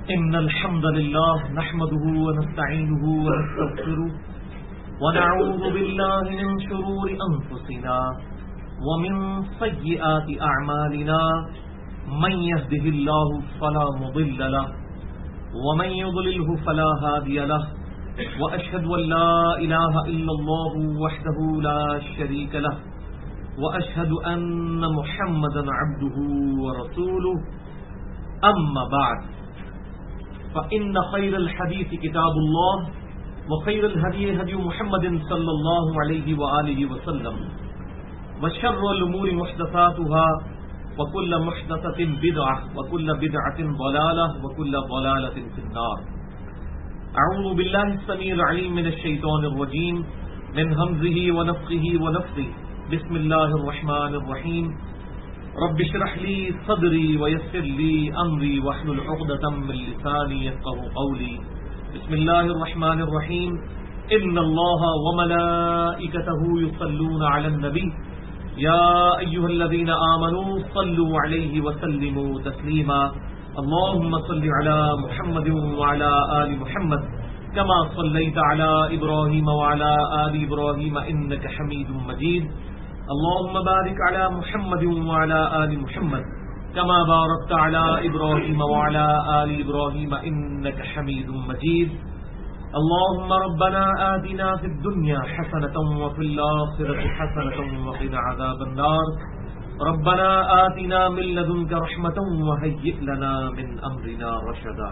إن الحمد لله نحمده ونستعينه ونستغفره ونعوذ بالله من شرور أنفسنا ومن سيئات أعمالنا من يهده الله فلا مضل له ومن يضلله فلا هادي له وأشهد أن لا إله إلا الله وحده لا شريك له وأشهد أن محمدا عبده ورسوله أما بعد فإن خير الحديث كتاب الله وخير الهدي هدي محمد صلى الله عليه وآله وسلم وشر الأمور محدثاتها وكل محدثة بدعة وكل بدعة ضلالة وكل ضلالة في النار. أعوذ بالله السميع العليم من الشيطان الرجيم من همزه ونفخه ونفثه. بسم الله الرحمن الرحيم. رب اشرح لي صدري ويسر لي أمري واحلل عقدة من لساني يفقهوا قولي. بسم الله الرحمن الرحيم. إن الله وملائكته يصلون على النبي يا أيها الذين آمنوا صلوا عليه وسلموا تسليما. اللهم صل على محمد وعلى آل محمد كما صليت على إبراهيم وعلى آل إبراهيم إنك حميد مجيد. اللهم بارك على محمد وعلى آل محمد كما باركت على إبراهيم وعلى آل إبراهيم إنك حميد مجيد. اللهم ربنا آتنا في الدنيا حسنة وفي الآخرة حسنة وقنا عذاب النار. ربنا آتنا من لدنك رحمة وهيئ لنا من أمرنا رشدا.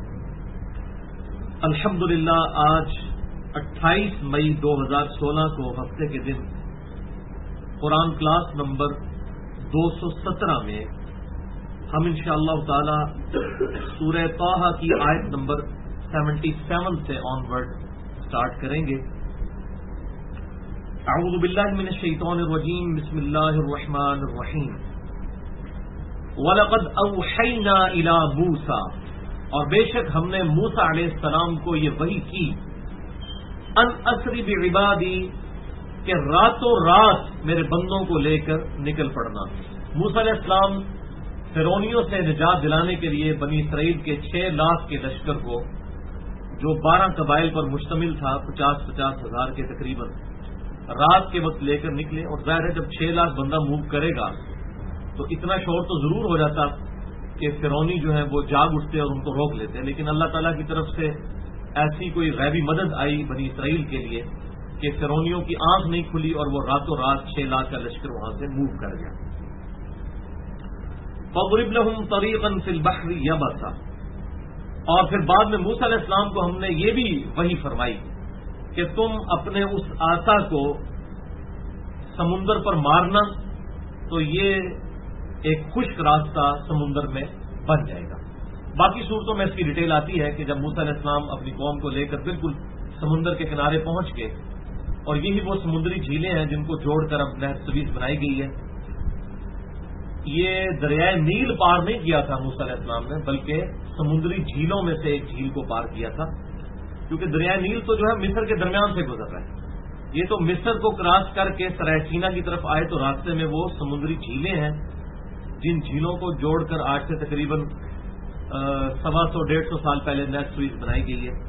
الحمدللہ آج 28 مئی 2016 کو ہفتے کے دن قرآن کلاس نمبر 217 میں ہم انشاءاللہ تعالی سورہ طٰہٰ کی آیت نمبر 77 سے آن ورڈ سٹارٹ کریں گے. اعوذ باللہ من الشیطان الرجیم. بسم اللہ الرحمن الرحیم. وَلَقَدْ أَوْحَيْنَا إِلَى مُوسَىٰ، اور بے شک ہم نے موسیٰ علیہ السلام کو یہ وحی کی، ان اسری بعبادی، کہ راتوں رات میرے بندوں کو لے کر نکل پڑنا. موسیٰ علیہ السلام فرعونیوں سے نجات دلانے کے لیے بنی اسرائیل کے 6 لاکھ کے لشکر کو، جو 12 قبائل پر مشتمل تھا، 50-50 ہزار کے تقریباً، رات کے وقت لے کر نکلے. اور ظاہر ہے جب 6 لاکھ بندہ موو کرے گا تو اتنا شور تو ضرور ہو جاتا کہ فرعونی جو ہیں وہ جاگ اٹھتے اور ان کو روک لیتے. لیکن اللہ تعالیٰ کی طرف سے ایسی کوئی غیبی مدد آئی بنی اسرائیل کے لیے کہ فرعونیوں کی آنکھ نہیں کھلی اور وہ راتوں رات 6 لاکھ کا لشکر وہاں سے موو کر گیا. فَضْرِبْ لَهُمْ طَرِيقًا فِي الْبَحْرِ يَبَسًا، اور پھر بعد میں موسیٰ علیہ السلام کو ہم نے یہ بھی وحی فرمائی کہ تم اپنے اس عصا کو سمندر پر مارنا تو یہ ایک خشک راستہ سمندر میں بن جائے گا. باقی صورتوں میں اس کی ڈیٹیل آتی ہے کہ جب موسیٰ علیہ السلام اپنی قوم کو لے کر بالکل سمندر کے کنارے پہنچ گئے، اور یہی وہ سمندری جھیلیں ہیں جن کو جوڑ کر اب نہر سویز بنائی گئی ہے. یہ دریائے نیل پار نہیں کیا تھا موسیٰ علیہ السلام نے، بلکہ سمندری جھیلوں میں سے ایک جھیل کو پار کیا تھا، کیونکہ دریائے نیل تو جو ہے مصر کے درمیان سے گزر رہا ہے. یہ تو مصر کو کراس کر کے سرائے سینا کی طرف آئے تو راستے میں وہ سمندری جھیلیں ہیں جن جھیلوں کو جوڑ کر آج سے تقریباً 150-150 سال پہلے نہر سویز بنائی گئی ہے.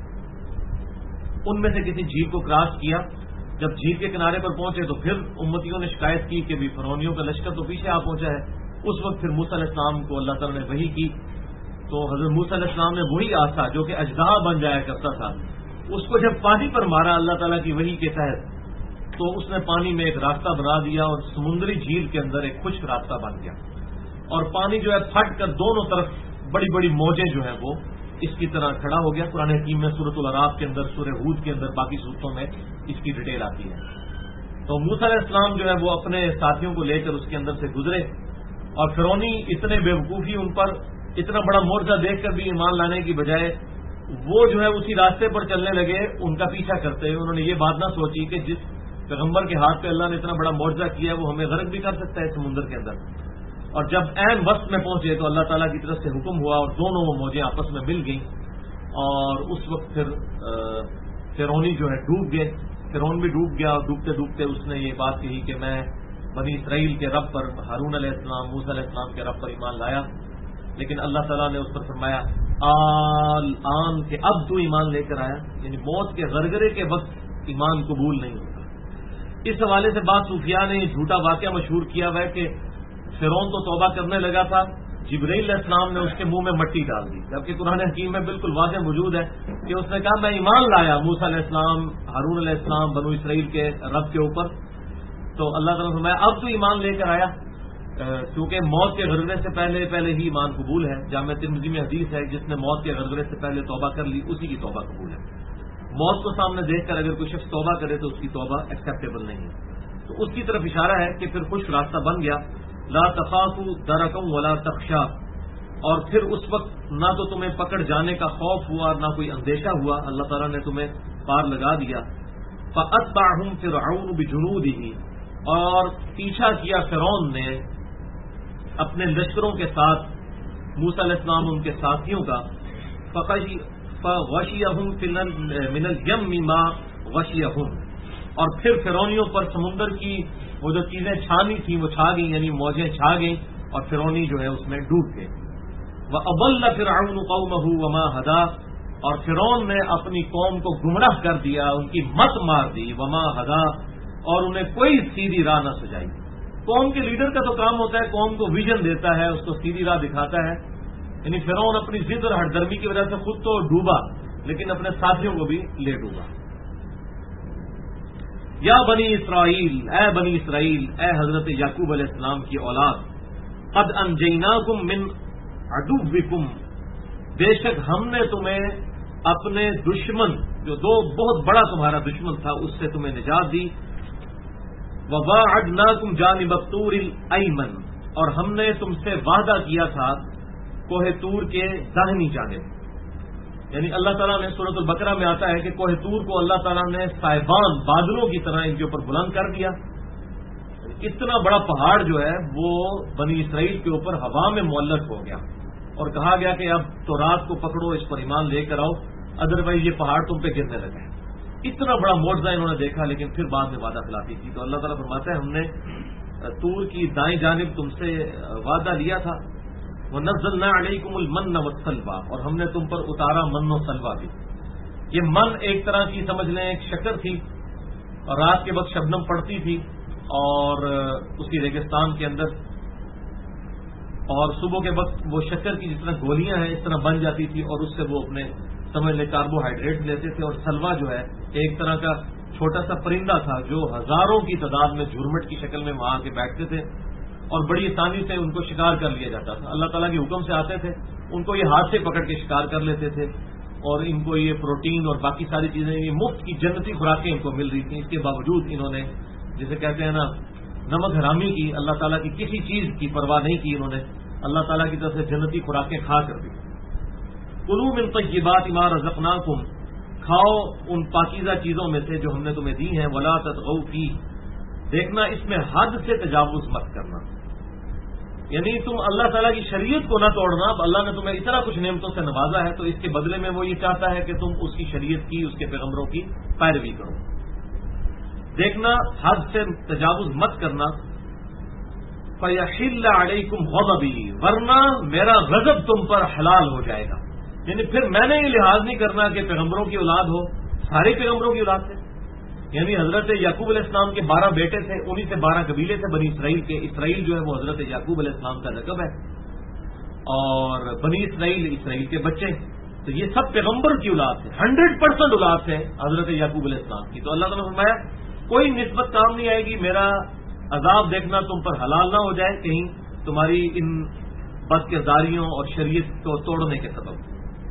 ان میں سے کسی جھیل کو کراس کیا. جب جھیل کے کنارے پر پہنچے تو پھر امتیوں نے شکایت کی کہ بھی فرعونیوں کا لشکر تو پیچھے آ پہنچا ہے. اس وقت پھر موسیٰ علیہ السلام کو اللہ تعالیٰ نے وحی کی تو حضرت موسیٰ علیہ السلام نے وہی آسا جو کہ اژدہا بن جایا کرتا تھا، اس کو جب پانی پر مارا اللہ تعالیٰ کی وحی کے تحت تو اس نے پانی میں ایک راستہ بنا دیا اور سمندری جھیل کے اندر ایک خشک راستہ بن گیا. اور پانی جو ہے پھٹ کر دونوں طرف بڑی بڑی موجیں جو ہیں وہ اس کی طرح کھڑا ہو گیا. قرآن حکیم میں سورۃ الاعراف کے اندر، سورہ ہود کے اندر، باقی صورتوں میں اس کی ڈیٹیل آتی ہے. تو موسیٰ علیہ السلام جو ہے وہ اپنے ساتھیوں کو لے کر اس کے اندر سے گزرے، اور فرعونی اتنے بیوقوفی ان پر اتنا بڑا معجزہ دیکھ کر بھی ایمان لانے کی بجائے وہ جو ہے اسی راستے پر چلنے لگے ان کا پیچھا کرتے ہوئے. انہوں نے یہ بات نہ سوچی کہ جس پیغمبر کے ہاتھ پہ اللہ نے اتنا بڑا معجزہ کیا وہ ہمیں غرق بھی کر سکتا ہے سمندر کے اندر. اور جب عین وقت میں پہنچے تو اللہ تعالیٰ کی طرف سے حکم ہوا اور دونوں وہ موجیں آپس میں مل گئیں، اور اس وقت پھر فرعونی جو ہے ڈوب گئے. فرعون بھی ڈوب گیا، اور ڈوبتے ڈوبتے اس نے یہ بات کہی کہ میں بنی اسرائیل کے رب پر، ہارون علیہ السلام، موسیٰ علیہ السلام کے رب پر ایمان لایا. لیکن اللہ تعالیٰ نے اس پر فرمایا آن کہ اب تو ایمان لے کر آیا، یعنی موت کے غرغرے کے وقت ایمان قبول نہیں ہوتا۔ اس حوالے سے بعض صوفیاء نے جھوٹا واقعہ مشہور کیا ہوا ہے کہ فرعون تو توبہ کرنے لگا تھا، جبرائیل علیہ السلام نے اس کے منہ میں مٹی ڈال دی، جبکہ قرآن حکیم میں بالکل واضح موجود ہے کہ اس نے کہا میں ایمان لایا موسیٰ علیہ السلام، ہارون علیہ السلام، بنو اسرائیل کے رب کے اوپر۔ تو اللہ تعالیٰ نے فرمایا اب تو ایمان لے کر آیا، کیونکہ موت کے غرغرے سے پہلے ہی ایمان قبول ہے۔ جامع ترمذی میں حدیث ہے جس نے موت کے غرغرے سے پہلے توبہ کر لی اسی کی توبہ قبول ہے۔ موت کو سامنے دیکھ کر اگر کوئی شخص توبہ کرے تو اس کی توبہ ایکسیپٹیبل نہیں ہے، تو اس کی طرف اشارہ ہے کہ پھر خوش راستہ بن گیا۔ لا تخافوا درکم ولا تخشا، اور پھر اس وقت نہ تو تمہیں پکڑ جانے کا خوف ہوا نہ کوئی اندیشہ ہوا، اللہ تعالیٰ نے تمہیں پار لگا دیا۔ فأتبعهم فرعون بجنوده، اور پیچھا کیا فرعون نے اپنے لشکروں کے ساتھ موسیٰ علیہ السلام ان کے ساتھیوں کا، فغشیہم من الیم ما غشیہم، اور پھر فرعونیوں پر سمندر کی وہ جو چیزیں چھانی تھیں وہ چھا گئیں، یعنی موجیں چھا گئیں اور فرعونی جو ہے اس میں ڈوب گئے۔ وَأَضَلَّ فِرْعَوْنُ قَوْمَهُ وَمَا هَدَىٰ، اور فرعون نے اپنی قوم کو گمراہ کر دیا، ان کی مت مار دی، وما هَدَىٰ، اور انہیں کوئی سیدھی راہ نہ سجائی۔ قوم کے لیڈر کا تو کام ہوتا ہے قوم کو ویژن دیتا ہے، اس کو سیدھی راہ دکھاتا ہے، یعنی فرعون اپنی ضد اور ہٹ درمی کی وجہ سے خود تو ڈوبا لیکن اپنے ساتھیوں کو بھی لے ڈوبا۔ یا بنی اسرائیل، اے حضرت یعقوب علیہ السلام کی اولاد، قد انجیناکم من عدوکم، بے شک ہم نے تمہیں اپنے دشمن جو بہت بڑا تمہارا دشمن تھا اس سے تمہیں نجات دی۔ وواعدناکم جانب الطور الایمن، اور ہم نے تم سے وعدہ کیا تھا کوہ طور کے داہنی جانب، یعنی اللہ تعالیٰ نے سورۃ البقرہ میں آتا ہے کہ کوہ طور کو اللہ تعالیٰ نے صائبان بادلوں کی طرح ان کے اوپر بلند کر دیا۔ اتنا بڑا پہاڑ جو ہے وہ بنی اسرائیل کے اوپر ہوا میں معلق ہو گیا اور کہا گیا کہ اب تو رات کو پکڑو، اس پر ایمان لے کر آؤ، ادروائز یہ پہاڑ تم پہ گرنے لگے۔ اتنا بڑا معجزہ انہوں نے دیکھا لیکن پھر بعد میں وعدہ خلافی کی، تو اللہ تعالیٰ فرماتا ہے ہم نے طور کی دائیں جانب تم سے وعدہ لیا تھا، وَنَزَّلْنَا عَلَيْكُمُ الْمَنَّ وَالسَّلْوَىٰ، اور ہم نے تم پر اتارا من و سلوہ بھی۔ یہ من ایک طرح کی سمجھ لیں ایک شکر تھی، اور رات کے وقت شبنم پڑتی تھی اور اسی ریگستان کے اندر، اور صبح کے وقت وہ شکر کی جس طرح گولیاں ہیں اس طرح بن جاتی تھی اور اس سے وہ اپنے سمجھ لیں کاربوہائیڈریٹ لیتے تھے۔ اور سلوا جو ہے ایک طرح کا چھوٹا سا پرندہ تھا جو ہزاروں کی تعداد میں جھرمٹ کی شکل میں وہاں کے بیٹھتے تھے اور بڑی آسانی سے ان کو شکار کر لیا جاتا تھا۔ اللہ تعالیٰ کے حکم سے آتے تھے، ان کو یہ ہاتھ سے پکڑ کے شکار کر لیتے تھے، اور ان کو یہ پروٹین اور باقی ساری چیزیں یہ مفت کی جنتی خوراکیں ان کو مل رہی تھیں۔ اس کے باوجود انہوں نے جسے کہتے ہیں نا نمک حرامی کی، اللہ تعالیٰ کی کسی چیز کی پرواہ نہیں کی، انہوں نے اللہ تعالیٰ کی طرف سے جنتی خوراکیں کھا کر دی۔ کلوا من طیبات ما رزقناکم، کھاؤ ان پاکیزہ چیزوں میں سے جو ہم نے تمہیں دی ہیں، ولا تطغوا فیہ، دیکھنا اس میں حد سے تجاوز مت کرنا، یعنی تم اللہ تعالیٰ کی شریعت کو نہ توڑنا۔ اب اللہ نے تمہیں اتنا کچھ نعمتوں سے نوازا ہے تو اس کے بدلے میں وہ یہ چاہتا ہے کہ تم اس کی شریعت کی، اس کے پیغمبروں کی پیروی کرو۔ دیکھنا حد سے تجاوز مت کرنا۔ فَيَحِلَّ عَلَيْكُمْ غَضَبِي، ورنہ میرا غضب تم پر حلال ہو جائے گا، یعنی پھر میں نے یہ لحاظ نہیں کرنا کہ پیغمبروں کی اولاد ہو، سارے پیغمبروں کی اولاد تھے، یعنی حضرت یعقوب علیہ السلام کے 12 بیٹے تھے، انہی سے 12 قبیلے تھے بنی اسرائیل کے۔ اسرائیل جو ہے وہ حضرت یعقوب علیہ السلام کا لقب ہے، اور بنی اسرائیل کے بچے، تو یہ سب پیغمبر کی اولاد تھے، 100% اولاد تھے حضرت یعقوب علیہ السلام کی۔ تو اللہ تعالیٰ نے فرمایا کوئی نسبت کام نہیں آئے گی، میرا عذاب دیکھنا تم پر حلال نہ ہو جائے کہیں تمہاری ان بد کرداریوں اور شریعت کو توڑنے کے سبب۔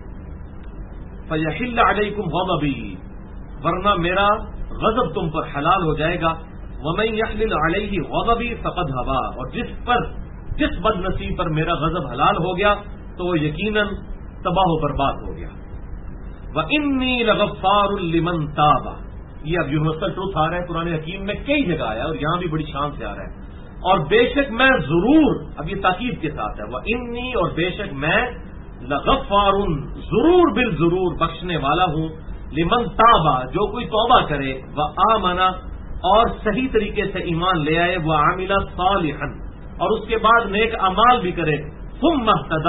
فَيَحِلَّ عَلَيْكُمْ غَضَبِي، ورنہ میرا غضب تم پر حلال ہو جائے گا۔ وَمَن يَحْلِلْ عَلَيْهِ غَضَبِي فَقَدْ هَوَىٰ، اور جس بد نصیب پر میرا غضب حلال ہو گیا تو وہ یقیناً تباہ و برباد ہو گیا۔ وَإِنِّي لَغَفَّارٌ لِمَن تَابَ، یہ اب یونیورسل ٹروتھ آ رہا ہے قرآن حکیم میں کئی جگہ آیا اور یہاں بھی بڑی شان سے آ رہا ہے۔ اور بے شک میں ضرور، اب یہ تاکید کے ساتھ ہے، وَإِنِّي، اور بے شک میں، لَغَفَّارٌ، ضرور بالضرور بخشنے والا ہوں، لمن تابا، جو کوئی توبہ کرے، وآمن، اور صحیح طریقے سے ایمان لے آئے، وعمل صالحا، اور اس کے بعد نیک اعمال بھی کرے، ثم اہتدی،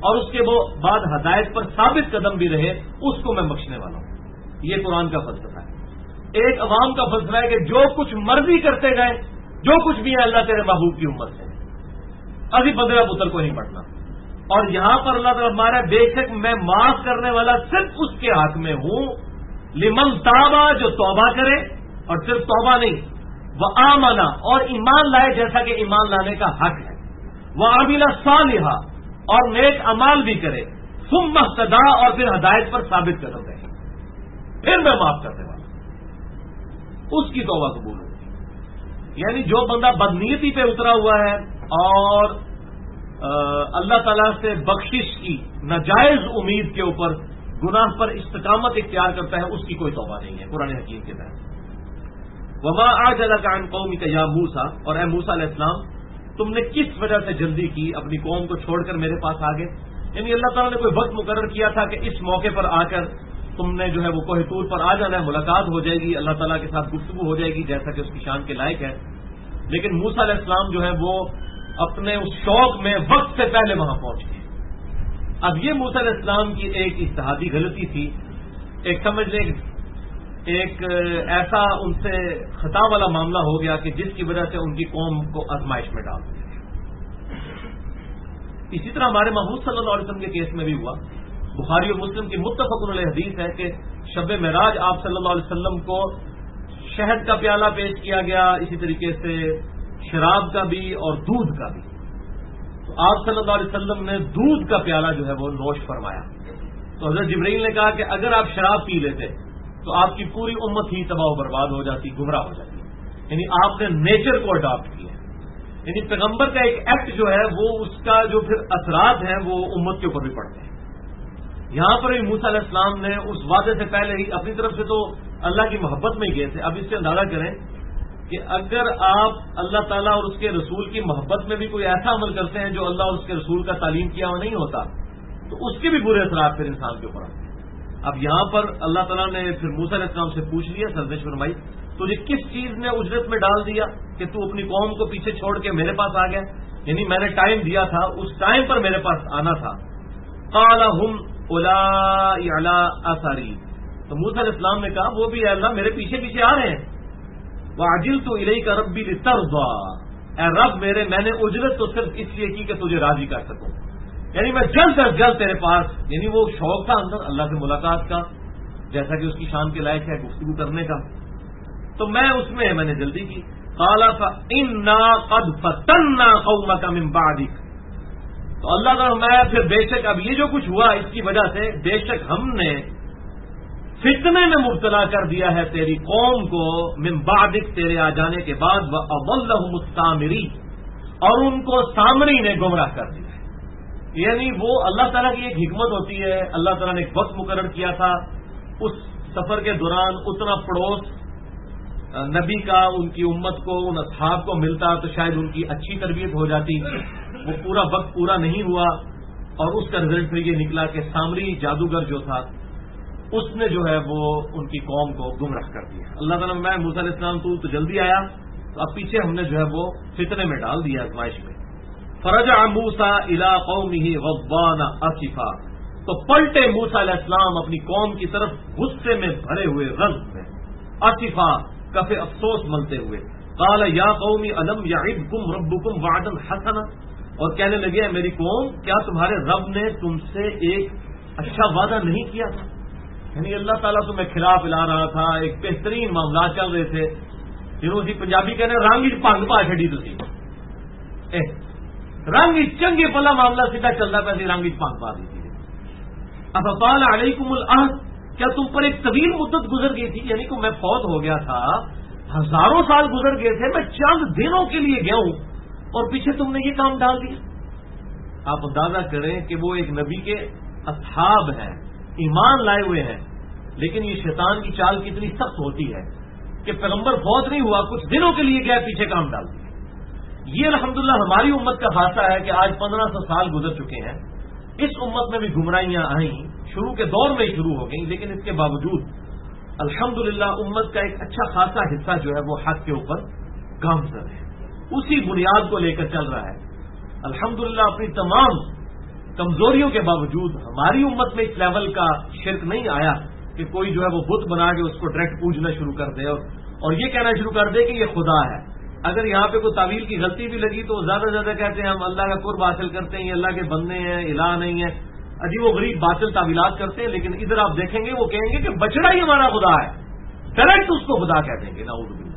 اور اس کے بعد ہدایت پر ثابت قدم بھی رہے، اس کو میں بخشنے والا ہوں. یہ قرآن کا فلسفہ ہے. ایک عوام کا فلسفہ ہے کہ جو کچھ مرضی کرتے گئے، جو کچھ بھی ہے اللہ تیرے محبوب کی امت سے، ابھی بدلا پتر کو نہیں پڑھنا. اور یہاں پر اللہ تعالیٰ ہمارا بے شک میں معاف کرنے والا صرف اس کے حق میں ہوں، لمن تابا، جو توبہ کرے، اور صرف توبہ نہیں، وہ آمنا، اور ایمان لائے جیسا کہ ایمان لانے کا حق ہے، وہ عامل صالحہ، اور نیک اعمال بھی کرے، ثم اہتدی، اور پھر ہدایت پر ثابت قدم رہے، پھر میں معاف کرنے والا اس کی توبہ قبول ہوگی. یعنی جو بندہ بدنیتی پہ اترا ہوا ہے اور اللہ تعالیٰ سے بخشش کی ناجائز امید کے اوپر گناہ پر استقامت اختیار کرتا ہے، اس کی کوئی توبہ نہیں ہے قرآن حکیم کے تحت. وما اعجلک عن قومک یا موسیٰ، اور اے موسیٰ علیہ السلام تم نے کس وجہ سے جلدی کی اپنی قوم کو چھوڑ کر میرے پاس آگے. یعنی اللہ تعالیٰ نے کوئی وقت مقرر کیا تھا کہ اس موقع پر آ کر تم نے جو ہے وہ کوہ طور پر آ جانا ہے، ملاقات ہو جائے گی، اللہ تعالیٰ کے ساتھ گفتگو ہو جائے گی جیسا کہ اس کی شان کے لائق ہے. لیکن موسیٰ علیہ السلام جو ہے وہ اپنے اس شوق میں وقت سے پہلے وہاں پہنچ گئے. اب یہ موسیٰ علیہ السلام کی ایک اجتہادی غلطی تھی، ایک سمجھ لیں ایک ایسا ان سے خطا والا معاملہ ہو گیا کہ جس کی وجہ سے ان کی قوم کو آزمائش میں ڈال دیا. اسی طرح ہمارے محمود صلی اللہ علیہ وسلم کے کیس میں بھی ہوا. بخاری اور مسلم کی متفق علیہ حدیث ہے کہ شب معراج آپ صلی اللہ علیہ وسلم کو شہد کا پیالہ پیش کیا گیا، اسی طریقے سے شراب کا بھی اور دودھ کا بھی. تو آپ صلی اللہ علیہ وسلم نے دودھ کا پیالہ جو ہے وہ نوش فرمایا. تو حضرت جبرائیل نے کہا کہ اگر آپ شراب پی لیتے تو آپ کی پوری امت ہی تباہ و برباد ہو جاتی، گمراہ ہو جاتی. یعنی آپ نے نیچر کو اڈاپٹ کیا. یعنی پیغمبر کا ایک ایکٹ جو ہے وہ اس کا جو پھر اثرات ہیں وہ امت کے اوپر بھی پڑتے ہیں. یہاں پر بھی موسیٰ علیہ السلام نے اس وعدے سے پہلے ہی اپنی طرف سے تو اللہ کی محبت میں گئے تھے. اب اس سے اندازہ کریں کہ اگر آپ اللہ تعالیٰ اور اس کے رسول کی محبت میں بھی کوئی ایسا عمل کرتے ہیں جو اللہ اور اس کے رسول کا تعلیم کیا ہوا نہیں ہوتا تو اس کے بھی برے اثرات پھر انسان کے اوپر آتے ہیں. اب یہاں پر اللہ تعالیٰ نے پھر موسیٰ علیہ السلام سے پوچھ لیا، سرزنش فرمائی تجھے کس چیز نے اجرت میں ڈال دیا کہ تو اپنی قوم کو پیچھے چھوڑ کے میرے پاس آ گیا. یعنی میں نے ٹائم دیا تھا، اس ٹائم پر میرے پاس آنا تھا. قال هم اولائی علی اثری، تو موسیٰ علیہ السلام نے کہا وہ بھی اے اللہ میرے پیچھے پیچھے آ رہے ہیں. وعجلت الیک ربی لترضی، اے رب میرے میں نے اجرت تو صرف اس لیے کی کہ تجھے راضی کر سکوں. یعنی میں جلد از جلد تیرے پاس، یعنی وہ شوق تھا اندر اللہ سے ملاقات کا جیسا کہ اس کی شان کے لائق ہے گفتگو کرنے کا، تو میں اس میں نے جلدی کی. قال فإنا قد فتنا قومك من بعدك، تو اللہ کا میں پھر بے شک اب یہ جو کچھ ہوا اس کی وجہ سے بے شک ہم نے فتنے میں مبتلا کر دیا ہے تیری قوم کو، من بعدک تیرے آ جانے کے بعد، وأضلهم السامری، اور ان کو سامری نے گمراہ کر دیا. یعنی وہ اللہ تعالیٰ کی ایک حکمت ہوتی ہے. اللہ تعالیٰ نے ایک وقت مقرر کیا تھا، اس سفر کے دوران اتنا پڑوس نبی کا ان کی امت کو ان اصحاب کو ملتا تو شاید ان کی اچھی تربیت ہو جاتی. وہ پورا وقت پورا نہیں ہوا اور اس کا رزلٹ پھر یہ نکلا کہ سامری جادوگر جو تھا اس نے جو ہے وہ ان کی قوم کو گمراہ کر دیا. اللہ تعالیٰ میں موسیٰ علیہ السلام تو جلدی آیا تو اب پیچھے ہم نے جو ہے وہ فتنے میں ڈال دیا آزمائش میں. فرجع موسیٰ الی قومہ غضبان اسفا، تو پلٹے موسیٰ علیہ السلام اپنی قوم کی طرف غصے میں بھرے ہوئے، غضب میں، اسفا کفے افسوس ملتے ہوئے. قال یا قوم الم یعدکم ربکم وعدا حسنا، اور کہنے لگے میری قوم کیا تمہارے رب نے تم سے ایک اچھا وعدہ نہیں کیا تھا؟ یعنی اللہ تعالیٰ تمہیں کھلا پلا رہا تھا، ایک بہترین معاملات چل رہے تھے. جنہوں سے پنجابی کہنے رنگ پنگ پا چڑی تھی، رنگ چنگے پلا معاملہ سیدھا چلتا پہ رنگ پنگ پا دی تھی. افطال علیکم العہد، کیا تم پر ایک طویل مدت گزر گئی تھی؟ یعنی کہ میں فوت ہو گیا تھا، ہزاروں سال گزر گئے تھے، میں چند دنوں کے لیے گیا ہوں اور پیچھے تم نے یہ کام ڈال دیا. آپ اندازہ کریں کہ وہ ایک نبی کے اصحاب ہیں، ایمان لائے ہوئے ہیں، لیکن یہ شیطان کی چال کتنی سخت ہوتی ہے کہ پیغمبر فوت نہیں ہوا، کچھ دنوں کے لیے گیا پیچھے کام ڈال دیا. یہ الحمدللہ ہماری امت کا خاصہ ہے کہ آج 1500 سال گزر چکے ہیں، اس امت میں بھی گمراہیاں آئیں، شروع کے دور میں ہی شروع ہو گئیں، لیکن اس کے باوجود الحمدللہ امت کا ایک اچھا خاصا حصہ جو ہے وہ حق کے اوپر گامزن ہے، اسی بنیاد کو لے کر چل رہا ہے. الحمدللہ اپنی تمام کمزوریوں کے باوجود ہماری امت میں اس لیول کا شرک نہیں آیا کہ کوئی جو ہے وہ بت بنا کے اس کو ڈائریکٹ پوجنا شروع کر دے اور یہ کہنا شروع کر دے کہ یہ خدا ہے. اگر یہاں پہ کوئی تعویل کی غلطی بھی لگی تو زیادہ سے زیادہ کہتے ہیں ہم اللہ کا قرب حاصل کرتے ہیں, یہ اللہ کے بندے ہیں, الہ نہیں ہے. عجیب و غریب باطل تعویلات کرتے ہیں, لیکن ادھر آپ دیکھیں گے وہ کہیں گے کہ بچڑا ہی ہمارا خدا ہے, ڈائریکٹ اس کو خدا کہہ دیں گے. نعوذ باللہ.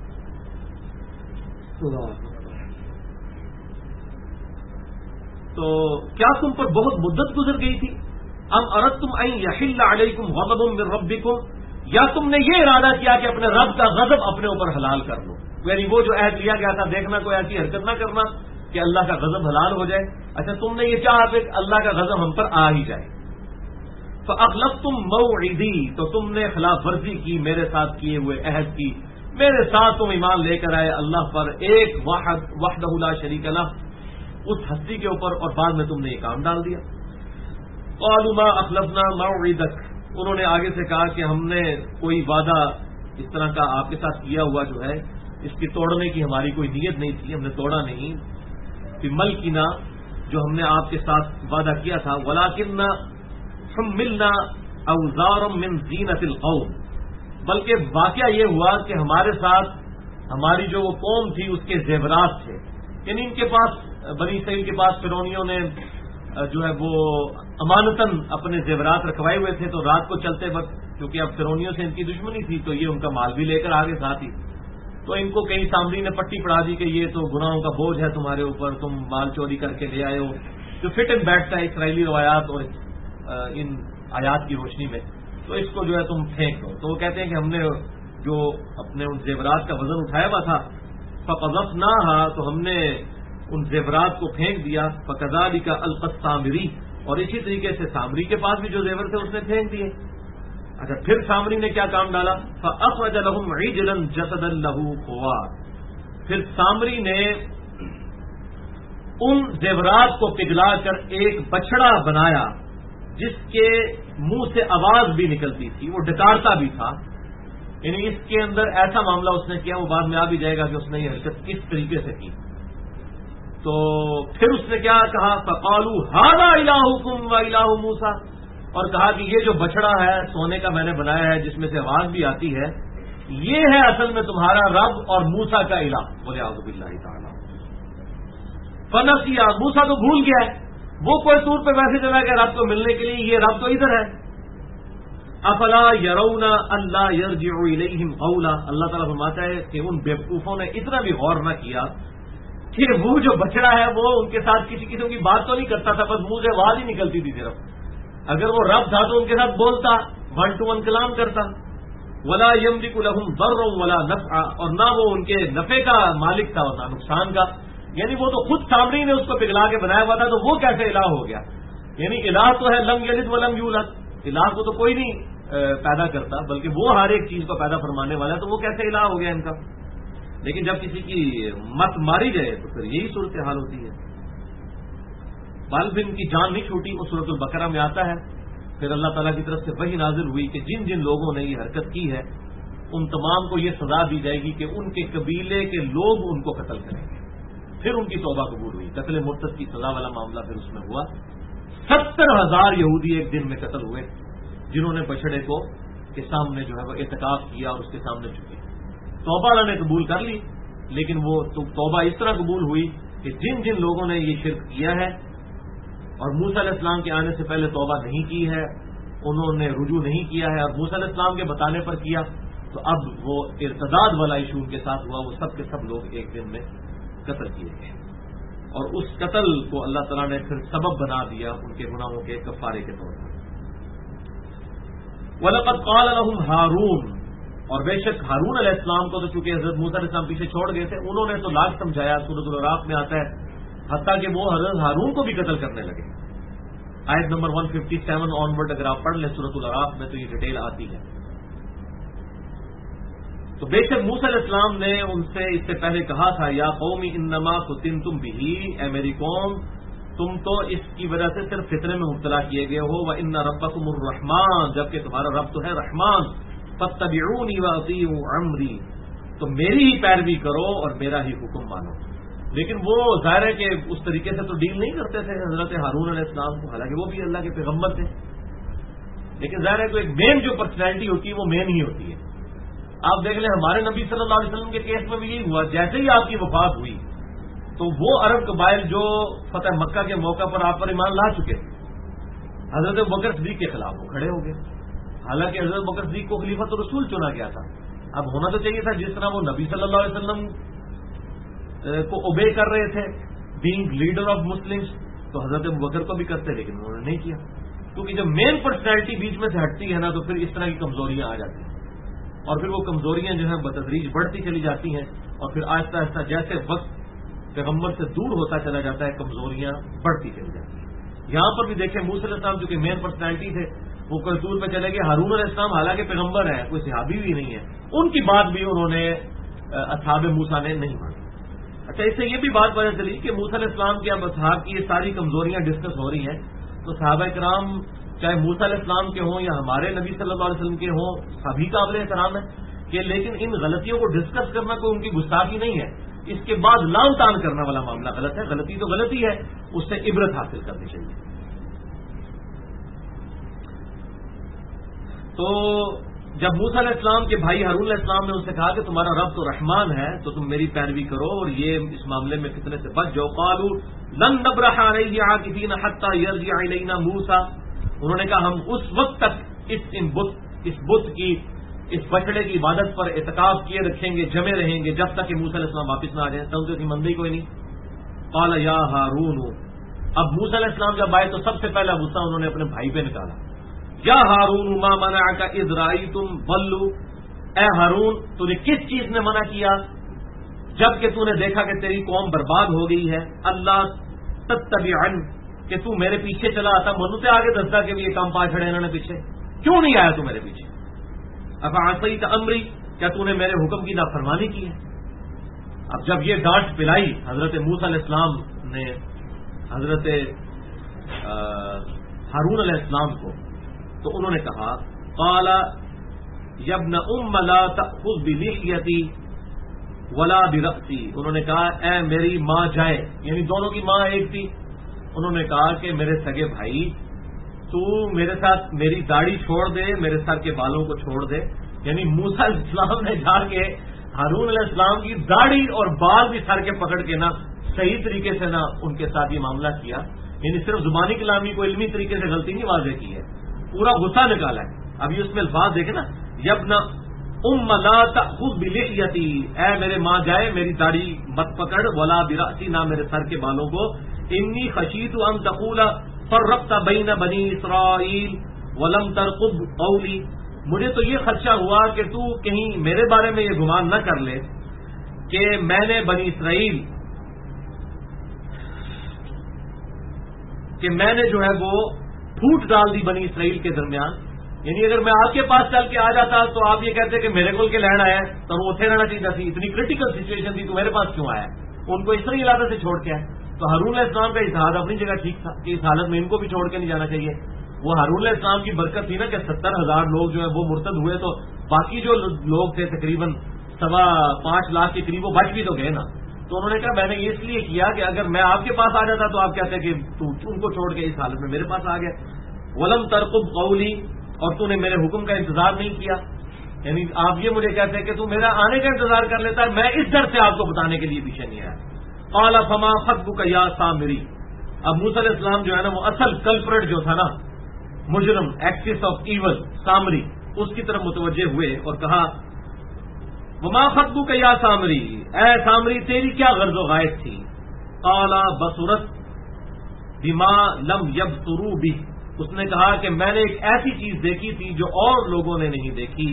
تو کیا تم پر بہت مدت گزر گئی تھی؟ ام اردتم ان یحل علیکم غضب من ربکم, یا تم نے یہ ارادہ کیا کہ اپنے رب کا غضب اپنے اوپر حلال کر لو. یعنی وہ جو عہد لیا گیا تھا دیکھنا کوئی ایسی حرکت نہ کرنا کہ اللہ کا غضب حلال ہو جائے. اچھا تم نے یہ چاہا کہ اللہ کا غضب ہم پر آ ہی جائے. فاخلفتم موعدی, تو تم نے خلاف ورزی کی میرے ساتھ کیے ہوئے عہد کی. میرے ساتھ تم ایمان لے کر آئے اللہ پر, ایک واحد وحدہ لا شریک لہ, اس ہستی کے اوپر, اور بعد میں تم نے یہ کام ڈال دیا. قالوا ما اخلفنا موعدک, انہوں نے آگے سے کہا کہ ہم نے کوئی وعدہ اس طرح کا آپ کے ساتھ کیا ہوا جو ہے اس کی توڑنے کی ہماری کوئی نیت نہیں تھی, ہم نے توڑا نہیں. بملکنا, جو ہم نے آپ کے ساتھ وعدہ کیا تھا. ولکننا حملنا اوزارا من زینت القوم, بلکہ واقعہ یہ ہوا کہ ہمارے ساتھ ہماری جو وہ قوم تھی اس کے زیورات تھے. یعنی ان کے پاس, بنی اسرائیل کے پاس فرعونیوں نے جو ہے وہ امانتاً اپنے زیورات رکھوائے ہوئے تھے, تو رات کو چلتے وقت کیونکہ اب فرعونیوں سے ان کی دشمنی تھی تو یہ ان کا مال بھی لے کر آگے ساتھ ہی, تو ان کو کہیں سامری نے پٹی پڑھا دی کہ یہ تو گناہوں کا بوجھ ہے تمہارے اوپر, تم مال چوری کر کے لے آئے ہو, جو فٹ اینڈ بیٹھتا ہے اسرائیلی روایات اور ان آیات کی روشنی میں, تو اس کو جو ہے تم پھینک دو. تو وہ کہتے ہیں کہ ہم نے جو اپنے ان زیورات کا وزن اٹھایا ہوا تھا, فقذفناها, تو ہم نے ان زیورات کو پھینک دیا. فکذالک القی السامری, اور اسی طریقے سے سامری کے پاس بھی جو زیور تھے اس نے پھینک دیے. اچھا پھر سامری نے کیا کام ڈالا؟ فاخرج لهم عجلا جسدا له خوار, پھر سامری نے ان زیورات کو پگھلا کر ایک بچڑا بنایا جس کے منہ سے آواز بھی نکلتی تھی, وہ ڈکارتا بھی تھا. یعنی اس کے اندر ایسا معاملہ اس نے کیا, وہ بعد میں آ بھی جائے گا کہ اس نے یہ حرکت کس طریقے سے کی. تو پھر اس نے کیا کہا؟ فقالوا ھذا الہکم و الہ موسیٰ, اور کہا کہ یہ جو بچڑا ہے سونے کا میں نے بنایا ہے جس میں سے آواز بھی آتی ہے, یہ ہے اصل میں تمہارا رب اور موسیٰ کا الہ. بولے اعوذ باللہ تعالی. فنسیا, موسیٰ تو بھول گیا ہے, وہ کوئی طور پہ ویسے چلا گیا رب کو ملنے کے لیے, یہ رب تو ادھر ہے. افلا یرون الا یرجع الیہم قولا, اللہ تعالیٰ فرماتا ہے کہ ان بیوقوفوں نے اتنا بھی غور نہ کیا کہ وہ جو بچڑا ہے وہ ان کے ساتھ کسی قسم کی بات تو نہیں کرتا تھا, بس منہ سے آواز ہی نکلتی تھی صرف. اگر وہ رب تھا تو ان کے ساتھ بولتا, 1 to 1 کلام کرتا. ولا یملک لهم ضرا ولا نفعا, اور نہ وہ ان کے نفع کا مالک تھا اور نہ نقصان کا. یعنی وہ تو خود سامری نے اس کو پگھلا کے بنایا ہوا تھا, تو وہ کیسے الہ ہو گیا؟ یعنی الہ تو ہے لم یلد ولم یولد, الہ کو تو کوئی نہیں پیدا کرتا بلکہ وہ ہر ایک چیز کو پیدا فرمانے والا ہے, تو وہ کیسے الہ ہو گیا ان کا؟ لیکن جب کسی کی مت ماری جائے تو پھر یہی صورتحال ہوتی ہے. بلب ان کی جان نہیں چھوٹی, وہ سورۃ البقرہ میں آتا ہے. پھر اللہ تعالیٰ کی طرف سے وحی نازل ہوئی کہ جن جن لوگوں نے یہ حرکت کی ہے ان تمام کو یہ سزا دی جائے گی کہ ان کے قبیلے کے لوگ ان کو قتل کریں گے. پھر ان کی توبہ قبول ہوئی, قتل مرتد کی سزا والا معاملہ پھر اس میں ہوا. 70,000 یہودی ایک دن میں قتل ہوئے جنہوں نے بچڑے کو کے سامنے جو ہے وہ اعتکاف کیا اور اس کے سامنے جھکے. توبہ اللہ نے قبول کر لی, لیکن وہ توبہ اس طرح قبول ہوئی کہ جن جن لوگوں نے یہ شرک کیا ہے اور موسیٰ علیہ السلام کے آنے سے پہلے توبہ نہیں کی ہے, انہوں نے رجوع نہیں کیا ہے اور موسیٰ علیہ السلام کے بتانے پر کیا, تو اب وہ ارتداد والا ایشو ان کے ساتھ ہوا. وہ سب کے سب لوگ ایک دن میں قتل کیے گئے, اور اس قتل کو اللہ تعالیٰ نے پھر سبب بنا دیا ان کے گناہوں کے کفارے کے طور پر. وَلَقَدْ قَالَ لَهُمْ هَارُونَ, اور بے شک ہارون علیہ السلام کو تو چونکہ حضرت موسیٰ علیہ السلام پیچھے چھوڑ گئے تھے, انہوں نے تو لاکھ سمجھایا. سورۃ الاعراف میں آتا ہے حتیٰ کہ وہ حضرت ہارون کو بھی قتل کرنے لگے. آیت نمبر 157 آنورڈ اگر آپ پڑھ لیں سورۃ الاعراف میں تو یہ ڈیٹیل آتی ہے. تو بے شک موسیٰ علیہ السلام نے ان سے اس سے پہلے کہا تھا, یا قوم انما فتنتم بہ, اے میری قوم تم تو اس کی وجہ سے صرف فتنے میں مبتلا کیے گئے ہو. وان ربکم الرحمن, جبکہ تمہارا رب تو ہے رحمان. فاتبعونی واطیعوا امری, تو میری ہی پیروی کرو اور میرا ہی حکم مانو. لیکن وہ ظاہر ہے کہ اس طریقے سے تو ڈیل نہیں کرتے تھے حضرت ہارون علیہ السلام کو، حالانکہ وہ بھی اللہ کے پیغمبر تھے، لیکن ظاہر ہے کہ ایک مین جو پرسنالٹی ہوتی ہے وہ مین ہی ہوتی ہے۔ آپ دیکھ لیں ہمارے نبی صلی اللہ علیہ وسلم کے کیس میں بھی یہی ہوا، جیسے ہی آپ کی وفات ہوئی تو وہ عرب قبائل جو فتح مکہ کے موقع پر آپ پر ایمان لا چکے تھے، حضرت بکر صدیق کے خلاف وہ کھڑے ہو گئے، حالانکہ حضرت بکر صدیق کو خلیفۃ الرسول چنا گیا تھا۔ اب ہونا تو چاہیے تھا جس طرح وہ نبی صلی اللہ علیہ وسلم کو اوبے کر رہے تھے بینگ لیڈر آف مسلمز، تو حضرت بکر کو بھی کرتے، لیکن انہوں نے نہیں کیا، کیونکہ جب مین پرسنالٹی بیچ میں سے ہٹتی ہے نا تو پھر اس طرح کی کمزوریاں آ جاتی ہیں، اور پھر وہ کمزوریاں جو ہیں بتدریج بڑھتی چلی جاتی ہیں، اور پھر آہستہ آہستہ جیسے وقت پیغمبر سے دور ہوتا چلا جاتا ہے کمزوریاں بڑھتی چلی جاتی ہیں۔ یہاں پر بھی دیکھیں موسیٰ علیہ السلام جو کہ مین پرسنالٹی تھے وہ کوئی دور پہ چلے گئے، ہارون علیہ السلام حالانکہ پیغمبر ہیں، کوئی صحابی بھی نہیں ہے، ان کی بات بھی انہوں نے اصحاب موسیٰ نے نہیں مانی۔ اچھا، اس سے یہ بھی بات پتہ چلی کہ موسیٰ علیہ السلام کے اب اصحاب کی یہ ساری کمزوریاں ڈسکس ہو رہی ہیں، تو صحابہ کرام چاہے موسیٰ علیہ السلام کے ہوں یا ہمارے نبی صلی اللہ علیہ وسلم کے ہوں، سبھی قابل احترام ہے کہ لیکن ان غلطیوں کو ڈسکس کرنا کوئی ان کی گستاخی نہیں ہے، اس کے بعد لام تان کرنا والا معاملہ غلط ہے، غلطی تو غلطی ہے، اس سے عبرت حاصل کرنی چاہیے۔ تو جب موسیٰ علیہ السلام کے بھائی ہارون علیہ السلام نے ان سے کہا کہ تمہارا رب تو رحمان ہے تو تم میری پیروی کرو اور یہ اس معاملے میں فتنے سے بچ جاؤ، قالوا لن نبرح علیہ عاکفین حتی یرجع الینا موسیٰ، انہوں نے کہا ہم اس وقت تک اس بت کی، اس بچڑے کی عبادت پر اعتکاف کیے رکھیں گے، جمے رہیں گے جب تک کہ موسیٰ علیہ السلام واپس نہ آ جائیں، تو کی مندی کوئی نہیں۔ قال یا ہارون، اب موسیٰ علیہ السلام جب آئے تو سب سے پہلا غصہ انہوں نے اپنے بھائی پہ نکالا، یا ہارون ما منعک اذ رأیتم ضلوا، اے ہارون تو نے کس چیز نے منع کیا جب کہ تو نے دیکھا کہ تیری قوم برباد ہو گئی ہے، اللہ تتبعن، کہ تو میرے پیچھے چلا آتا، منو تے آگے دستا کہ یہ کام پا چھڑے انہوں نے پیچھے، کیوں نہیں آیا تو میرے پیچھے، افعصیت امری، کیا تو نے میرے حکم کی نافرمانی کی ہے۔ اب جب یہ ڈانٹ پلائی حضرت موسیٰ علیہ السلام نے حضرت ہارون علیہ السلام کو، تو انہوں نے کہا قال یا ابن ام لا تأخذ بلحیتی ولا برأسی، انہوں نے کہا اے میری ماں جائے، یعنی دونوں کی ماں ایک تھی، انہوں نے کہا کہ میرے سگے بھائی تو میرے ساتھ میری داڑھی چھوڑ دے، میرے سر کے بالوں کو چھوڑ دے، یعنی موسیٰ علیہ السلام نے جا کے ہارون علیہ السلام کی داڑھی اور بال بھی سر کے پکڑ کے نا صحیح طریقے سے نا ان کے ساتھ یہ معاملہ کیا، یعنی صرف زبانی کلامی کو علمی طریقے سے غلطی نہیں واضح کی ہے، پورا غصہ نکالا ہے۔ ابھی اس میں الفاظ دیکھیں نا، یبن ام لا تأخذ بلحیتی، اے میرے ماں جائے میری داڑھی مت پکڑ، ولا برأسی، نہ میرے سر کے بالوں کو، انی خشیت ان تقول فرقت بین بنی اسرائیل ولم ترقب قولی، مجھے تو یہ خدشہ ہوا کہ تو کہیں میرے بارے میں یہ گمان نہ کر لے کہ میں نے بنی اسرائیل کہ میں نے جو ہے وہ پھوٹ ڈال دی بنی اسرائیل کے درمیان، یعنی اگر میں آپ کے پاس چل کے آ جاتا تو آپ یہ کہتے کہ میرے کو کے لین آیا تو وہ اتنے رہنا چاہیے تھی، اتنی کریٹیکل سچویشن تھی تو میرے پاس کیوں آیا، ان کو اس طرح علاقے سے چھوڑ کے آئے۔ تو ہارون علیہ السلام کا اتحاد اپنی جگہ ٹھیک تھا کہ اس حالت میں ان کو بھی چھوڑ کے نہیں جانا چاہیے، وہ ہارون علیہ السلام کی برکت تھی نا کہ 70,000 لوگ جو ہیں وہ مرتد ہوئے، تو باقی جو لوگ تھے تقریباً 5.25 لاکھ کے قریب وہ بچ بھی تو گئے نا، تو انہوں نے کہا میں نے اس لیے کیا کہ اگر میں آپ کے پاس آ جاتا تو آپ کہتے کہ تو ان کو چھوڑ کے اس حالت میں میرے پاس آ گیا، ولم ترقب قولی، اور تو نے میرے حکم کا انتظار نہیں کیا، یعنی آپ یہ مجھے کہتے ہیں کہ تو میرا آنے کا انتظار کر لیتا ہے، میں اس ڈر سے آپ کو بتانے کے لیے پیچھے نہیں آیا۔ قال فما خطبك یا سامری، اب موسیٰ علیہ السلام جو ہے نا وہ اصل کلپریٹ جو تھا نا، مجرم، ایکسس آف ایول، سامری، اس کی طرف متوجہ ہوئے اور کہا وما خطبك یا سامری، اے سامری تیری کیا غرض و غائب تھی؟ قال بصرت بما لم يبصروا به، اس نے کہا کہ میں نے ایک ایسی چیز دیکھی تھی جو اور لوگوں نے نہیں دیکھی،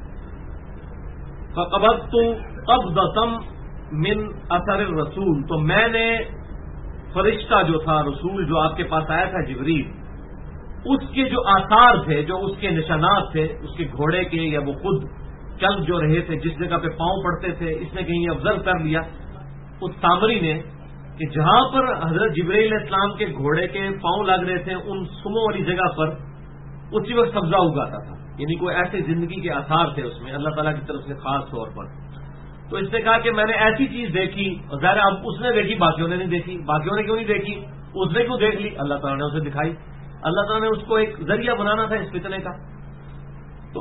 فقبضت قبضة من اثر الرسول، تو میں نے فرشتہ جو تھا، رسول جو آپ کے پاس آیا تھا جبریل، اس کے جو آثار تھے، جو اس کے نشانات تھے، اس کے گھوڑے کے یا وہ خود چل جو رہے تھے، جس جگہ پہ پاؤں پڑتے تھے، اس نے کہیں آبزرو کر لیا اس سامری نے کہ جہاں پر حضرت جبرائیل علیہ السلام کے گھوڑے کے پاؤں لگ رہے تھے ان سموں والی جگہ پر اسی وقت سبزہ اگاتا تھا، یعنی کوئی ایسے زندگی کے آثار تھے اس میں اللہ تعالیٰ کی طرف سے خاص طور پر۔ تو تو اس نے کہا کہ میں نے ایسی چیز دیکھی، ظاہر اب اس نے دیکھی، باقیوں نے نہیں دیکھی. باقیوں نے کیوں نہیں دیکھی؟ اس نے کیوں دیکھ لی؟ اللہ تعالیٰ نے اسے دکھائی. اللہ تعالیٰ نے اس کو ایک ذریعہ بنانا تھا اس فتنے کا. تو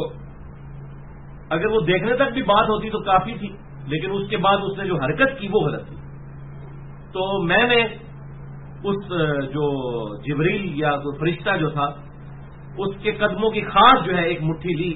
اگر وہ دیکھنے تک بھی بات ہوتی تو کافی تھی، لیکن اس کے بعد اس نے جو حرکت کی وہ غلط تھی. تو میں نے اس جو جبریل یا کوئی فرشتہ جو تھا اس کے قدموں کی خاص جو ہے ایک مٹھی لی،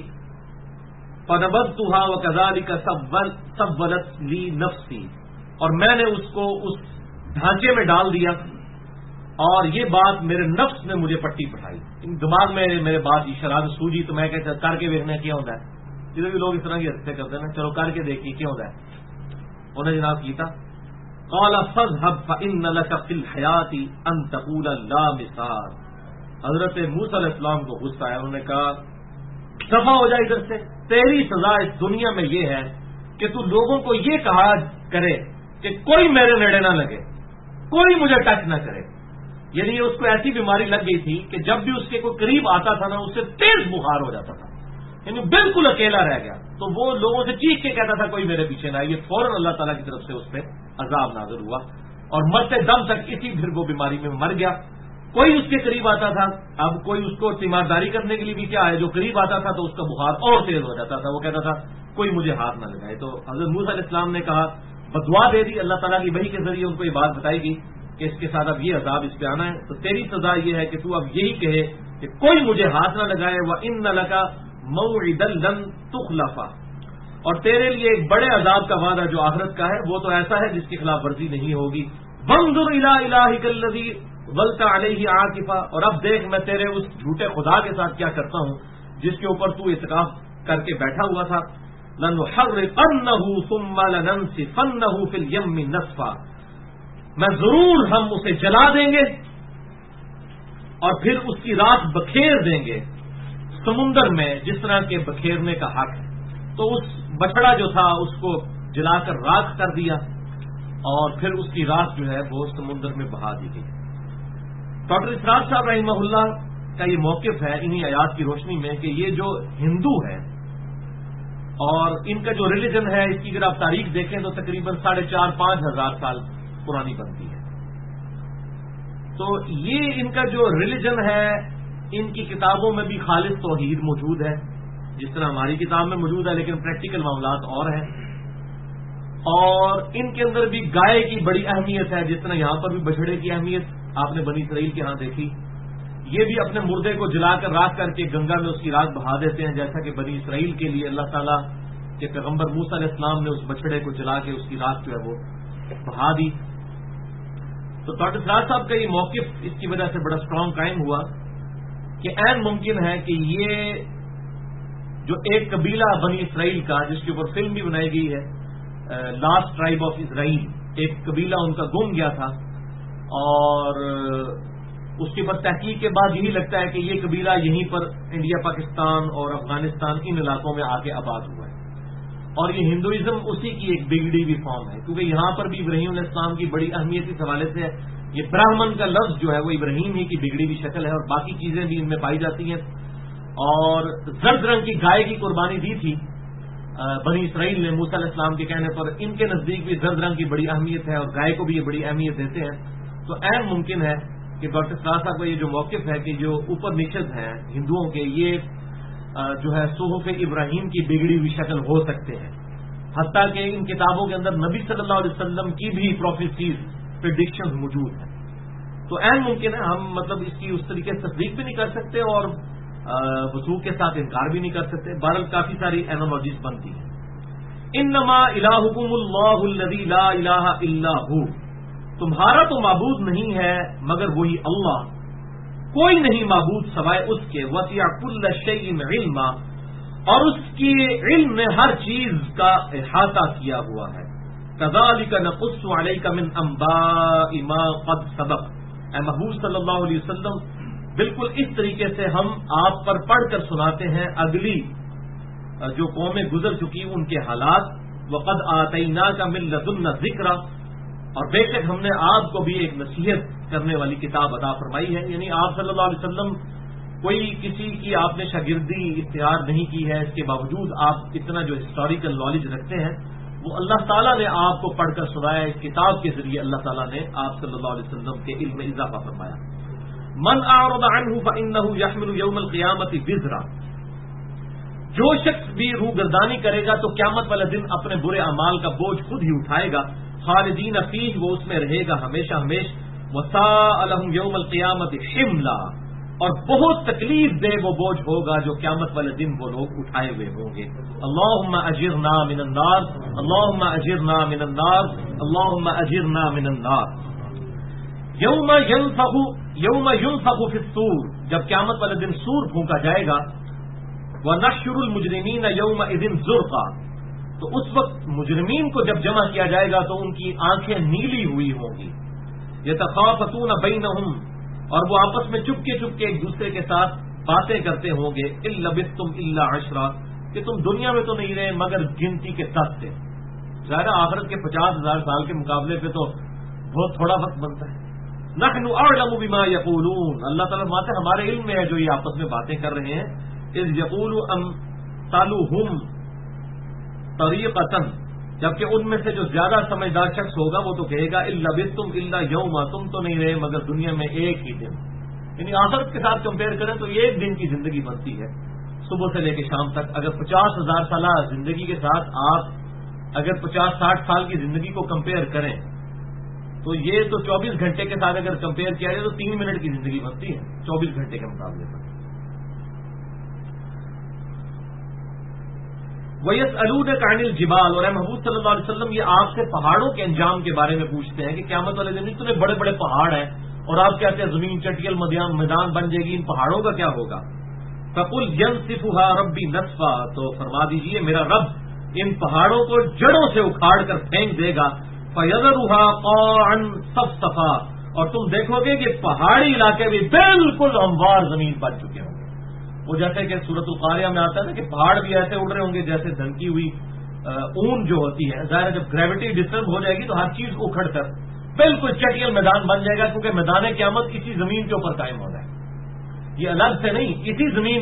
فنبذتها وكذلك سولت لی نفسی، اور میں نے اس کو اس ڈھانچے میں ڈال دیا اور یہ بات میرے نفس نے مجھے پٹی پٹھائی. دماغ میں میرے بات کی شرارت سوجی تو میں کہتا کر کے دیکھنا کیا ہوتا ہے. جدھر بھی لوگ اس طرح کی حرکتیں کرتے ہیں نا، چلو کر کے دیکھیے کیا ہوتا ہے. انہوں نے جناب کیتا قال فاذهب فإن لك في الحياة أن تقول لا مثال. حضرت موسیٰ علیہ السلام کو غصہ آیا. انہوں نے کہا دفع ہو جائے ادھر سے، تیری سزا اس دنیا میں یہ ہے کہ تو لوگوں کو یہ کہا کرے کہ کوئی میرے نیڑے نہ لگے، کوئی مجھے ٹچ نہ کرے. یعنی اس کو ایسی بیماری لگ گئی تھی کہ جب بھی اس کے کوئی قریب آتا تھا نا، اس سے تیز بخار ہو جاتا تھا، یعنی بالکل اکیلا رہ گیا. تو وہ لوگوں سے چیخ کے کہتا تھا کوئی میرے پیچھے نہ آئے. یہ فوراً اللہ تعالیٰ کی طرف سے اس پہ عذاب نازل ہوا اور مرتے دم تک اسی پھر وہ بیماری میں مر گیا. کوئی اس کے قریب آتا تھا، اب کوئی اس کو تیمارداری کرنے کے لیے بھی کیا ہے، جو قریب آتا تھا تو اس کا بخار اور تیز ہو جاتا تھا. وہ کہتا تھا کوئی مجھے ہاتھ نہ لگائے. تو حضرت موسیٰ علیہ السلام نے کہا، بدعا دے دی اللہ تعالیٰ کی وحی کے ذریعے ان کو یہ بات بتائی گی کہ اس کے ساتھ اب یہ عذاب اس پہ آنا ہے. تو تیری سزا یہ ہے کہ تو اب یہی کہے کہ کوئی مجھے ہاتھ نہ لگائے. وَإِنَّ لَكَ مَوْعِدًا لَن تُخْلَفَ، اور تیرے لیے ایک بڑے عذاب کا وعدہ جو آخرت کا ہے وہ تو ایسا ہے جس کی خلاف ورزی نہیں ہوگی. وَانظُرْ إِلَىٰ إِلَٰهِكَ الَّذِي ظَلْتَ عَلَيْهِ عَاكِفًا، اور اب دیکھ میں تیرے اس جھوٹے خدا کے ساتھ کیا کرتا ہوں جس کے اوپر تو اعتکاف کر کے بیٹھا ہوا تھا. لَنُحَرِّقَنَّهُ ثُمَّ لَنَنسِفَنَّهُ فِي الْيَمِّ نَسْفًا، میں ضرور ہم اسے جلا دیں گے اور پھر اس کی رات بکھیر دیں گے سمندر میں جس طرح کے بکھیرنے کا حق ہے. تو اس بچڑا جو تھا اس کو جلا کر راکھ کر دیا اور پھر اس کی رات جو ہے وہ سمندر میں بہا دی گئی. ڈاکٹر اسرار صاحب رحمہ اللہ کا یہ موقف ہے انہی آیات کی روشنی میں کہ یہ جو ہندو ہے اور ان کا جو ریلیجن ہے اس کی اگر آپ تاریخ دیکھیں تو تقریباً 4,500-5,000 سال پرانی بنتی ہے. تو یہ ان کا جو ریلیجن ہے ان کی کتابوں میں بھی خالص توحید موجود ہے جس طرح ہماری کتاب میں موجود ہے، لیکن پریکٹیکل معاملات اور ہیں. اور ان کے اندر بھی گائے کی بڑی اہمیت ہے، جس طرح یہاں پر بھی بچڑے کی اہمیت آپ نے بنی اسرائیل کے ہاں دیکھی. یہ بھی اپنے مردے کو جلا کر راکھ کر کے گنگا میں اس کی راکھ بہا دیتے ہیں، جیسا کہ بنی اسرائیل کے لیے اللہ تعالیٰ کے پیغمبر موسیٰ علیہ السلام نے اس بچڑے کو جلا کے اس کی راکھ جو ہے وہ بہا دی. تو ڈاکٹر اسرار صاحب کا یہ موقف اس کی وجہ سے بڑا اسٹرانگ قائم ہوا کہ عین ممکن ہے کہ یہ جو ایک قبیلہ بنی اسرائیل کا جس کے اوپر فلم بھی بنائی گئی ہے، لاسٹ ٹرائب آف اسرائیل، ایک قبیلہ ان کا گم گیا تھا اور اس کے بعد تحقیق کے بعد یہی لگتا ہے کہ یہ قبیلہ یہیں پر انڈیا، پاکستان اور افغانستان ان علاقوں میں آ کے آباد ہوا ہے. اور یہ ہندوازم اسی کی ایک بگڑی ہوئی فارم ہے، کیونکہ یہاں پر بھی ابراہیم علیہ السلام کی بڑی اہمیت اس حوالے سے ہے. یہ براہمن کا لفظ جو ہے وہ ابراہیم ہی کی بگڑی ہوئی شکل ہے اور باقی چیزیں بھی ان میں پائی جاتی ہیں. اور زرد رنگ کی گائے کی قربانی دی تھی بنی اسرائیل نے موسیٰ علیہ السلام کے کہنے پر. ان کے نزدیک بھی زرد رنگ کی بڑی اہمیت ہے اور گائے کو بھی یہ بڑی اہمیت دیتے ہیں. تو عین ممکن ہے کہ ڈاکٹر اسرار صاحب کا یہ جو موقف ہے کہ جو اوپر نیچز ہیں ہندوؤں کے، یہ جو ہے صحف ابراہیم کی بگڑی ہوئی شکل ہو سکتے ہیں. حتیٰ کہ ان کتابوں کے اندر نبی صلی اللہ علیہ وسلم کی بھی پروفیسیز، پریڈکشنز موجود ہیں. تو عین ممکن ہے، ہم مطلب اس کی اس طریقے سے تصدیق بھی نہیں کر سکتے اور وثوق کے ساتھ انکار بھی نہیں کر سکتے. بہرحال کافی ساری اینالوجیز بنتی ہیں. انما الہکم اللہ الذی لا الہ الا ہو، تمہارا تو معبود نہیں ہے مگر وہی اللہ، کوئی نہیں معبود سوائے اس کے. وسع کل شیء علما، اور اس کی علم نے ہر چیز کا احاطہ کیا ہوا ہے. کذالک نقص علیک من انباء ما قد سبق، اے محبوب صلی اللہ علیہ وسلم بالکل اس طریقے سے ہم آپ پر پڑھ کر سناتے ہیں اگلی جو قومیں گزر چکی ان کے حالات. وقد آتیناک من لدنا ذکرا، اور بے شک ہم نے آپ کو بھی ایک نصیحت کرنے والی کتاب عطا فرمائی ہے. یعنی آپ صلی اللہ علیہ وسلم کوئی کسی کی آپ نے شاگردی اختیار نہیں کی ہے، اس کے باوجود آپ اتنا جو ہسٹوریکل نالج رکھتے ہیں وہ اللہ تعالیٰ نے آپ کو پڑھ کر سنایا. اس کتاب کے ذریعے اللہ تعالیٰ نے آپ صلی اللہ علیہ وسلم کے علم میں اضافہ فرمایا. من اعرض عنہ فانه يحمل يوم القیامت وزرا. جو شخص بھی روگردانی کرے گا تو قیامت والے دن اپنے برے اعمال کا بوجھ خود ہی اٹھائے گا. خالدین فیہ، وہ اس میں رہے گا ہمیشہ ہمیش. وساء لهم یوم القیامت حملا، اور بہت تکلیف دہ وہ بوجھ ہوگا جو قیامت والے دن وہ لوگ اٹھائے ہوئے ہوں گے. اللہم اجرنا من النار، اللہم اجرنا من النار، اللہم اجرنا من النار. یوم ينفخ فی الصور، جب قیامت والے دن سور پھونکا جائے گا. وَنَحْشُرُ الْمُجْرِمِينَ يَوْمَئِذٍ زُرْقًا، تو اس وقت مجرمین کو جب جمع کیا جائے گا تو ان کی آنکھیں نیلی ہوئی ہوں گی. يَتَخَافَتُونَ بَيْنَهُمْ، اور وہ آپس میں چپکے چپکے ایک دوسرے کے ساتھ باتیں کرتے ہوں گے. إِن لَبِثْتُمْ إِلَّا عَشْرًا، کہ تم دنیا میں تو نہیں رہے مگر گنتی کے 10 تھے. ظاہر آخرت کے 50,000 سال کے مقابلے پہ تو بہت تھوڑا وقت بنتا ہے. نحن اعلم بما يقولون، اللہ تعالیٰ فرماتے ہیں ہمارے علم میں ہے جو یہ آپس میں باتیں کر رہے ہیں. اذ یقول امثالهم طریقۃ، جبکہ ان میں سے جو زیادہ سمجھدار شخص ہوگا وہ تو کہے گا ان لبثتم الا یوما، تم تو نہیں رہے مگر دنیا میں ایک ہی دن. یعنی آخرت کے ساتھ کمپیئر کریں تو یہ ایک دن کی زندگی بنتی ہے صبح سے لے کے شام تک. اگر 50,000 سالہ زندگی کے ساتھ آپ اگر 50-60 سال کی زندگی کو کمپیئر کریں تو یہ تو 24 گھنٹے کے ساتھ اگر کمپیئر کیا جائے تو 3 منٹ کی زندگی بنتی ہے 24 گھنٹے کے مقابلے پر. وَيَسْأَلُونَكَ عَنِ الْجِبَالِ، اور اے محبوب صلی اللہ علیہ وسلم یہ آپ سے پہاڑوں کے انجام کے بارے میں پوچھتے ہیں کہ قیامت والے دن اتنے بڑے بڑے پہاڑ ہیں اور آپ کہتے ہیں زمین چٹیل میدان بن جائے گی، ان پہاڑوں کا کیا ہوگا؟ فَقُلْ يَنْسِفُهَا رَبِّي نَسْفًا، تو فرما دیجئے میرا رب ان پہاڑوں کو جڑوں سے اکھاڑ کر پھینک دے گا. فَيَذَرُهَا قَاعًا صَفْصَفًا، اور تم دیکھو گے کہ پہاڑی علاقے بھی بالکل ہموار زمین بن چکے ہوں گے. وہ جیسے کہ سورۃ القاریہ میں آتا ہے نا کہ پہاڑ بھی ایسے اڑ رہے ہوں گے جیسے دھنکی ہوئی اون جو ہوتی ہے. ظاہر جب گریوٹی ڈسٹرب ہو جائے گی تو ہر چیز اکھڑ کر بالکل چٹیل میدان بن جائے گا، کیونکہ میدان قیامت اسی زمین کے اوپر قائم ہونا ہے. یہ الگ سے نہیں، اسی زمین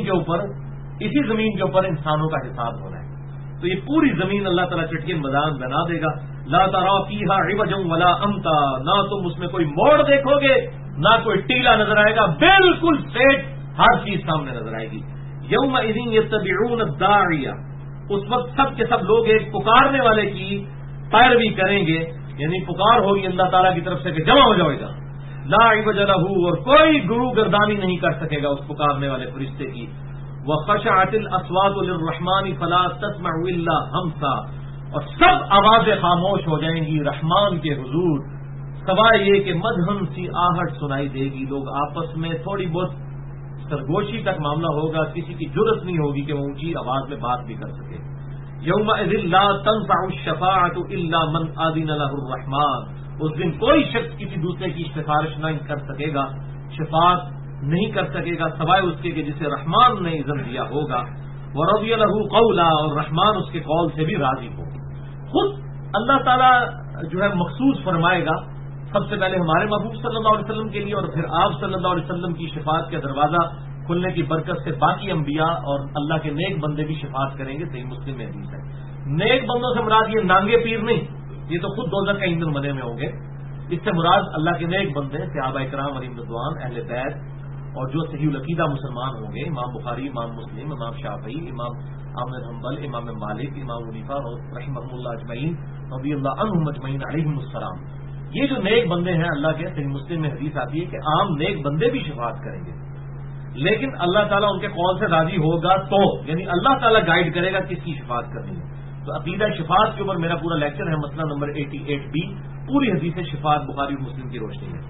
کے اوپر انسانوں کا حساب ہونا ہے. تو یہ پوری زمین اللہ تعالیٰ چٹیل میدان بنا دے گا. لا ترى فيها عوجا ولا امتا، نہ تم اس میں کوئی موڑ دیکھو گے نہ کوئی ٹیلا نظر آئے گا، بالکل سیٹ ہر چیز سامنے نظر آئے گی. یومئذ یتبعون الداعی، اس وقت سب کے سب لوگ ایک پکارنے والے کی پیروی کریں گے، یعنی پکار ہوگی اللہ تعالیٰ کی طرف سے کہ جمع ہو جائے گا. لا عوج لہ، اور کوئی گرو گردانی نہیں کر سکے گا اس پکارنے والے فرشتے کی. وخشعت الاصوات للرحمن فلا تسمع الا همسا، اور سب آوازیں خاموش ہو جائیں گی رحمان کے حضور سوائے یہ کہ مدھم سی آہٹ سنائی دے گی. لوگ آپس میں تھوڑی بہت سرگوشی تک معاملہ ہوگا، کسی کی جرت نہیں ہوگی کہ وہ اونچی آواز میں بات بھی کر سکے. یومئذ لا تنفع الشفاعۃ الا من اذن له الرحمن، اس دن کوئی شخص کسی دوسرے کی سفارش نہ کر سکے گا، شفاعت نہیں کر سکے گا سوائے اس کے کہ جسے رحمان نے اذن دیا ہوگا. ورضی له قولا، اور رحمان اس کے قول سے بھی راضی ہو. خود اللہ تعالیٰ جو ہے مخصوص فرمائے گا سب سے پہلے ہمارے محبوب صلی اللہ علیہ وسلم کے لیے، اور پھر آپ صلی اللہ علیہ وسلم کی شفاعت کا دروازہ کھلنے کی برکت سے باقی انبیاء اور اللہ کے نیک بندے بھی شفاعت کریں گے. صحیح مسلم میں حدیث ہے. نیک بندوں سے مراد یہ نانگے پیر نہیں، یہ تو خود دوزخ کا ایندھن بنے میں ہوں گے. اس سے مراد اللہ کے نیک بندے، صحابہ کرام علیہم رضوان، اہل بیت، اور جو صحیح العقیدہ مسلمان ہوں گے، امام بخاری، امام مسلم، امام شافعی، امام احمد حنبل، امام مالک، امام حنیفہ رحمہم اللہ اجمعین رضی اللہ عنہم اجمعین علیہم السلام. یہ جو نیک بندے ہیں اللہ کے، صحیح مسلم میں حدیث آتی ہے کہ عام نیک بندے بھی شفاعت کریں گے، لیکن اللہ تعالیٰ ان کے قول سے راضی ہوگا تو، یعنی اللہ تعالیٰ گائیڈ کرے گا کس کی شفاعت کرنی ہے. تو عقیدہ شفاعت کے اوپر میرا پورا لیکچر ہے، مسئلہ نمبر 88B، پوری حدیث شفاعت بخاری اور مسلم کی روشنی میں.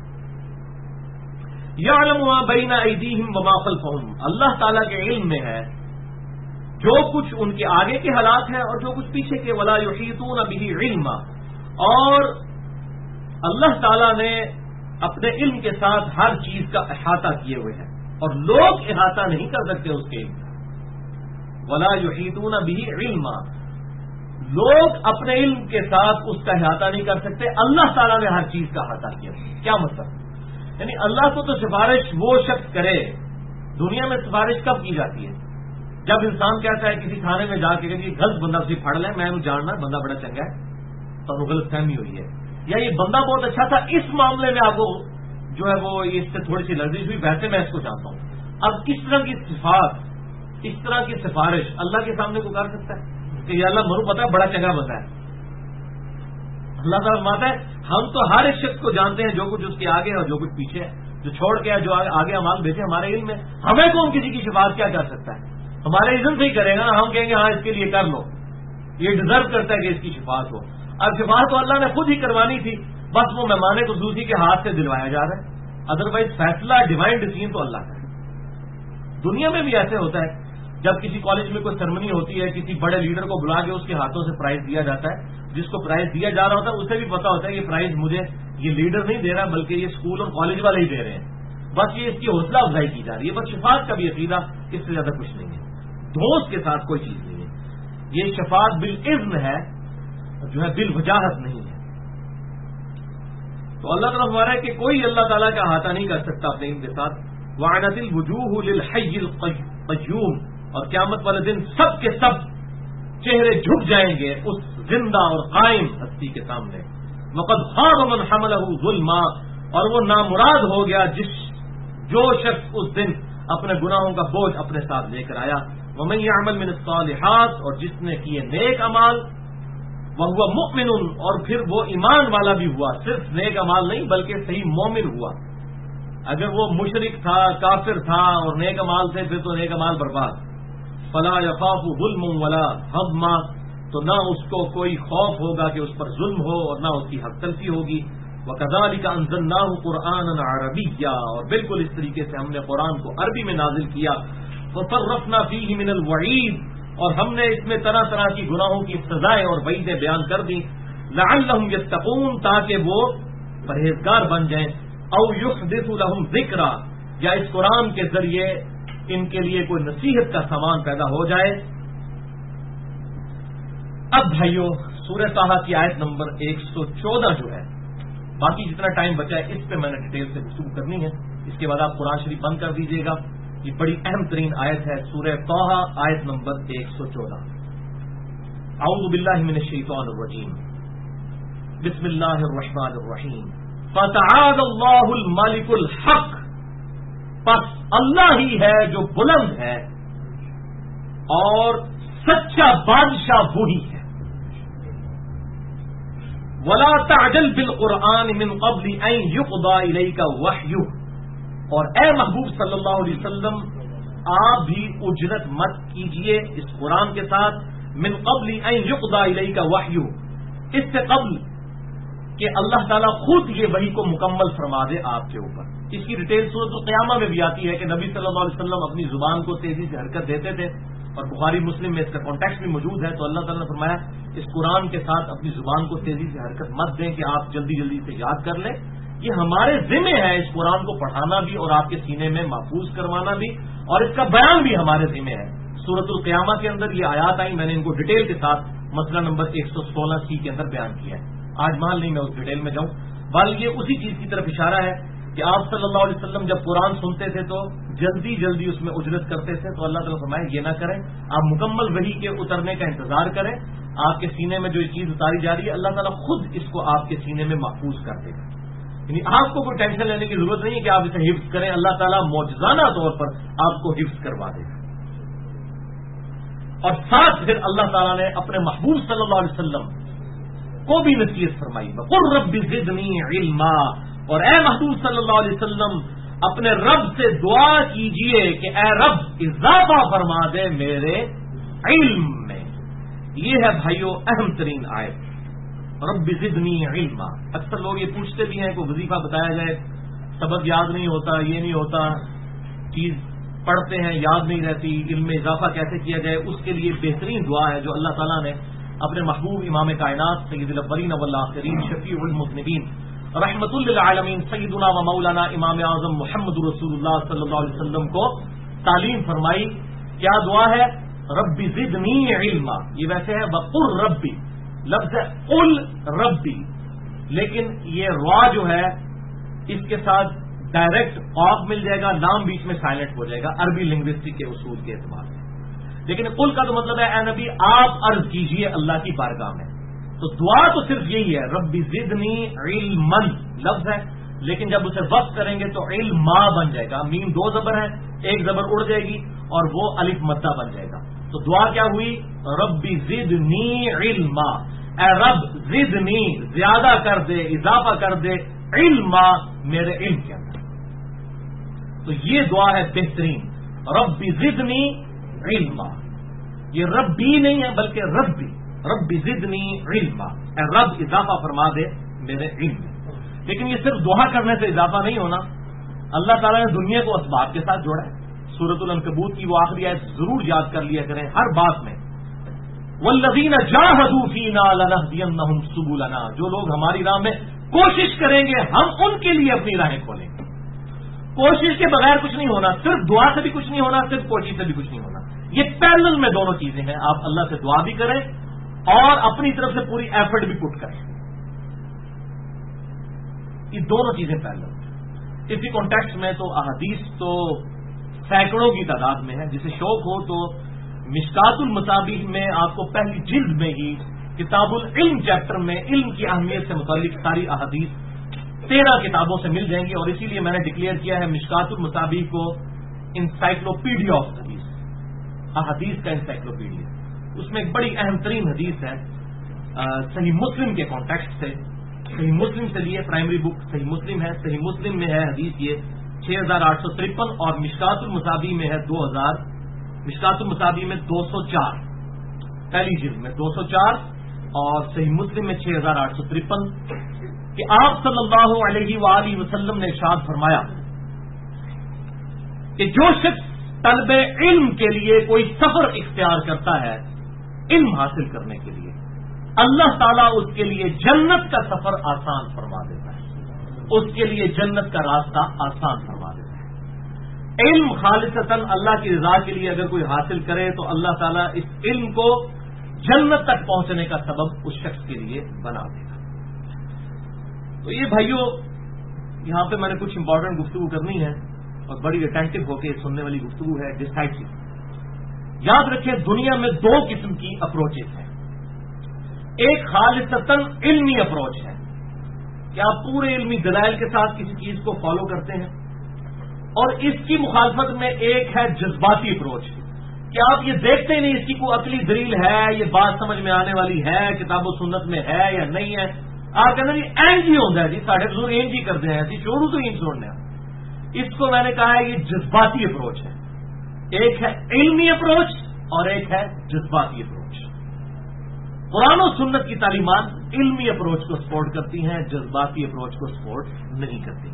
یعلم ما بین ایدیہم وما خلفہم، اللہ تعالیٰ کے علم میں ہے جو کچھ ان کے آگے کے حالات ہیں اور جو کچھ پیچھے کے. ولا یحیطون بہ علما، اور اللہ تعالیٰ نے اپنے علم کے ساتھ ہر چیز کا احاطہ کیے ہوئے ہیں اور لوگ احاطہ نہیں کر سکتے اس کے علم. ولا یحیطون بہ علما، لوگ اپنے علم کے ساتھ اس کا احاطہ نہیں کر سکتے، اللہ تعالیٰ نے ہر چیز کا احاطہ کیا. کیا مطلب؟ یعنی اللہ کو تو سفارش وہ شخص کرے، دنیا میں سفارش کب کی جاتی ہے؟ جب انسان کہتا ہے کسی تھانے میں جا کے کہ غلط بندہ سے پھڑ لے، میں جاننا بندہ بڑا چنگا ہے تو وہ غلط فہمی ہوئی ہے، یا یہ بندہ بہت اچھا تھا، اس معاملے میں آپ کو جو ہے وہ اس سے تھوڑی سی لرزش ہوئی، ویسے میں اس کو جانتا ہوں. اب اس طرح کی صفات، اس طرح کی سفارش اللہ کے سامنے کو کر سکتا ہے کہ یا اللہ مرو پتا ہے بڑا چنگا بندہ ہے. اللہ تعالیٰ فرماتا ہے ہم تو ہر ایک شخص کو جانتے ہیں، جو کچھ اس کے آگے اور جو کچھ پیچھے ہے، جو چھوڑ کے ہے، جو آگے امال بھیجے ہمارے علم میں. ہمیں کون کسی کی شفاعت کیا کر سکتا ہے؟ ہمارے علم سے ہی کرے گا نا. ہم کہیں گے ہاں اس کے لیے کر لو، یہ ڈیزرو کرتا ہے کہ اس کی شفاعت ہو. اب شفاعت تو اللہ نے خود ہی کروانی تھی، بس وہ مہمان خصوصی کے ہاتھ سے دلوایا جا رہا ہے. ادروائز فیصلہ ڈیوائن ڈیسیژن تو اللہ کا ہے. دنیا میں بھی ایسے ہوتا ہے، جب کسی کالج میں کوئی سرمنی ہوتی ہے، کسی بڑے لیڈر کو بلا کے اس کے ہاتھوں سے پرائز دیا جاتا ہے. جس کو پرائز دیا جا رہا ہوتا ہے اسے بھی پتا ہوتا ہے یہ پرائز مجھے یہ لیڈر نہیں دے رہا بلکہ یہ اسکول اور کالج والے ہی دے رہے ہیں. بس یہ اس کی حوصلہ افزائی کی جا رہی ہے. بس شفاعت کا بھی عقیدہ اس سے زیادہ کچھ نہیں ہے. دوست کے ساتھ کوئی چیز نہیں ہے. یہ شفاعت بالاذن ہے، جو ہے بالوجاہت نہیں ہے. تو اللہ تعالیٰ ہمارا ہے کہ کوئی اللہ تعالیٰ کا احاطہ نہیں کر سکتا اپنے علم کے ساتھ. وعنت الوجوہ للحی القیوم، اور قیامت والے دن سب کے سب چہرے جھک جائیں گے اس زندہ اور قائم ہستی کے سامنے. وقد خاب من حملہ ظلما، اور وہ نامراد ہو گیا جو شخص اس دن اپنے گناہوں کا بوجھ اپنے ساتھ لے کر آیا. ومن یعمل من الصالحات، اور جس نے کیے نیک اعمال، وہو مؤمن، اور پھر وہ ایمان والا بھی ہوا. صرف نیک اعمال نہیں بلکہ صحیح مومن ہوا. اگر وہ مشرک تھا، کافر تھا اور نیک اعمال تھے پھر تو نیک اعمال برباد. فلا یخاف ظلم ولا ہضما، تو نہ اس کو کوئی خوف ہوگا کہ اس پر ظلم ہو اور نہ اس کی حق تلفی ہوگی. وَكَذَلِكَ أَنزَلْنَاهُ قُرْآنًا عَرَبِيًّا، اور بالکل اس طریقے سے ہم نے قرآن کو عربی میں نازل کیا. فَصَرَّفْنَا فِيهِ مِنَ الْوَعِيدِ، اور ہم نے اس میں طرح طرح کی گناہوں کی سزائیں اور وعیدیں بیان کر دیں. لَعَلَّهُمْ يَتَّقُونَ، تاکہ وہ پرہیزگار بن جائیں. أَوْ يُحْدِثُ لَهُمْ ذِكْرًا، یا اس قرآن کے ذریعے ان کے لیے کوئی نصیحت کا سامان پیدا ہو جائے. اب بھائیو سورہ طٰہٰ کی آیت نمبر 114 جو ہے، باقی جتنا ٹائم بچا ہے اس پہ میں نے ڈیٹیل سے گفتگو کرنی ہے. اس کے بعد آپ قرآن شریف بند کر دیجئے گا. یہ بڑی اہم ترین آیت ہے، سورہ طٰہٰ آیت نمبر 114. اعوذ باللہ من الشیطان الرجیم، بسم اللہ الرحمن الرحیم. فتعالی اللہ الملک الحق، پس اللہ ہی ہے جو بلند ہے اور سچا بادشاہ وہی ہے. ولا تعجل بالقرآن من قبل ان يقضى الیک وحیہ، اور اے محبوب صلی اللہ علیہ وسلم آپ بھی اجرت مت کیجئے اس قرآن کے ساتھ. من قبل ان يقضى الیک وحیہ، اس سے قبل کہ اللہ تعالیٰ خود یہ وحی کو مکمل فرما دے آپ کے اوپر. اس کی ڈیٹیل سورۃ القیامہ میں بھی آتی ہے کہ نبی صلی اللہ علیہ وسلم اپنی زبان کو تیزی سے حرکت دیتے تھے، اور بخاری مسلم میں اس کا کانٹیکسٹ بھی موجود ہے. تو اللہ تعالیٰ نے فرمایا اس قرآن کے ساتھ اپنی زبان کو تیزی سے حرکت مت دیں کہ آپ جلدی جلدی سے یاد کر لیں. یہ ہمارے ذمہ ہے اس قرآن کو پڑھانا بھی اور آپ کے سینے میں محفوظ کروانا بھی، اور اس کا بیان بھی ہمارے ذمہ ہے. سورۃ القیامہ کے اندر یہ آیات آئی، میں نے ان کو ڈیٹیل کے ساتھ مسئلہ نمبر 116C کے اندر بیان کیا ہے. آج مان نہیں میں اس ڈیٹیل میں جاؤں، بلکہ یہ اسی چیز کی طرف اشارہ ہے کہ آپ صلی اللہ علیہ وسلم جب قرآن سنتے تھے تو جلدی جلدی اس میں اجرت کرتے تھے. تو اللہ تعالیٰ فرمائے یہ نہ کریں، آپ مکمل وحی کے اترنے کا انتظار کریں. آپ کے سینے میں جو یہ چیز اتاری جا رہی ہے اللہ تعالیٰ خود اس کو آپ کے سینے میں محفوظ کر دے گا. یعنی آپ کو کوئی ٹینشن لینے کی ضرورت نہیں ہے کہ آپ اسے حفظ کریں، اللہ تعالیٰ معجزانہ طور پر آپ کو حفظ کروا دے گا. اور ساتھ پھر اللہ تعالیٰ نے اپنے محبوب صلی اللہ علیہ وسلم کو بھی نصیحت فرمائی، قل رب زدنی علما، اور اے محبوب صلی اللہ علیہ وسلم اپنے رب سے دعا کیجئے کہ اے رب اضافہ فرما دے میرے علم میں. یہ ہے بھائیو اہم ترین آیت، رب زدنی علما. اکثر لوگ یہ پوچھتے بھی ہیں کوئی وظیفہ بتایا جائے، سبق یاد نہیں ہوتا، یہ نہیں ہوتا، چیز پڑھتے ہیں یاد نہیں رہتی، علم میں اضافہ کیسے کیا جائے. اس کے لیے بہترین دعا ہے جو اللہ تعالیٰ نے اپنے محبوب امام کائنات سید الاولین والآخرین شفیع المذنبین رحمت للعالمین سیدنا و مولانا امام اعظم محمد رسول اللہ صلی اللہ علیہ وسلم کو تعلیم فرمائی. کیا دعا ہے؟ رب زدنی علما. یہ ویسے ہے وقل ربی، لفظ ہے قل ربی، لیکن یہ را جو ہے اس کے ساتھ ڈائریکٹ قاف مل جائے گا، لام بیچ میں سائلنٹ ہو جائے گا عربی لنگوسٹک کے اصول کے اعتبار سے. لیکن قل کا تو مطلب ہے اے نبی آپ عرض کیجئے اللہ کی بارگاہ میں. تو دعا تو صرف یہی ہے ربی زدنی علما لفظ ہے، لیکن جب اسے وقف کریں گے تو علما بن جائے گا. میم دو زبر ہے، ایک زبر اڑ جائے گی اور وہ الف مدہ بن جائے گا. تو دعا کیا ہوئی؟ ربی زدنی علما، اے رب زدنی زیادہ کر دے، اضافہ کر دے، علما میرے علم کے اندر. تو یہ دعا ہے بہترین، ربی زدنی علما. یہ ربی نہیں ہے بلکہ ربی زدنی علما، اے رب اضافہ فرما دے میرے علم میں. لیکن یہ صرف دعا کرنے سے اضافہ نہیں ہونا. اللہ تعالیٰ نے دنیا کو اسباب کے ساتھ جوڑا ہے. سورۃ العنکبوت کی وہ آخری آیت ضرور یاد کر لیا کریں ہر بات میں، والذین جاہدوا فینا لنہدینہم سبلنا. جو لوگ ہماری راہ میں کوشش کریں گے ہم ان کے لیے اپنی راہیں کھولیں گے. کوشش کے بغیر کچھ نہیں ہونا، صرف دعا سے بھی کچھ نہیں ہونا، صرف کوشش سے بھی کچھ نہیں ہونا. یہ پیرلل میں دونوں چیزیں ہیں. آپ اللہ سے دعا بھی کریں اور اپنی طرف سے پوری ایفرٹ بھی پٹ کریں. یہ دونوں چیزیں پیرلل. اسی کانٹیکسٹ میں تو احادیث تو سینکڑوں کی تعداد میں ہے. جسے شوق ہو تو مشکات المصابیح میں آپ کو پہلی جلد میں ہی کتاب العلم چیپٹر میں علم کی اہمیت سے متعلق ساری احادیث 13 کتابوں سے مل جائیں گی. اور اسی لیے میں نے ڈکلیئر کیا ہے مشکات المصابیح کو انسائکلوپیڈیا آف حدیث، احادیث کا انسائکلوپیڈیا. اس میں ایک بڑی اہم ترین حدیث ہے صحیح مسلم کے کانٹیکسٹ سے. صحیح مسلم سے لیے پرائمری بک صحیح مسلم ہے. صحیح مسلم میں ہے حدیث یہ 6853 اور مشکات المصابیح میں ہے 2000. مشکات المصابیح میں 204 پہلی جلد میں 204 اور صحیح مسلم میں 6853 کہ آپ صلی اللہ علیہ وآلہ وسلم نے ارشاد فرمایا کہ جو شخص طلب علم کے لیے کوئی سفر اختیار کرتا ہے علم حاصل کرنے کے لیے، اللہ تعالیٰ اس کے لیے جنت کا سفر آسان فرما دیتا ہے، اس کے لیے جنت کا راستہ آسان فرما دیتا ہے. علم خالصتاً اللہ کی رضا کے لیے اگر کوئی حاصل کرے تو اللہ تعالیٰ اس علم کو جنت تک پہنچنے کا سبب اس شخص کے لیے بنا دے گا. تو یہ بھائیوں یہاں پہ میں نے کچھ امپورٹنٹ گفتگو کرنی ہے اور بڑی اٹینٹو ہو کے سننے والی گفتگو ہے. ڈسائڈ یاد رکھیں دنیا میں 2 قسم کی اپروچز ہیں. ایک خالصتاً علمی اپروچ ہے کہ آپ پورے علمی دلائل کے ساتھ کسی چیز کو فالو کرتے ہیں، اور اس کی مخالفت میں ایک ہے جذباتی اپروچ کہ آپ یہ دیکھتے ہی نہیں اس کی کوئی عقلی دلیل ہے، یہ بات سمجھ میں آنے والی ہے، کتاب و سنت میں ہے یا نہیں ہے. آپ کہتے ہیں جی این جی ہوتا ہے جی ساڑھے بزرگ این جی کرتے ہیں جی شروع تو این چھوڑنے. اس کو میں نے کہا ہے یہ جذباتی اپروچ ہے. ایک ہے علمی اپروچ اور ایک ہے جذباتی اپروچ. قرآن و سنت کی تعلیمات علمی اپروچ کو سپورٹ کرتی ہیں، جذباتی اپروچ کو سپورٹ نہیں کرتی.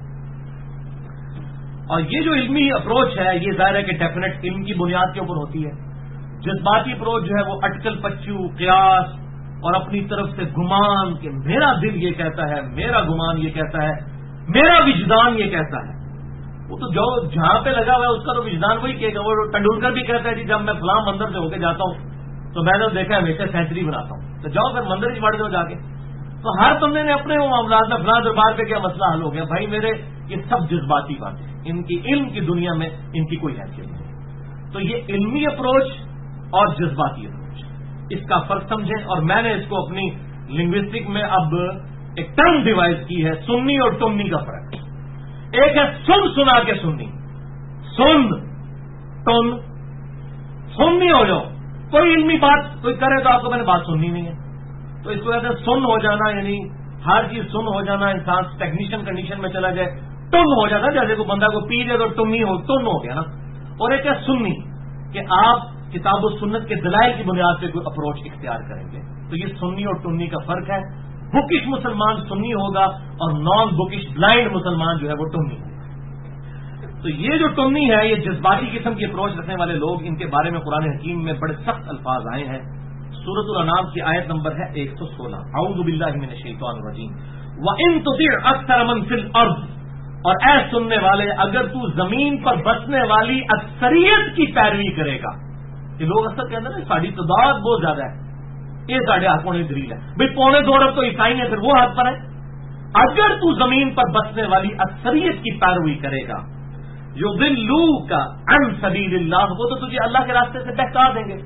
اور یہ جو علمی اپروچ ہے یہ ظاہر ہے کہ ڈیفینیٹ علم کی بنیاد کے اوپر ہوتی ہے. جذباتی اپروچ جو ہے وہ اٹکل پچو قیاس اور اپنی طرف سے گمان کہ میرا دل یہ کہتا ہے، میرا گمان یہ کہتا ہے، میرا وجدان یہ کہتا ہے. وہ تو جو جہاں پہ لگا ہوا ہے اس کا تو وجدان وہی کہے گا. وہ ٹنڈولکر بھی کہتا ہے جی جب میں فلاں مندر سے ہو کے جاتا ہوں تو میں نے دیکھا ہمیشہ سینچری بناتا ہوں. تو جاؤ پھر مندر ہی بڑھ جاؤ جا کے. تو ہر بندے نے اپنے وہ معاملات میں فلاں دربار پہ کیا مسئلہ حل ہو گیا. بھائی میرے یہ سب جذباتی باتیں ہیں، ان کی علم کی دنیا میں ان کی کوئی حیثیت نہیں. تو یہ علمی اپروچ اور جذباتی اپروچ اس کا فرق سمجھیں. اور میں نے اس کو اپنی لنگوسٹک میں اب ایک ٹرم ڈیوائز کی ہے، سنی اور ٹمنی کا فرق. ایک ہے سنا کے سننی، سن ٹن سننی ہو جاؤ. کوئی علمی بات کوئی کرے تو آپ کو میں نے بات سننی نہیں ہے تو اس کو کہتے ہیں سن ہو جانا، یعنی ہر چیز سن ہو جانا. انسان ٹیکنیشین کنڈیشن میں چلا جائے ٹن ہو جاتا ہے، جیسے کوئی بندہ کو پی جائے تو ٹن ہو گیا نا. اور ایک ہے سننی کہ آپ کتاب و سنت کے دلائل کی بنیاد پہ کوئی اپروچ اختیار کریں گے. تو یہ سنی اور ٹنی کا فرق ہے. بکش مسلمان سنی ہوگا اور نان بکش بلائنڈ مسلمان جو ہے وہ ٹنی ہوگا. تو یہ جو ٹنی ہے یہ جذباتی قسم کی اپروچ رکھنے والے لوگ، ان کے بارے میں قرآن حکیم میں بڑے سخت الفاظ آئے ہیں. سورۃ الانعام کی آیت نمبر ہے 116، اعوذ باللہ من الشیطان الرجیم وَإِن تُطِعْ أَكْثَرَ مَنْ فِي الْأَرْضِ. اور اے سننے والے اگر تو زمین پر بسنے والی اکثریت کی پیروی کرے گا. یہ لوگ اکثر کہتے ہیں نا ساری تعداد بہت زیادہ ہے، یہ ساڑھے ہاتھ پونے دلیل ہے. بھائی 2.25 ارب تو عیسائی ہیں، پھر وہ ہاتھ پر ہے. اگر تو زمین پر بسنے والی اکثریت کی پیروی کرے گا یضلوک عن سبیل اللہ، وہ تو تجھے اللہ کے راستے سے بہکا دیں گے.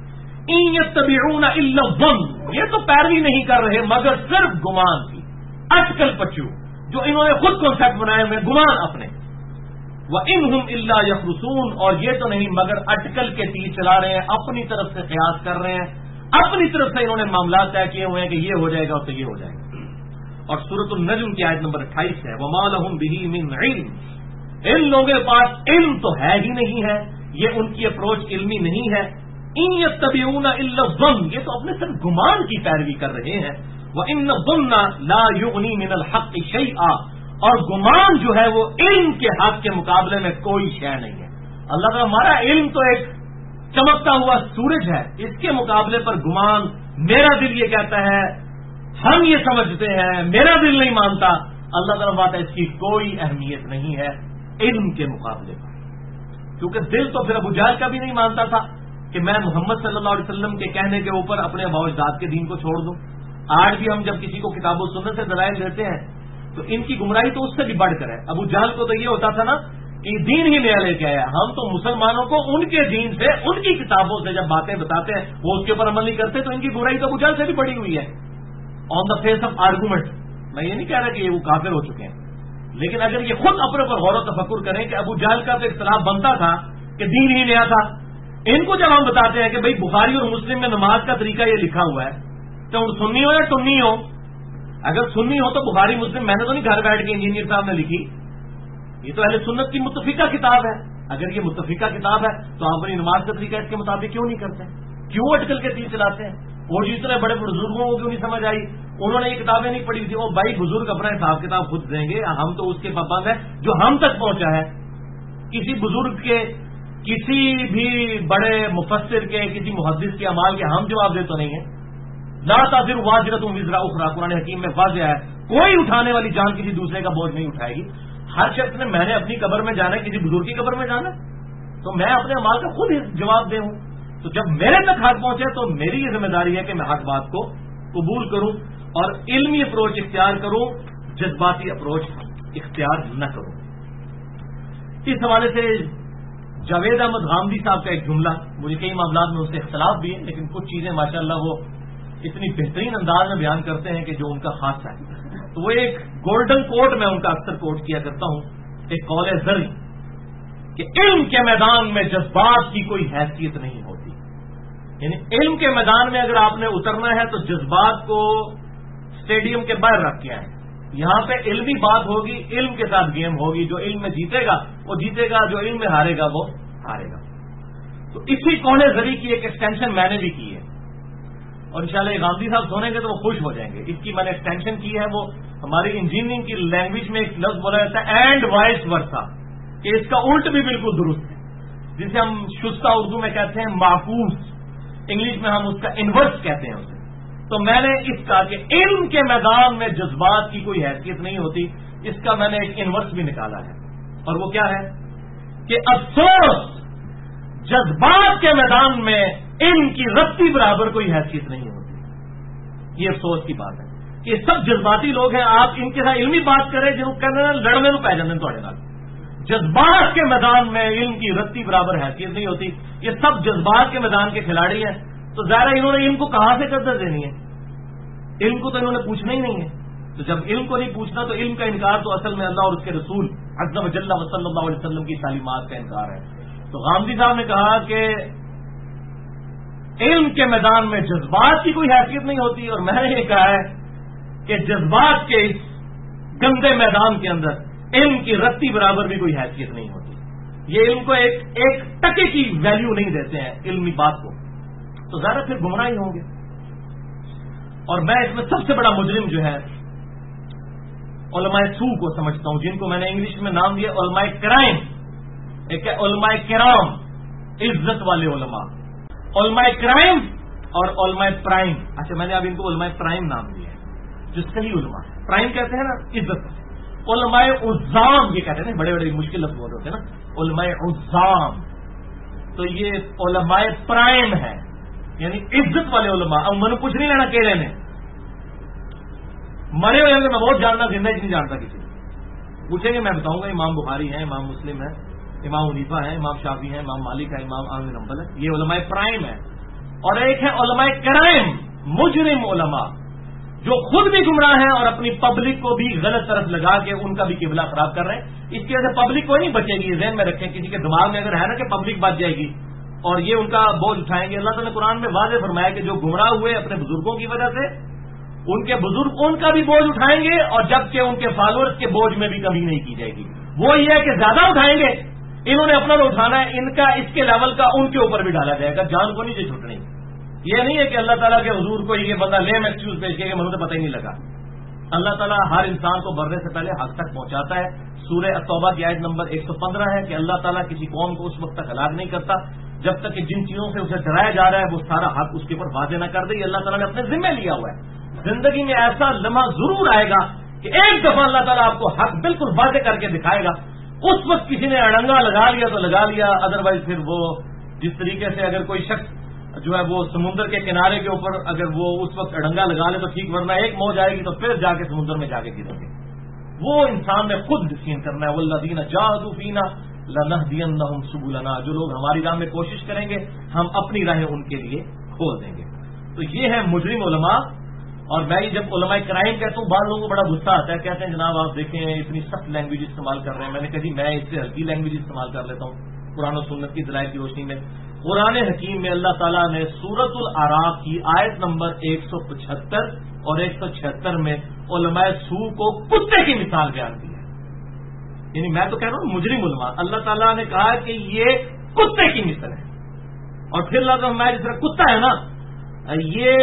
ان یتبعون الا الظن، یہ تو پیروی نہیں کر رہے مگر صرف گمان کی، اٹکل پچو جو انہوں نے خود کنسپٹ بنائے ہوئے گمان اپنے. وَإِنْهُمْ إِلَّا يَخْرُصُونَ، اور یہ تو نہیں مگر اٹکل کے تیر چلا رہے ہیں، اپنی طرف سے قیاس کر رہے ہیں، اپنی طرف سے انہوں نے معاملات طے کیے ہوئے ہیں کہ یہ ہو جائے گا تو یہ ہو جائے گا. اور سورۃ النجم کی آیت نمبر 28 ہے وَمَا لَهُمْ بِهِ مِنْ عِلْمٍ، ان لوگوں کے پاس علم تو ہے ہی نہیں ہے، یہ ان کی اپروچ علمی نہیں ہے. ان یتبعون الا الظن، یہ تو اپنے صرف گمان کی پیروی کر رہے ہیں. وَإِنَّ الظُّنَّ لَا يُغْنِي مِنَ الْحَقِّ شَيْئًا، اور گمان جو ہے وہ علم کے حق کے مقابلے میں کوئی شے نہیں ہے. اللہ تعالیٰ ہمارا علم تو ایک چمکتا ہوا سورج ہے، اس کے مقابلے پر گمان، میرا دل یہ کہتا ہے، ہم یہ سمجھتے ہیں، میرا دل نہیں مانتا. اللہ تعالیٰ بات ہے اس کی کوئی اہمیت نہیں ہے علم کے مقابلے پر، کیونکہ دل تو پھر ابو جہل کا بھی نہیں مانتا تھا کہ میں محمد صلی اللہ علیہ وسلم کے کہنے کے اوپر اپنے آباء و اجداد کے دین کو چھوڑ دوں. آج بھی ہم جب کسی کو کتاب و سنت سے دلائل دیتے ہیں تو ان کی گمراہی تو اس سے بھی بڑھ کر ہے. ابو جہل کو تو یہ ہوتا تھا نا کہ دین ہی نیا لے کے آیا، ہم تو مسلمانوں کو ان کے دین سے، ان کی کتابوں سے جب باتیں بتاتے ہیں وہ اس کے اوپر عمل نہیں کرتے، تو ان کی گمراہی تو ابو جہل سے بھی بڑی ہوئی ہے on the face of argument. میں یہ نہیں کہہ رہا کہ وہ کافر ہو چکے ہیں، لیکن اگر یہ خود اپنے اوپر غور و تفکر کریں کہ ابو جہل کا تو اختلاف بنتا تھا کہ دین ہی نیا تھا. ان کو جب ہم بتاتے ہیں کہ بھائی بخاری اور مسلم میں نماز کا طریقہ یہ لکھا ہوا ہے، تو سنی ہو یا ٹنی ہو، اگر سنی ہو تو بخاری مسلم میں نے تو نہیں گھر بیٹھ کے انجینئر صاحب نے لکھی، یہ تو اہل سنت کی متفقہ کتاب ہے. اگر یہ متفقہ کتاب ہے تو آپ اپنی نماز کا طریقہ اس کے مطابق کیوں نہیں کرتے، کیوں اٹکل کے تیر چلاتے ہیں؟ اور جتنے بڑے بزرگوں کو کیوں نہیں سمجھ آئی، انہوں نے یہ کتابیں نہیں پڑھی تھی. وہ بھائی بزرگ اپنا حساب کتاب خود دیں گے، ہم تو اس کے پابند ہیں جو ہم تک پہنچا ہے. کسی بزرگ کے، کسی بھی بڑے مفسر کے، کسی محدث کے اعمال کے ہم جواب دے تو نہیں ہیں. لا تزر واجرۃ وزر اخرى، قرآن حکیم میں واضح ہے، کوئی اٹھانے والی جان کسی دوسرے کا بوجھ نہیں اٹھائے گی. ہر شخص نے میں نے اپنی قبر میں جانا ہے، کسی بزرگ کی قبر میں جانا ہے، تو میں اپنے اعمال کا خود جواب دے ہوں. تو جب میرے تک حق پہنچے تو میری یہ ذمہ داری ہے کہ میں حق بات کو قبول کروں اور علمی اپروچ اختیار کروں، جذباتی اپروچ اختیار نہ کروں. اس حوالے سے جاوید احمد غامدی صاحب کا ایک جملہ، مجھے کئی معاملات میں ان سے اختلاف بھی ہے، لیکن کچھ چیزیں ماشاءاللہ وہ اتنی بہترین انداز میں بیان کرتے ہیں کہ جو ان کا خاصہ ہے. تو وہ ایک گولڈن کوٹ میں ان کا اکثر کوٹ کیا کرتا ہوں، ایک قول زرعی کہ علم کے میدان میں جذبات کی کوئی حیثیت نہیں ہوتی. یعنی علم کے میدان میں اگر آپ نے اترنا ہے تو جذبات کو اسٹیڈیم کے باہر رکھ کے آئیں. یہاں پہ علمی بات ہوگی، علم کے ساتھ گیم ہوگی. جو علم میں جیتے گا وہ جیتے گا، جو علم میں ہارے گا وہ ہارے گا. تو اسی قول زرعی کی ایک ایکسٹینشن میں نے بھی کی ہے، اور انشاءاللہ غامدی صاحب سنیں گے تو وہ خوش ہو جائیں گے. اس کی میں نے ایکسٹینشن کی ہے، وہ ہماری انجینئرنگ کی لینگویج میں ایک لفظ بولا جاتا ہے اینڈ وائس ورسا، کہ اس کا الٹ بھی بالکل درست ہے، جسے ہم شستہ اردو میں کہتے ہیں معکوس، انگلش میں ہم اس کا انورس کہتے ہیں اسے. تو میں نے اس کا کہ علم کے میدان میں جذبات کی کوئی حیثیت نہیں ہوتی، اس کا میں نے ایک انورس بھی نکالا ہے، اور وہ کیا ہے کہ افسوس جذبات کے میدان میں علم کی رتی برابر کوئی حیثیت نہیں ہوتی. یہ افسوس کی بات ہے کہ سب جذباتی لوگ ہیں، آپ ان کے ساتھ علمی بات کریں جنہوں کہنے لڑنے کو پی جانے تھوڑے نال. جذبات کے میدان میں علم کی رتی برابر حیثیت نہیں ہوتی. یہ سب جذبات کے میدان کے کھلاڑی ہیں، تو ظاہر انہوں نے علم کو کہاں سے قدر دینی ہے؟ علم کو تو انہوں نے پوچھنا ہی نہیں ہے. تو جب علم کو نہیں پوچھنا تو علم کا انکار تو اصل میں اللہ اور اس کے رسول عز و جل صلی اللہ علیہ وسلم کی تعلیمات کا انکار ہے. تو غامدی صاحب نے کہا کہ علم کے میدان میں جذبات کی کوئی حیثیت نہیں ہوتی، اور میں نے یہ کہا ہے کہ جذبات کے اس گندے میدان کے اندر علم کی رتی برابر بھی کوئی حیثیت نہیں ہوتی. یہ علم کو ایک ٹکے کی ویلیو نہیں دیتے ہیں علمی بات کو، تو ظاہر پھر گمراہ ہی ہوں گے. اور میں اس میں سب سے بڑا مجرم جو ہے علماء سو کو سمجھتا ہوں، جن کو میں نے انگلش میں نام دیا علماء کرائم. ایک ہے علماء کرام، عزت والے علماء، علماء کرائم اور علماء پرائم. اچھا میں نے اب ان کو علماء پرائم نام دیا ہے، جو صحیح علماء. پرائم کہتے ہیں نا عزت. علماء عظام یہ کہتے ہیں نا، بڑے بڑے مشکل لفظ بول رہے ہوتے ہیں نا، علماء عظام. تو یہ علماء پرائم ہے، یعنی عزت والے علماء. اب میں نے کچھ نہیں لینا کہہ رہے ہیں، مرے ہوئے میں بہت جاننا، زندہ نہیں جانتا کسی. پوچھیں گے میں بتاؤں گا، امام بخاری ہے، امام مسلم ہے، امام حنیفہ ہیں، امام شافعی ہیں، امام مالک ہے، امام احمد بن حنبل ہے، یہ علماء پرائم ہے. اور ایک ہے علماء کرائم، مجرم علماء، جو خود بھی گمراہ ہیں اور اپنی پبلک کو بھی غلط طرف لگا کے ان کا بھی قبلہ خراب کر رہے ہیں. اس کی وجہ سے پبلک کوئی نہیں بچے گی. ذہن میں رکھیں، کسی کے دماغ میں اگر ہے نا کہ پبلک بچ جائے گی اور یہ ان کا بوجھ اٹھائیں گے. اللہ تعالیٰ نے قرآن میں واضح فرمایا کہ جو گمراہ ہوئے اپنے بزرگوں کی وجہ سے، ان کے بزرگ ان کا بھی بوجھ اٹھائیں گے، اور جبکہ ان کے فالوورز کے بوجھ میں بھی کمی نہیں کی جائے گی. وہ یہ ہے کہ زیادہ اٹھائیں گے، انہوں نے اپنا تو اٹھانا ہے، ان کا اس کے لیول کا ان کے اوپر بھی ڈالا جائے گا. جان کو نہیں جو چھوٹنی. یہ نہیں ہے کہ اللہ تعالیٰ کے حضور کو یہ بندہ لیم ایکسکیوز پیش کیا کہ مجھے تو پتہ ہی نہیں لگا. اللہ تعالیٰ ہر انسان کو مرنے سے پہلے حق تک پہنچاتا ہے. سورہ التوبہ کی آیت نمبر 115 ہے کہ اللہ تعالیٰ کسی قوم کو اس وقت تک ہلاک نہیں کرتا جب تک کہ جن چیزوں سے اسے ڈرایا جا رہا ہے وہ سارا حق اس کے اوپر واضح نہ کر دے. یہ اللہ تعالیٰ نے اپنے ذمہ لیا ہوا ہے. زندگی میں ایسا لمحہ ضرور آئے گا کہ ایک دفعہ اللہ تعالیٰ آپ کو حق بالکل واضح کر کے دکھائے گا. اس وقت کسی نے اڑنگا لگا لیا تو لگا لیا، ادروائز پھر وہ جس طریقے سے اگر کوئی شخص جو ہے وہ سمندر کے کنارے کے اوپر اگر وہ اس وقت اڑنگا لگا لے تو ٹھیک، ورنہ ایک موج آئے گی تو پھر جا کے سمندر میں جا کے گریں گے. وہ انسان نے خود ڈسیزن کرنا ہے. والذین جاہدوا فینا لنہدینہم سبلنا. جو لوگ ہماری راہ میں کوشش کریں گے ہم اپنی راہیں ان کے لیے کھول دیں گے. تو یہ ہے مجرم علماء. اور میں جب علماء کرائم کہتا ہوں بعض لوگوں کو بڑا غصہ آتا ہے، کہتے ہیں جناب آپ دیکھیں اتنی سخت لینگویج استعمال کر رہے ہیں. میں نے کہا جی میں اس سے ہلکی لینگویج استعمال کر لیتا ہوں قرآن و سنت کی دلائل کی روشنی میں. قرآن حکیم میں اللہ تعالیٰ نے سورۃ الاعراف کی آیت نمبر 175 اور 176 میں علماء سوء کو کتے کی مثال بیان کی ہے. یعنی میں تو کہہ رہا ہوں مجرم علماء، اللہ تعالیٰ نے کہا کہ یہ کتے کی مثل ہے. اور پھر اللہ تعالیٰ میں جس طرح کتا ہے نا، یہ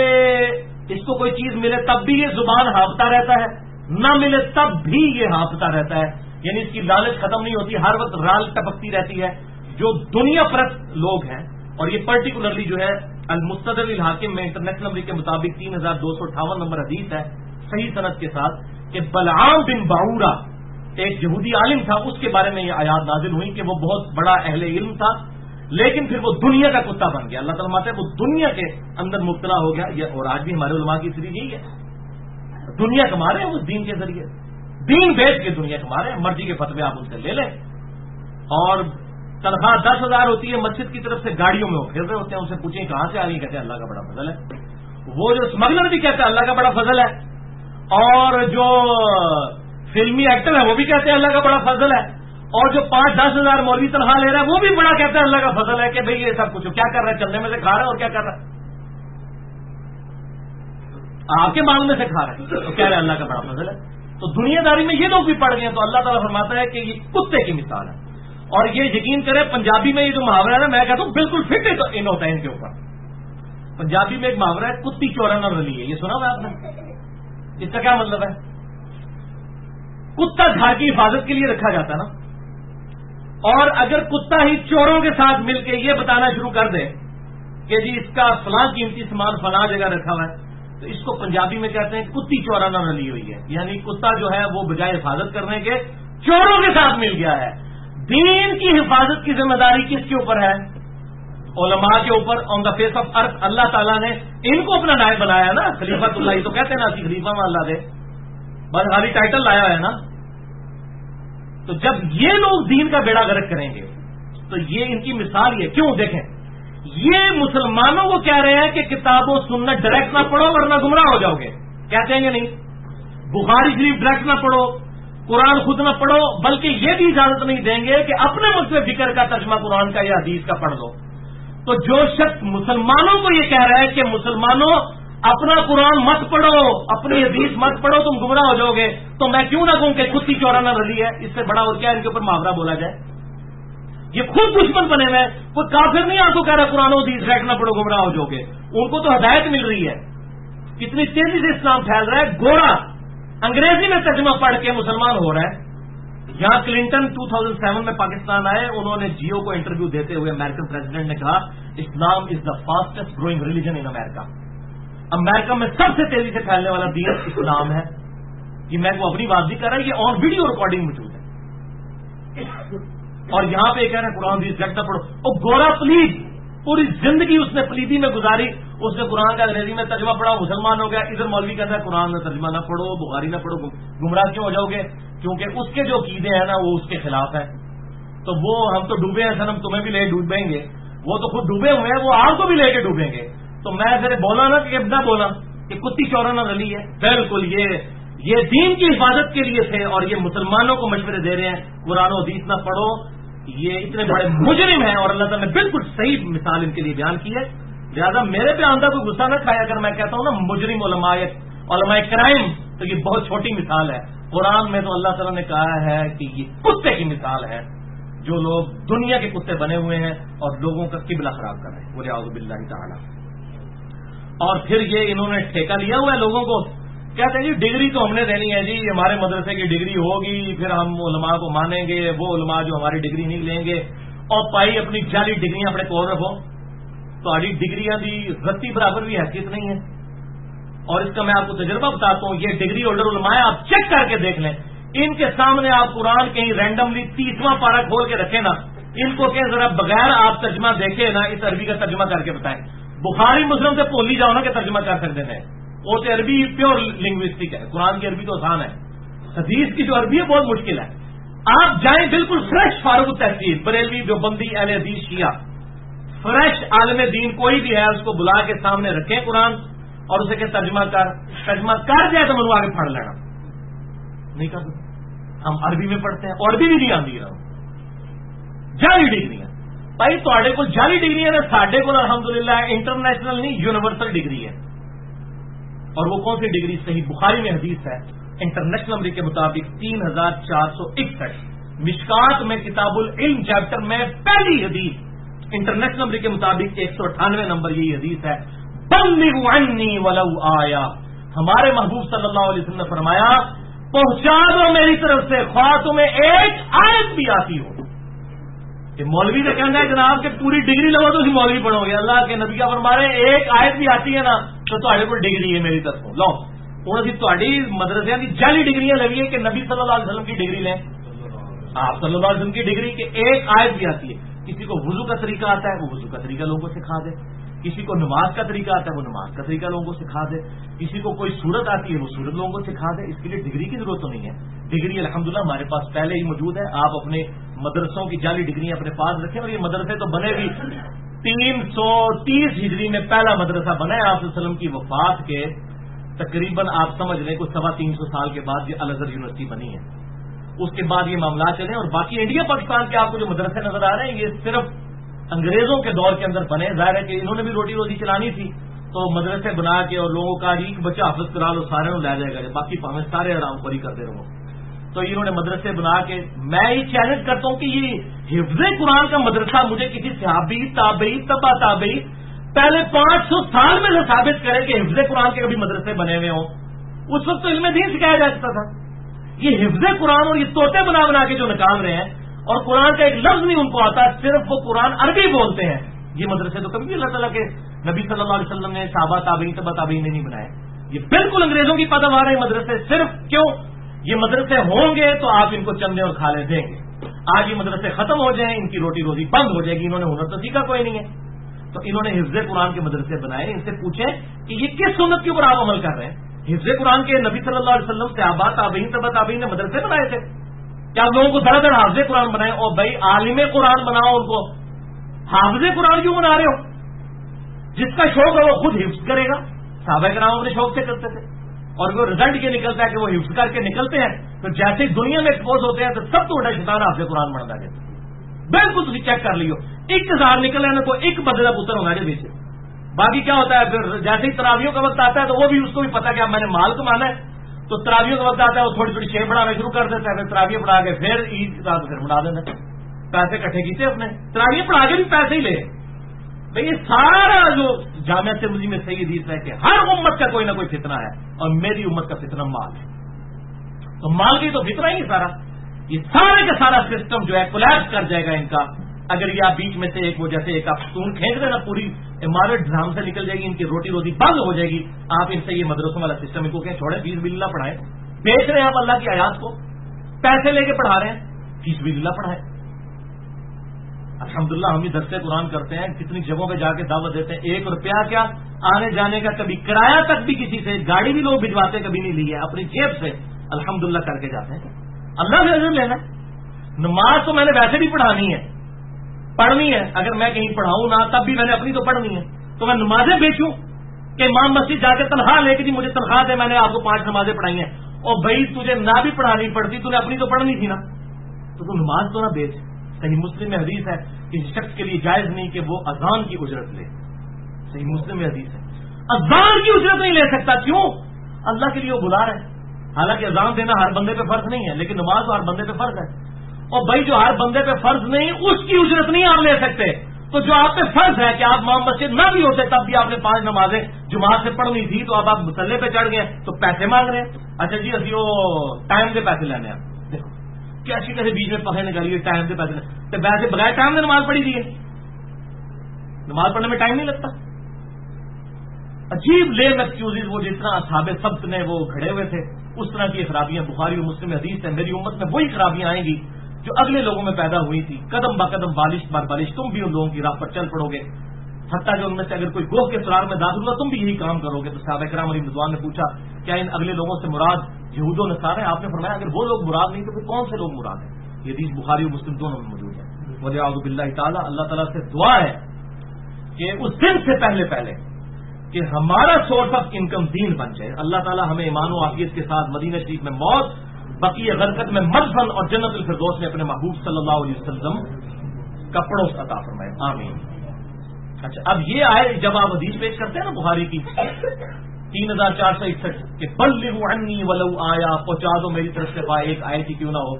اس کو کوئی چیز ملے تب بھی یہ زبان ہانپتا رہتا ہے، نہ ملے تب بھی یہ ہانپتا رہتا ہے. یعنی اس کی لالچ ختم نہیں ہوتی، ہر وقت رال ٹپکتی رہتی ہے. جو دنیا پرست لوگ ہیں، اور یہ پرٹیکولرلی جو ہے المستدرک الحاکم میں انٹرنیشنل نمبر کے مطابق 3258 نمبر حدیث ہے صحیح سند کے ساتھ کہ بلعام بن باورا ایک یہودی عالم تھا، اس کے بارے میں یہ آیات نازل ہوئی کہ وہ بہت بڑا اہل علم تھا لیکن پھر وہ دنیا کا کتا بن گیا. اللہ تعالیٰ ماتے وہ دنیا کے اندر مبتلا ہو گیا. اور آج بھی ہمارے علماء کی سیریز یہی ہے، دنیا کما رہے ہیں اس دین کے ذریعے، دین بیچ کے دنیا کما رہے ہیں. مرضی کے فتوے آپ ان سے لے لیں، اور تنخواہ 10,000 ہوتی ہے مسجد کی طرف سے، گاڑیوں میں وہ پھر رہے ہوتے ہیں. ان سے پوچھیں کہاں سے آ گئی، کہتے ہیں اللہ کا بڑا فضل ہے. وہ جو اسمگلر بھی کہتے ہیں اللہ کا بڑا فضل ہے، اور جو فلمی ایکٹر ہے وہ بھی کہتے ہیں اللہ کا بڑا فضل ہے، اور جو 5-10 ہزار مولوی تنخواہ لے رہا ہے وہ بھی بڑا کہتا ہے اللہ کا فضل ہے کہ بھئی یہ سب کچھ کیا کر رہا ہے، چلنے میں سے کھا رہا ہے اور کیا کر رہا ہے، آپ کے مال میں سے کھا رہا ہے تو کہہ رہے ہیں اللہ کا بڑا فضل ہے. تو دنیا داری میں یہ لوگ بھی پڑ گئے ہیں. تو اللہ تعالیٰ فرماتا ہے کہ یہ کتے کی مثال ہے. اور یہ یقین کریں پنجابی میں یہ جو محاورہ ہے نا، میں کہتا ہوں بالکل فٹ ان ہوتا ہے ان کے اوپر. پنجابی میں ایک محاورہ ہے کتی چورا نہ رلی ہے، یہ سنا ہوا آپ نے؟ اس کا کیا مطلب ہے؟ کتا گھر کی حفاظت کے لیے رکھا جاتا ہے نا، اور اگر کتا ہی چوروں کے ساتھ مل کے یہ بتانا شروع کر دے کہ جی اس کا فلاں قیمتی سامان فلاں جگہ رکھا ہوا ہے، تو اس کو پنجابی میں کہتے ہیں کتی چورا نہ رلی ہوئی ہے. یعنی کتا جو ہے وہ بجائے حفاظت کرنے کے چوروں کے ساتھ مل گیا ہے. دین کی حفاظت کی ذمہ داری کس کے اوپر ہے؟ علماء کے اوپر. آن دا فیس آف ارتھ اللہ تعالیٰ نے ان کو اپنا نائب بنایا نا، خلیفۃ اللہ. ہی تو کہتے ہیں نا اسی خلیفہ میں اللہ دے، بس خالی ٹائٹل لایا ہے نا. تو جب یہ لوگ دین کا بیڑا غرق کریں گے تو یہ ان کی مثال یہ. کیوں؟ دیکھیں یہ مسلمانوں کو کہہ رہے ہیں کہ کتاب و سنت ڈائریکٹ نہ پڑھو ورنہ گمراہ ہو جاؤ گے. کہتے ہیں کہ نہیں؟ بخاری شریف ڈائریکٹ نہ پڑھو، قرآن خود نہ پڑھو، بلکہ یہ بھی اجازت نہیں دیں گے کہ اپنے مجھ سے فکر کا ترجمہ قرآن کا یا حدیث کا پڑھ لو. تو جو شخص مسلمانوں کو یہ کہہ رہا ہے کہ مسلمانوں اپنا قرآن مت پڑھو، اپنی حدیث مت پڑھو، تم گمراہ ہو جاؤ گے، تو میں کیوں نہ کہوں کہ کتی چورا نہ رلی ہے؟ اس سے بڑا اور کیا ان کے اوپر محاورہ بولا جائے؟ یہ خود دشمن بنے ہوئے ہیں. کوئی کافر نہیں آپ کو کہہ رہا قرآن و حدیث ڈائریکٹ نہ پڑھو گمراہ ہو جاؤ گے. ان کو تو ہدایت مل رہی ہے. کتنی تیزی سے اسلام پھیل رہا ہے. گورا انگریزی میں ترجمہ پڑھ کے مسلمان ہو رہا ہے. یہاں کلنٹن 2007 میں پاکستان آئے، انہوں نے جیو کو انٹرویو دیتے ہوئے امریکن پریزیڈنٹ نے کہا Islam is the fastest growing religion in America. امریکہ میں سب سے تیزی سے پھیلنے والا دین اسلام ہے. یہ میں کو اپنی بات بھی کر رہا ہے، یہ آن ویڈیو ریکارڈنگ موجود ہے. اور یہاں پہ کہہ رہے ہیں قرآن حدیث ڈائریکٹ پڑھو. اور گورا پلیز پوری زندگی اس نے پلیدی میں گزاری، اس نے قرآن کا انگریزی میں ترجمہ پڑھا، مسلمان ہو گیا. ادھر مولوی کہتا ہے قرآن میں ترجمہ نہ پڑھو، بخاری نہ پڑھو، گمراہ کیوں ہو جاؤ گے؟ کیونکہ اس کے جو عقیدے ہیں نا وہ اس کے خلاف ہے. تو وہ ہم تو ڈوبے ہیں سنم تمہیں بھی لے ڈوبیں گے، وہ تو خود ڈوبے ہوئے ہیں، وہ آپ کو بھی لے کے ڈوبیں گے. تو میں پھر بولا نا کہ نہ بولا کہ کتی چورانہ رلی ہے. بالکل یہ دین کی حفاظت کے لیے تھے اور یہ مسلمانوں کو مشورے دے رہے ہیں قرآن و حدیث نہ پڑھو، یہ اتنے بڑے مجرم ہیں اور اللہ تعالیٰ نے بالکل صحیح مثال ان کے لیے بیان کی ہے. لہٰذا میرے پہ آندہ کوئی غصہ نہ کھایا اگر میں کہتا ہوں نا مجرم علماء کرائم، تو یہ بہت چھوٹی مثال ہے. قرآن میں تو اللہ تعالیٰ نے کہا ہے کہ یہ کتے کی مثال ہے، جو لوگ دنیا کے کتے بنے ہوئے ہیں اور لوگوں کا قبلہ خراب کر رہے ہیں. وَلِعَوْذُ بِاللَّهِ تَعَالَى. اور پھر یہ انہوں نے ٹھیکہ لیا ہوا ہے لوگوں کو، کہتے ہیں جی ڈگری تو ہم نے دینی ہے، جی ہمارے مدرسے کی ڈگری ہوگی پھر ہم علماء کو مانیں گے، وہ علماء جو ہماری ڈگری نہیں لیں گے. اور پائی اپنی جعلی ڈگریاں اپنے کول رکھو، تاری ڈگریاں دی رتی برابر بھی حیثیت نہیں ہے. اور اس کا میں آپ کو تجربہ بتاتا ہوں، یہ ڈگری ہولڈر علماء آپ چیک کر کے دیکھ لیں، ان کے سامنے آپ قرآن کہیں رینڈملی 30واں پارہ کھول کے رکھیں نا، ان کو کہ ذرا بغیر آپ ترجمہ دیکھے نا اس عربی کا ترجمہ کر کے بتائیں. بخاری مسلم سے بھول ہی جاؤ نا کہ ترجمہ کر سکتے ہیں، وہ تو عربی پیور لنگوسٹک ہے، قرآن کی عربی تو آسان ہے، حدیث کی جو عربی ہے بہت مشکل ہے. آپ جائیں بالکل فریش فارغ التحصیل بریلوی دیوبندی اہل حدیث شیعہ، فریش عالم دین کوئی بھی ہے اس کو بلا کے سامنے رکھیں قرآن اور اسے کہ ترجمہ کر جائے تو منو آگے پڑھ لینا. نہیں کر سکتے، ہم عربی میں پڑھتے ہیں اور عربی بھی نہیں آتی رہا. جعلی ڈگریاں بھائی تے کو جعلی ڈگریاں نے، ساڈے کو الحمدللہ انٹرنیشنل نہیں یونیورسل ڈگری ہے. اور وہ کون سی ڈگری؟ صحیح بخاری میں حدیث ہے انٹرنیشنل نمبر کے مطابق 3461، مشکات میں کتاب العلم چیپٹر میں پہلی حدیث انٹرنیشنل نمبر کے مطابق 198 نمبر یہی حدیث ہے، بلغوا عنی ولو آیا. ہمارے محبوب صلی اللہ علیہ وسلم نے فرمایا پہنچا دو میری طرف سے خواہ تمہیں ایک آیت بھی آتی ہو. کہ مولوی نے کہنا ہے جناب کہ پوری ڈگری لگو تو مولوی پڑھو گے، اللہ کے نبی کا فرما رہے ایک آیت بھی آتی ہے نا تو تھوڑے کو ڈگری ہے میری طرف لو. ہوں ابھی تاری مدرسے کی جعلی ڈگریاں لگی ہے کہ نبی صلی اللہ علیہ وسلم کی ڈگری لیں، آپ صلی اللہ علیہ وسلم کی ڈگری کہ ایک آیت بھی آتی ہے. کسی کو وضو کا طریقہ آتا ہے وہ وضو کا طریقہ لوگوں کو سکھا دے، کسی کو نماز کا طریقہ آتا ہے وہ نماز کا طریقہ لوگوں کو سکھا دے، کسی کو کوئی صورت آتی ہے وہ صورت لوگوں کو سکھا دے. اس کے لیے ڈگری کی ضرورت تو نہیں ہے. ڈگری الحمدللہ ہمارے پاس پہلے ہی موجود ہے. آپ اپنے مدرسوں کی جعلی ڈگریاں اپنے پاس رکھیں. اور یہ مدرسے تو بنے بھی 330 ہجری میں پہلا مدرسہ بنا ہے آپ صلی اللہ علیہ وسلم کی وفات کے تقریباً آپ سمجھ لیں کچھ 350 سال کے بعد یہ الازہر یونیورسٹی بنی ہے. اس کے بعد یہ معاملات چلے اور باقی انڈیا پاکستان کے آپ کو جو مدرسے نظر آ رہے ہیں یہ صرف انگریزوں کے دور کے اندر بنے. ظاہر ہے کہ انہوں نے بھی روٹی روزی چلانی تھی تو مدرسے بنا کے اور لوگوں کا ایک بچہ حافظ کرا لو سارے لے جائے گا، باقی پاویں سارے آرام خوری کرتے رہو. تو انہوں نے مدرسے بنا کے میں یہ چیلنج کرتا ہوں کہ یہ حفظ قرآن کا مدرسہ مجھے کسی صحابی تابعی تبع تابعی پہلے 500 سال میں سے ثابت کرے کہ حفظ قرآن کے کبھی مدرسے بنے ہوئے ہوں. اس وقت تو علم دین سکھایا جاتا تھا. یہ حفظ قرآن اور یہ طوطے بنا بنا کے جو نکال رہے ہیں اور قرآن کا ایک لفظ نہیں ان کو آتا، صرف وہ قرآن عربی بولتے ہیں. یہ مدرسے تو کبھی اللہ تعالیٰ کے نبی صلی اللہ علیہ وسلم نے صحابہ تابعین تبع تابعین نے نہیں بنائے. یہ بالکل انگریزوں کی پیداوار ہے مدرسے. صرف کیوں یہ مدرسے ہوں گے تو آپ ان کو چندے اور کھالے دیں گے. آج یہ مدرسے ختم ہو جائیں ان کی روٹی روزی بند ہو جائے گی. انہوں نے ہنر تو سیکھا کوئی نہیں ہے. تو انہوں نے حفظ قرآن کے مدرسے بنائے. ان سے پوچھیں کہ یہ کس سنت کے اوپر آپ عمل کر رہے ہیں؟ حفظ قرآن کے نبی صلی اللہ علیہ وسلم صحابہ تابعین تبع تابعین نے مدرسے بنائے تھے. کیا لوگوں کو دھڑا دھڑ حافظ قرآن بنائے اور بھائی عالم قرآن بناؤ ان کو. حافظ قرآن کیوں بنا رہے ہو؟ جس کا شوق ہے وہ خود حفظ کرے گا. صحابہ کرام اپنے شوق سے کرتے تھے اور وہ رزلٹ یہ نکلتا ہے کہ وہ حفظ کر کے نکلتے ہیں تو جیسے دنیا میں ایکسپوز ہوتے ہیں تو سب تو بڑا شیطان حافظ قرآن بنتا ہے. بالکل تھی چیک کر لیو 1000 نکل ہے نا کوئی ایک بدلا پتر ہونا جو بیچے. باقی کیا ہوتا ہے پھر جیسے ہی تراویحوں کا وقت آتا ہے تو وہ بھی اس کو بھی پتا کہ اب میں نے مال کمانا ہے تو تراویحوں کا وقت آتا ہے وہ تھوڑی تھوڑی شیئر بڑھانا شروع کر دیتا ہے. پھر تراویح پڑھا کے پھر عید رات پھر بنا دینا. پیسے کٹھے کیتے اپنے تراویح پڑھا کے بھی پیسے ہی لے. بھائی یہ سارا جو جامعہ ترمذی میں صحیح حدیث ہے کہ ہر امت کا کوئی نہ کوئی فتنہ ہے اور میری امت کا فتنہ مال ہے. تو مال کی تو فتنہ ہی سارا یہ سارے کا سارا سسٹم جو ہے کولیپس کر جائے گا ان کا. اگر یہ آپ بیچ میں سے ایک وہ جیسے ایک آپ ستون کھینچ رہے نا پوری عمارت ڈھام سے نکل جائے گی. ان کی روٹی روزی بند ہو جائے گی. آپ ان سے یہ مدرسوں والا سسٹم ان کو کہیں چھوڑیں فیس بلّہ پڑھائیں. بیچ رہے ہیں آپ اللہ کی آیات کو پیسے لے کے پڑھا رہے ہیں فیس بلّہ پڑھائیں. الحمدللہ ہم بھی درس قرآن کرتے ہیں کتنی جگہوں پہ جا کے دعوت دیتے ہیں. 1 روپیہ کیا آنے جانے کا کبھی کرایہ تک بھی کسی سے گاڑی بھی لوگ بھجواتے کبھی نہیں لی ہے اپنی جیب سے الحمدللہ کر کے جاتے ہیں. اللہ سے اجر لینا نماز تو میں نے ویسے بھی پڑھانی ہے، پڑھنی ہے، اگر میں کہیں پڑھاؤں نہ تب بھی میں نے اپنی تو پڑھنی ہے، تو میں نمازیں بیچوں کہ امام مسجد جا کے تنخواہ لے کے جی مجھے تنخواہ دے، میں نے آپ کو 5 نمازیں پڑھائی ہیں، اور بھائی تجھے نہ بھی پڑھانی پڑتی، تو نے اپنی تو پڑھنی تھی نا، تو نماز تو نہ بیچ۔ صحیح مسلم میں حدیث ہے کسی شخص کے لیے جائز نہیں کہ وہ اذان کی اجرت لے، صحیح مسلم میں حدیث ہے اذان کی اجرت نہیں لے سکتا، کیوں؟ اللہ کے لیے وہ بلا رہا ہے، حالانکہ اذان دینا ہر بندے پہ فرض نہیں ہے، لیکن نماز تو ہر بندے پہ فرض ہے، اور بھائی جو ہر بندے پہ فرض نہیں اس کی اجرت نہیں آپ لے سکتے، تو جو آپ پہ فرض ہے کہ آپ امام مسجد نہ بھی ہوتے تب بھی آپ نے 5 نمازیں جماعت سے پڑھنی تھی، تو اب آپ مسلح پہ چڑھ گئے تو پیسے مانگ رہے ہیں، اچھا جی اسی وہ ٹائم کے پیسے لینے ہیں، دیکھو کیسی کیسے بیچ میں پکے نکالیے ٹائم کے پیسے تو ویسے بغیر ٹائم سے نماز پڑھی دیے، نماز پڑھنے میں ٹائم نہیں لگتا، عجیب لیم ایکسکیوزز، وہ جس طرح اصحاب سبت نے وہ کھڑے ہوئے تھے اس طرح کی خرابیاں بخاری اور مسلم حدیث ہے، میری امت میں وہی خرابیاں آئیں گی جو اگلے لوگوں میں پیدا ہوئی تھی، قدم با قدم بالش بر بالش تم بھی ان لوگوں کی راہ پر چل پڑو گے، حتیٰ جو ان میں سے اگر کوئی گوہ کے سرار میں داخل ہوا تم بھی یہی کام کرو گے۔ تو صحابہ کرام علیہ رضوان نے پوچھا کیا ان اگلے لوگوں سے مراد یہود و نصارہ ہیں؟ آپ نے فرمایا اگر وہ لوگ مراد نہیں تو پھر کون سے لوگ مراد ہیں؟ یہ حدیث بخاری اور مسلم دونوں میں موجود ہے۔ وَلِعَوْذُ بِاللَّهِ تعالیٰ، اللہ تعالیٰ سے دعا ہے کہ اس دن سے پہلے کہ ہمارا سورس آف انکم دین بن جائے، اللہ تعالیٰ ہمیں ایمان و عافیت کے ساتھ مدینہ شریف میں موت، بقیہ غرقت میں مدفن اور جنت الفردوس میں اپنے محبوب صلی اللہ علیہ وسلم کا پڑوس عطا فرمائے، آمین۔ اچھا اب یہ آئے جب آپ حدیث پیش کرتے ہیں نا بخاری کی 3461 کہ بلغوا عنی ولو آیا، پہنچا دو میری طرف سے خواہ ایک آیت ہی کیوں نہ ہو،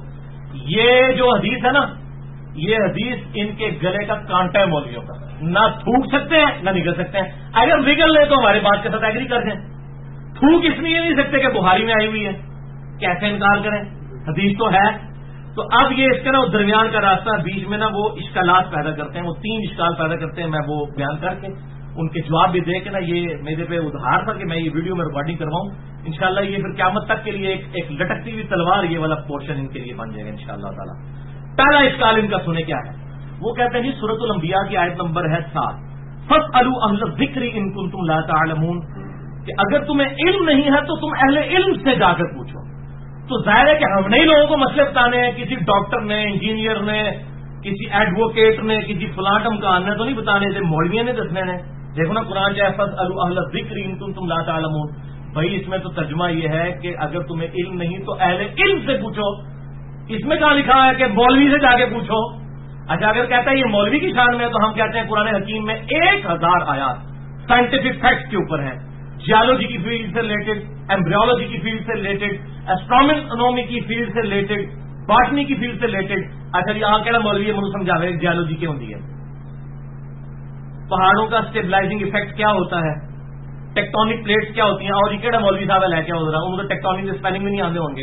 یہ جو حدیث ہے نا یہ حدیث ان کے گلے کا کانٹا ہے مولویوں کا، نہ تھوک سکتے ہیں نہ نگل سکتے ہیں، اگر نگل لے تو ہمارے بات کے ساتھ ایگری کر دیں، تھوک اس لیے نہیں سکتے کہ بخاری میں آئی ہوئی ہے، کیسے انکار کریں، حدیث تو ہے۔ تو اب یہ اس کا نا درمیان کا راستہ بیچ میں نا وہ اشکالات پیدا کرتے ہیں، وہ 3 اشکال پیدا کرتے ہیں، میں وہ بیان کر کے ان کے جواب بھی دے کے نا یہ میرے پہ ادھار تھا کہ میں یہ ویڈیو میں ریکارڈنگ کرواؤں، انشاءاللہ یہ پھر قیامت تک کے لیے ایک لٹکتی ہوئی تلوار یہ والا پورشن ان کے لیے بن جائے گا انشاءاللہ تعالی۔ پہلا اشکال ان کا سنے کیا ہے، وہ کہتے ہیں جی سورۃ الانبیاء کی آیت نمبر ہے 7 فَاسْأَلُوا أَهْلَ الذِّكْرِ إِن كُنتُمْ لَا تَعْلَمُونَ، کہ اگر تمہیں علم نہیں ہے تو تم اہل علم سے جا کر پوچھو۔ تو ظاہر ہے کہ ہم نے ہی لوگوں کو مسئلے بتانے ہیں، کسی ڈاکٹر نے، انجینئر نے، کسی ایڈوکیٹ نے، کسی فلاں ٹمکان نے تو نہیں بتانے تھے، مولویوں نے دسنے نے۔ دیکھو نا قرآن چاہے فَاسْأَلُوا أَهْلَ الذِّكْرِ إِن كُنتُمْ لَا تَعْلَمُونَ، بھائی اس میں تو ترجمہ یہ ہے کہ اگر تمہیں علم نہیں تو اہل علم سے پوچھو، اس میں کہاں لکھا ہے کہ مولوی سے جا کے پوچھو؟ اچھا اگر کہتا ہے یہ مولوی کی شان میں ہے تو ہم کہتے ہیں قرآن حکیم میں 1000 آیات سائنٹیفک فیکٹس کے اوپر ہیں، جیولوجی کی فیلڈ سے ریلیٹڈ، ایمبریولوجی کی فیلڈ سے ریلیٹڈ، ایسٹرونومی کی فیلڈ سے ریلیٹڈ، باٹنی کی فیلڈ سے ریلیٹڈ۔ اچھا جی آپ کہنا مولوی مجھے سمجھا رہے جیولوجی کیا ہوتی ہے، پہاڑوں کا اسٹیبلائزنگ افیکٹ کیا ہوتا ہے، ٹیکٹونک پلیٹس کیا ہوتی ہیں، اور یہ کہڑا مولوی صاحب لے کے ہو رہا ان کو ٹیکٹونک کے اسپیلنگ بھی نہیں آتے ہوں گے،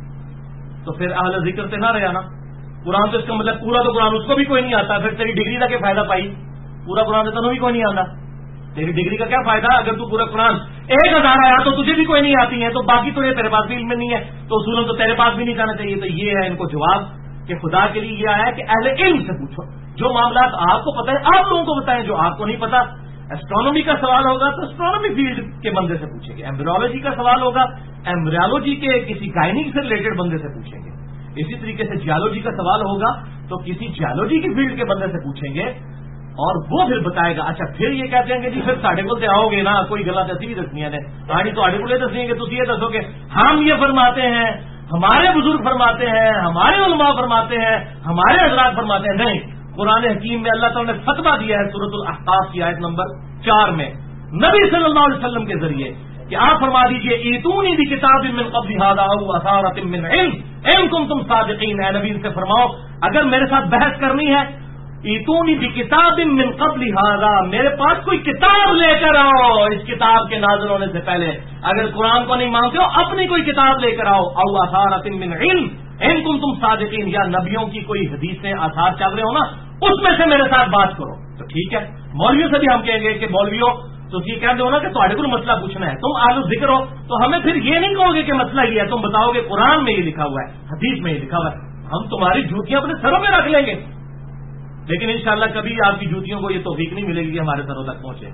تو پھر اہل ذکر سے نہ رہا نا قرآن، تو اس کا مطلب پورا تو قرآن اس کو بھی کوئی نہیں آتا، پھر تیری ڈگری کا کیا فائدہ پائی، پورا قرآن تو بھی کوئی نہیں آتا، تیری ڈگری کا کیا فائدہ اگر تو پورا قرآن 1000 آیا تو تجھے بھی کوئی نہیں آتی ہے، تو باقی تو یہ تیرے پاس بھی علم نہیں ہے، تو اصولوں تو تیرے پاس بھی نہیں جانا چاہیے۔ تو یہ ہے ان کو جواب کہ خدا کے لیے یہ آیا کہ اہل علم سے پوچھو، جو معاملات آپ کو پتہ ہے آپ لوگوں کو بتائیں، جو آپ کو نہیں پتا، ایسٹرونومی کا سوال ہوگا تو ایسٹرونومی فیلڈ کے بندے سے پوچھیں گے، ایمبریولوجی کا سوال ہوگا ایمبریولوجی کے کسی گائنک سے ریلیٹڈ بندے سے پوچھیں گے، اسی طریقے سے جیولوجی کا سوال ہوگا تو کسی جیولوجی کی فیلڈ کے بندے سے پوچھیں گے اور وہ پھر بتائے گا۔ اچھا پھر یہ کہتے ہیں کہ جی پھر ساڈے کو آؤ گے نا کوئی گلا تو بھی دسنی نے آنی تو آڈے کو دسنی ہے کہ تم یہ دسو گے ہم یہ فرماتے ہیں، ہمارے بزرگ فرماتے ہیں، ہمارے علماء فرماتے ہیں، ہمارے حضرات فرماتے ہیں، نہیں، قرآن حکیم میں اللہ تعالیٰ نے فتویٰ دیا ہے سورۃ الاحقاف کی آیت نمبر 4 میں نبی صلی اللہ علیہ وسلم کے ذریعے کہ آپ فرما دیجئے ایتونی بکتاب من قبل ھذا او اثارۃ من علم ان کنتم صادقین، اے نبی سے فرماؤ اگر میرے ساتھ بحث کرنی ہے ایتونی بکتاب من قبل ھذا، میرے پاس کوئی کتاب لے کر آؤ اس کتاب کے نازل ہونے سے پہلے، اگر قرآن کو نہیں مانتے ہو اپنی کوئی کتاب لے کر آؤ، او اثارۃ من علم ان کنتم صادقین، یا نبیوں کی کوئی حدیثیں آثار چل رہے ہو نا اس میں سے میرے ساتھ بات کرو۔ تو ٹھیک ہے، مولویوں سے بھی ہم کہیں گے کہ مولویوں تو یہ کہہ دو نا کہ تمہارے کو مسئلہ پوچھنا ہے، تم اہل ذکر ہو تو ہمیں پھر یہ نہیں کہو گے کہ مسئلہ یہ ہے، تم بتاؤ گے قرآن میں یہ لکھا ہوا ہے، حدیث میں یہ لکھا ہوا ہے، ہم تمہاری جوتیاں اپنے سروں میں رکھ لیں گے، لیکن انشاءاللہ کبھی آپ کی جوتیوں کو یہ توفیق نہیں ملے گی کہ ہمارے سروں تک پہنچے،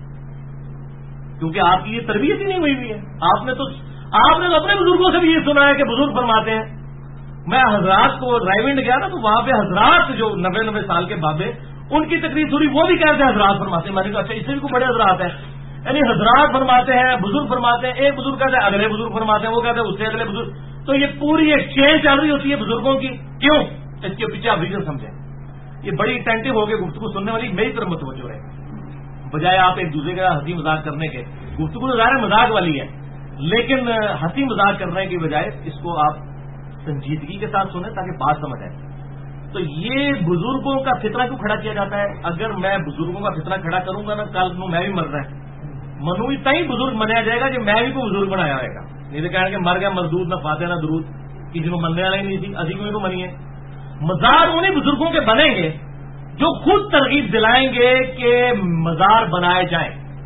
کیونکہ آپ کی یہ تربیت ہی نہیں ہوئی ہے۔ آپ نے تو اپنے بزرگوں سے بھی یہ سنا ہے کہ بزرگ فرماتے ہیں میں حضرات کو رائیونڈ گیا نا، تو وہاں پہ حضرات جو 90 سال کے بابے، ان کی تقریر سنی، وہ بھی کہتے ہیں حضرات فرماتے ہیں. میں نے کہا اچھا اس سے بھی کوئی بڑے حضرات ہیں؟ یعنی حضرات فرماتے ہیں، بزرگ فرماتے ہیں، ایک بزرگ کہتے ہیں اگلے بزرگ فرماتے ہیں، وہ کہتے ہیں اس سے اگلے بزرگ. تو یہ پوری ایک چین چل رہی ہوتی ہے بزرگوں کی. کیوں؟ اس کے پیچھے آپ ریزن سمجھیں. یہ بڑی اٹینٹو ہو گئی گفتگو سننے والی، میری طرف متوجہ رہے، بجائے آپ ایک دوسرے کا ہنسی مذاق کرنے کے. گفتگو تو ظاہر مذاق والی ہے، لیکن ہنسی مذاق کرنے کی بجائے اس کو آپ سنجیدگی کے ساتھ سنیں تاکہ بات سمجھ آئے. تو یہ بزرگوں کا فتنہ کیوں کھڑا کیا جاتا ہے؟ اگر میں بزرگوں کا فتنہ کھڑا کروں گا نا، کل میں بھی مرنا ہے. منو ہی تھی بزرگ منیا جائے گا کہ میں بھی کوئی بزرگ بنایا ہوئے گا. نہیں تو کہیں کہ مر گیا مردود نہ فاتح نہ درود کی جنہوں مننے والا ہی نہیں تھی، ابھی کو منیے. مزار انہیں بزرگوں کے بنیں گے جو خود ترغیب دلائیں گے کہ مزار بنائے جائیں،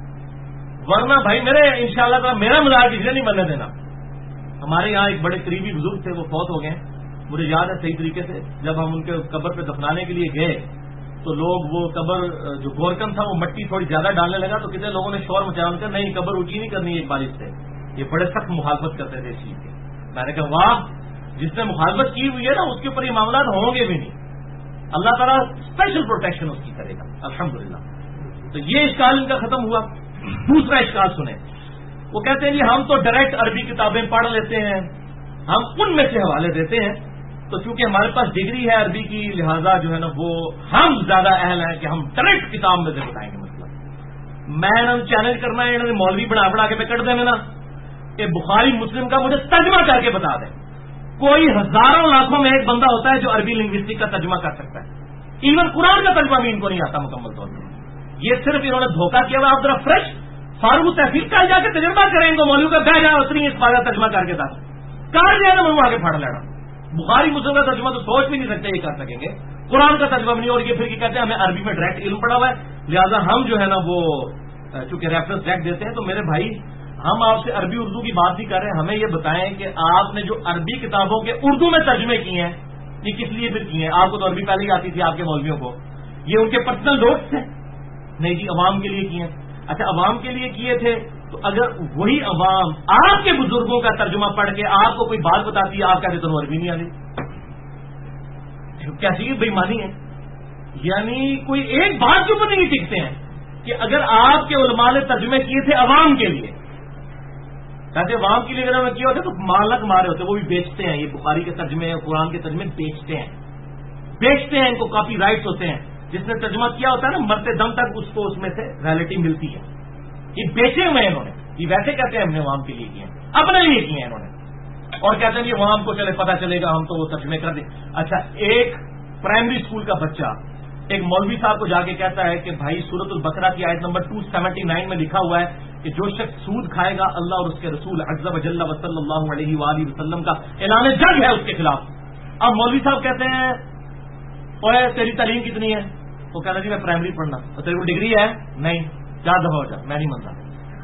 ورنہ بھائی میرے انشاءاللہ تعالی میرا مزار کسی نے نہیں بننے دینا. ہمارے یہاں ایک بڑے قریبی بزرگ تھے، وہ فوت ہو گئے. مجھے یاد ہے صحیح طریقے سے، جب ہم ان کے قبر پہ دفنانے کے لیے گئے تو لوگ وہ قبر جو گورکن تھا وہ مٹی تھوڑی زیادہ ڈالنے لگا، تو کتنے لوگوں نے شور مچایا، ان کا نہیں قبر اونچی نہیں کرنی ایک بارش سے. یہ بڑے سخت مخالفت کرتے تھے اس چیز کی. میں نے کہا واہ، جس نے مخالفت کی ہوئی ہے نا اس کے اوپر یہ معاملات ہوں گے بھی نہیں. اللہ تعالیٰ اسپیشل پروٹیکشن اس کی کرے گا الحمدللہ. تو یہ اشکال ان کا ختم ہوا. دوسرا اشکال سنیں، وہ کہتے ہیں جی ہم تو ڈائریکٹ عربی کتابیں پڑھ لیتے ہیں، ہم ان میں سے حوالے دیتے ہیں، تو چونکہ ہمارے پاس ڈگری ہے عربی کی، لہذا جو ہے نا وہ ہم زیادہ اہل ہیں کہ ہم ڈائریکٹ کتاب میں سے بتائیں گے. مطلب میں انہوں نے چیلنج کرنا ہے، انہوں نے مولوی بنا کے میں کٹ دیں نا کہ بخاری مسلم کا مجھے ترجمہ کر کے بتا دیں. کوئی ہزاروں لاکھوں میں ایک بندہ ہوتا ہے جو عربی لنگوسٹک کا ترجمہ کر سکتا ہے. ایون قرآن کا ترجمہ بھی ان کو نہیں آتا مکمل طور پر. یہ صرف انہوں نے دھوکہ کیا ہوا. آپ ذرا فریش فاروق تحفیظ کا جا کے تجربہ کریں گے، مولوی کا بہ جائے اتنی اس بات کا ترجمہ کر کے تھا کار جو ہے نا منہ آگے پھاڑ لینا. بخاری مسلم کا ترجمہ تو سوچ بھی نہیں سکتے یہ کر سکیں گے، قرآن کا ترجمہ بھی نہیں. اور یہ پھر کہتے ہیں ہمیں عربی میں ڈائریکٹ علم پڑا ہوا ہے، لہٰذا ہم جو ہے نا وہ چونکہ ریفرنس ڈائریکٹ دیتے ہیں. تو میرے بھائی ہم آپ سے عربی اردو کی بات نہیں کر رہے ہیں، ہمیں یہ بتائیں کہ آپ نے جو عربی کتابوں کے اردو میں ترجمے کیے ہیں یہ کس لیے پھر کیے ہیں؟ آپ کو تو عربی پہلے ہی آتی تھی آپ کے مولویوں کو، یہ ان کے پرسنل نوٹس تھے؟ نہیں جی، عوام کے لیے کیے ہیں. اچھا عوام کے لیے کیے تھے تو اگر وہی عوام آپ کے بزرگوں کا ترجمہ پڑھ کے آپ کو کوئی بات بتاتی ہے، آپ کہتے تو عربی نہیں آتی، کیسی بےایمانی ہے؟ یعنی کوئی ایک بات کے اوپر نہیں ٹکتے ہیں کہ اگر آپ کے علماء نے ترجمے کیے تھے عوام کے لیے، کہتے عوام کے لیے اگر انہوں نے کیا ہوتا تو مال نہ کما رہے ہوتے. وہ بھی بیچتے ہیں، یہ بخاری کے ترجمے قرآن کے ترجمے بیچتے ہیں، ان کو کاپی رائٹس ہوتے ہیں. جس نے ترجمہ کیا ہوتا ہے نا مرتے دم تک اس کو اس میں سے رائلٹی ملتی ہے. یہ بیچے ہوئے ہیں انہوں نے. یہ ویسے کہتے ہیں ہم نے عوام کے لیے کیے ہیں، اپنے لیے کیے ہیں انہوں نے، اور کہتے ہیں یہ عوام کو چلے پتہ چلے گا ہم تو وہ ترجمے کر دیں. اچھا ایک پرائمری اسکول کا بچہ ایک مولوی صاحب کو جا کے کہتا ہے کہ بھائی سورۃ البقرہ کی آیت نمبر 279 میں لکھا ہوا ہے کہ جو شخص سود کھائے گا اللہ اور اس کے رسول عز و جل صلی اللہ علیہ وآلہ وسلم کا اعلان جنگ ہے اس کے خلاف. اب مولوی صاحب کہتے ہیں اوے تیری تعلیم کتنی ہے؟ وہ کہنا جی میں پرائمری پڑھنا. تو تیری کو ڈگری ہے؟ نہیں. 4 دفعہ ہو جا، میں نہیں مانتا.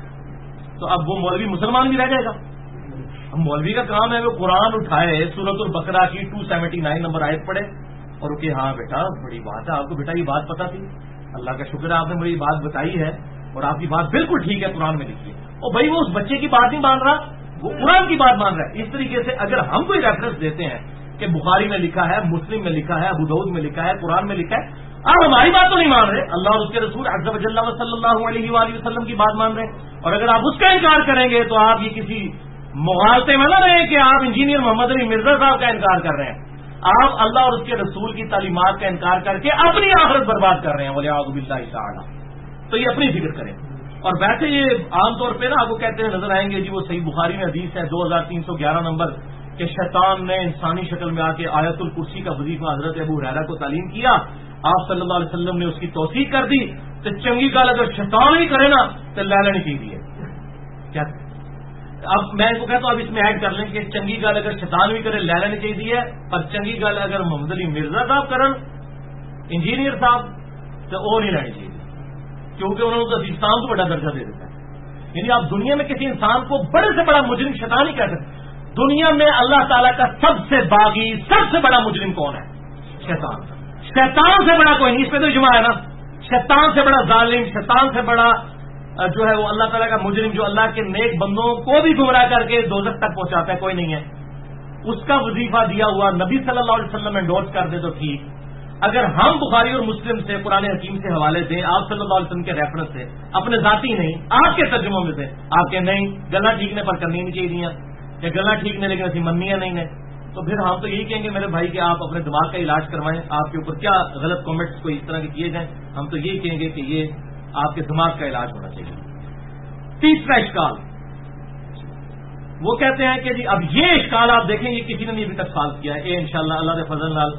تو اب وہ مولوی مسلمان بھی رہ جائے گا؟ اب مولوی کا کام ہے وہ قرآن اٹھائے سورۃ البقرہ کی 279 نمبر آیت پڑھے اور کہ ہاں بیٹا بڑی بات ہے، آپ کو بیٹا یہ بات پتا تھی، اللہ کا شکر ہے آپ نے مجھے یہ بات بتائی ہے اور آپ کی بات بالکل ٹھیک ہے قرآن میں لکھی ہے. اور بھائی وہ اس بچے کی بات نہیں مان رہا، وہ قرآن کی بات مان رہا ہے. اس طریقے سے اگر ہم کوئی ریفرنس دیتے ہیں کہ بخاری میں لکھا ہے، مسلم میں لکھا ہے، ابو داؤد میں لکھا ہے، قرآن میں لکھا ہے، آپ ہماری بات تو نہیں مان رہے، اللہ اور اس کے رسول عز و جل صلی اللہ علیہ وآلہ وسلم کی بات مان رہے ہیں. اور اگر آپ اس کا انکار کریں گے تو آپ یہ کسی مغالطے میں نہ رہے کہ آپ انجینئر محمد علی مرزا صاحب کا انکار کر رہے ہیں. آپ اللہ اور اس کے رسول کی تعلیمات کا انکار کر کے اپنی آخرت برباد کر رہے ہیں. ولیعوذ باللہ تعالی. تو یہ اپنی فکر کریں. اور ویسے یہ عام طور پہ نا آپ کو کہتے ہیں نظر آئیں گے جی وہ صحیح بخاری میں حدیث ہے 2311 نمبر کہ شیطان نے انسانی شکل میں آ کے آیت الکرسی کا وظیفہ حضرت ابو ہریرہ کو تعلیم کیا. آپ صلی اللہ علیہ وسلم نے اس کی توثیق کر دی. تو چنگی گل اگر شیطان ہی کرے نا تو لے لینی چاہیے. کیا اب میں ان کو کہتا ہوں اب اس میں ایڈ کر لیں کہ چنگی گل اگر شیطان بھی کرے لے لینی چاہیے، اور چنگی گل اگر محمد علی مرزا صاحب کرن انجینئر صاحب تو وہ نہیں لینی چاہیے، کیونکہ انہوں نے تو اسلام کو بڑا درجہ دے دیتا ہے. یعنی آپ دنیا میں کسی انسان کو بڑے سے بڑا مجرم شیطان ہی کہہ سکتے. دنیا میں اللہ تعالیٰ کا سب سے باغی سب سے بڑا مجرم کون ہے؟ شیطان. شیطان سے بڑا کوئی نہیں. اس پہ تو اجماع ہے نا. شیطان سے بڑا ظالم، شیطان سے بڑا جو ہے وہ اللہ تعالیٰ کا مجرم جو اللہ کے نیک بندوں کو بھی گمراہ کر کے دوزخ تک پہنچاتا ہے کوئی نہیں ہے. اس کا وظیفہ دیا ہوا نبی صلی اللہ علیہ وسلم انڈورس کر دے تو ٹھیک، اگر ہم بخاری اور مسلم سے قرآن حکیم سے حوالے دیں آپ صلی اللہ علیہ وسلم کے ریفرنس سے، اپنے ذاتی نہیں آپ کے ترجموں میں سے، آپ کے نہیں گلا ٹھیک نے پر کرنی نہیں چاہیے یا گلا ٹھیک نے لیکن ایسی مننی نہیں نے، تو پھر ہم تو یہی کہیں گے میرے بھائی کہ آپ اپنے دماغ کا علاج کوائیں، آپ کے اوپر کیا غلط کامنٹس کوئی اس طرح کے کیے جائیں، ہم تو یہی کہیں گے کہ یہ آپ کے دماغ کا علاج ہونا چاہیے۔ تیسرا اشکال وہ کہتے ہیں کہ جی اب یہ اشکال آپ دیکھیں یہ کسی نے نہیں ابھی تک سالو کیا ہے، اے انشاءاللہ اللہ کے فضل نال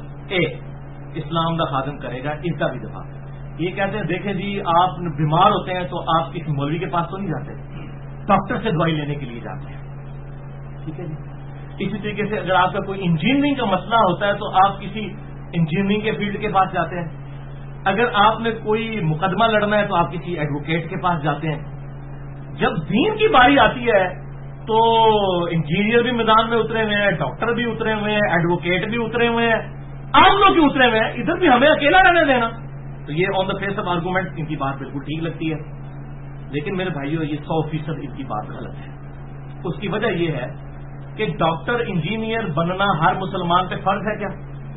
اسلام کا خادم کرے گا اس کا بھی دفاع۔ یہ کہتے ہیں دیکھیں جی آپ بیمار ہوتے ہیں تو آپ کسی مولوی کے پاس تو نہیں جاتے، ڈاکٹر سے دوائی لینے کے لیے جاتے ہیں، ٹھیک ہے جی۔ اسی طریقے سے اگر آپ کا کوئی انجینئرنگ کا مسئلہ ہوتا ہے تو آپ کسی انجینئرنگ کے فیلڈ کے پاس جاتے ہیں، اگر آپ نے کوئی مقدمہ لڑنا ہے تو آپ کسی ایڈوکیٹ کے پاس جاتے ہیں۔ جب دین کی باری آتی ہے تو انجینئر بھی میدان میں اترے ہوئے ہیں، ڈاکٹر بھی اترے ہوئے ہیں، ایڈوکیٹ بھی اترے ہوئے ہیں، عام لوگ بھی اترے ہوئے ہیں، ادھر بھی ہمیں اکیلا رہنے دینا، تو یہ on the face of argument ان کی بات بالکل ٹھیک لگتی ہے، لیکن میرے بھائیو یہ 100% ان کی بات غلط ہے۔ اس کی وجہ یہ ہے کہ ڈاکٹر انجینئر بننا ہر مسلمان پہ فرض ہے کیا؟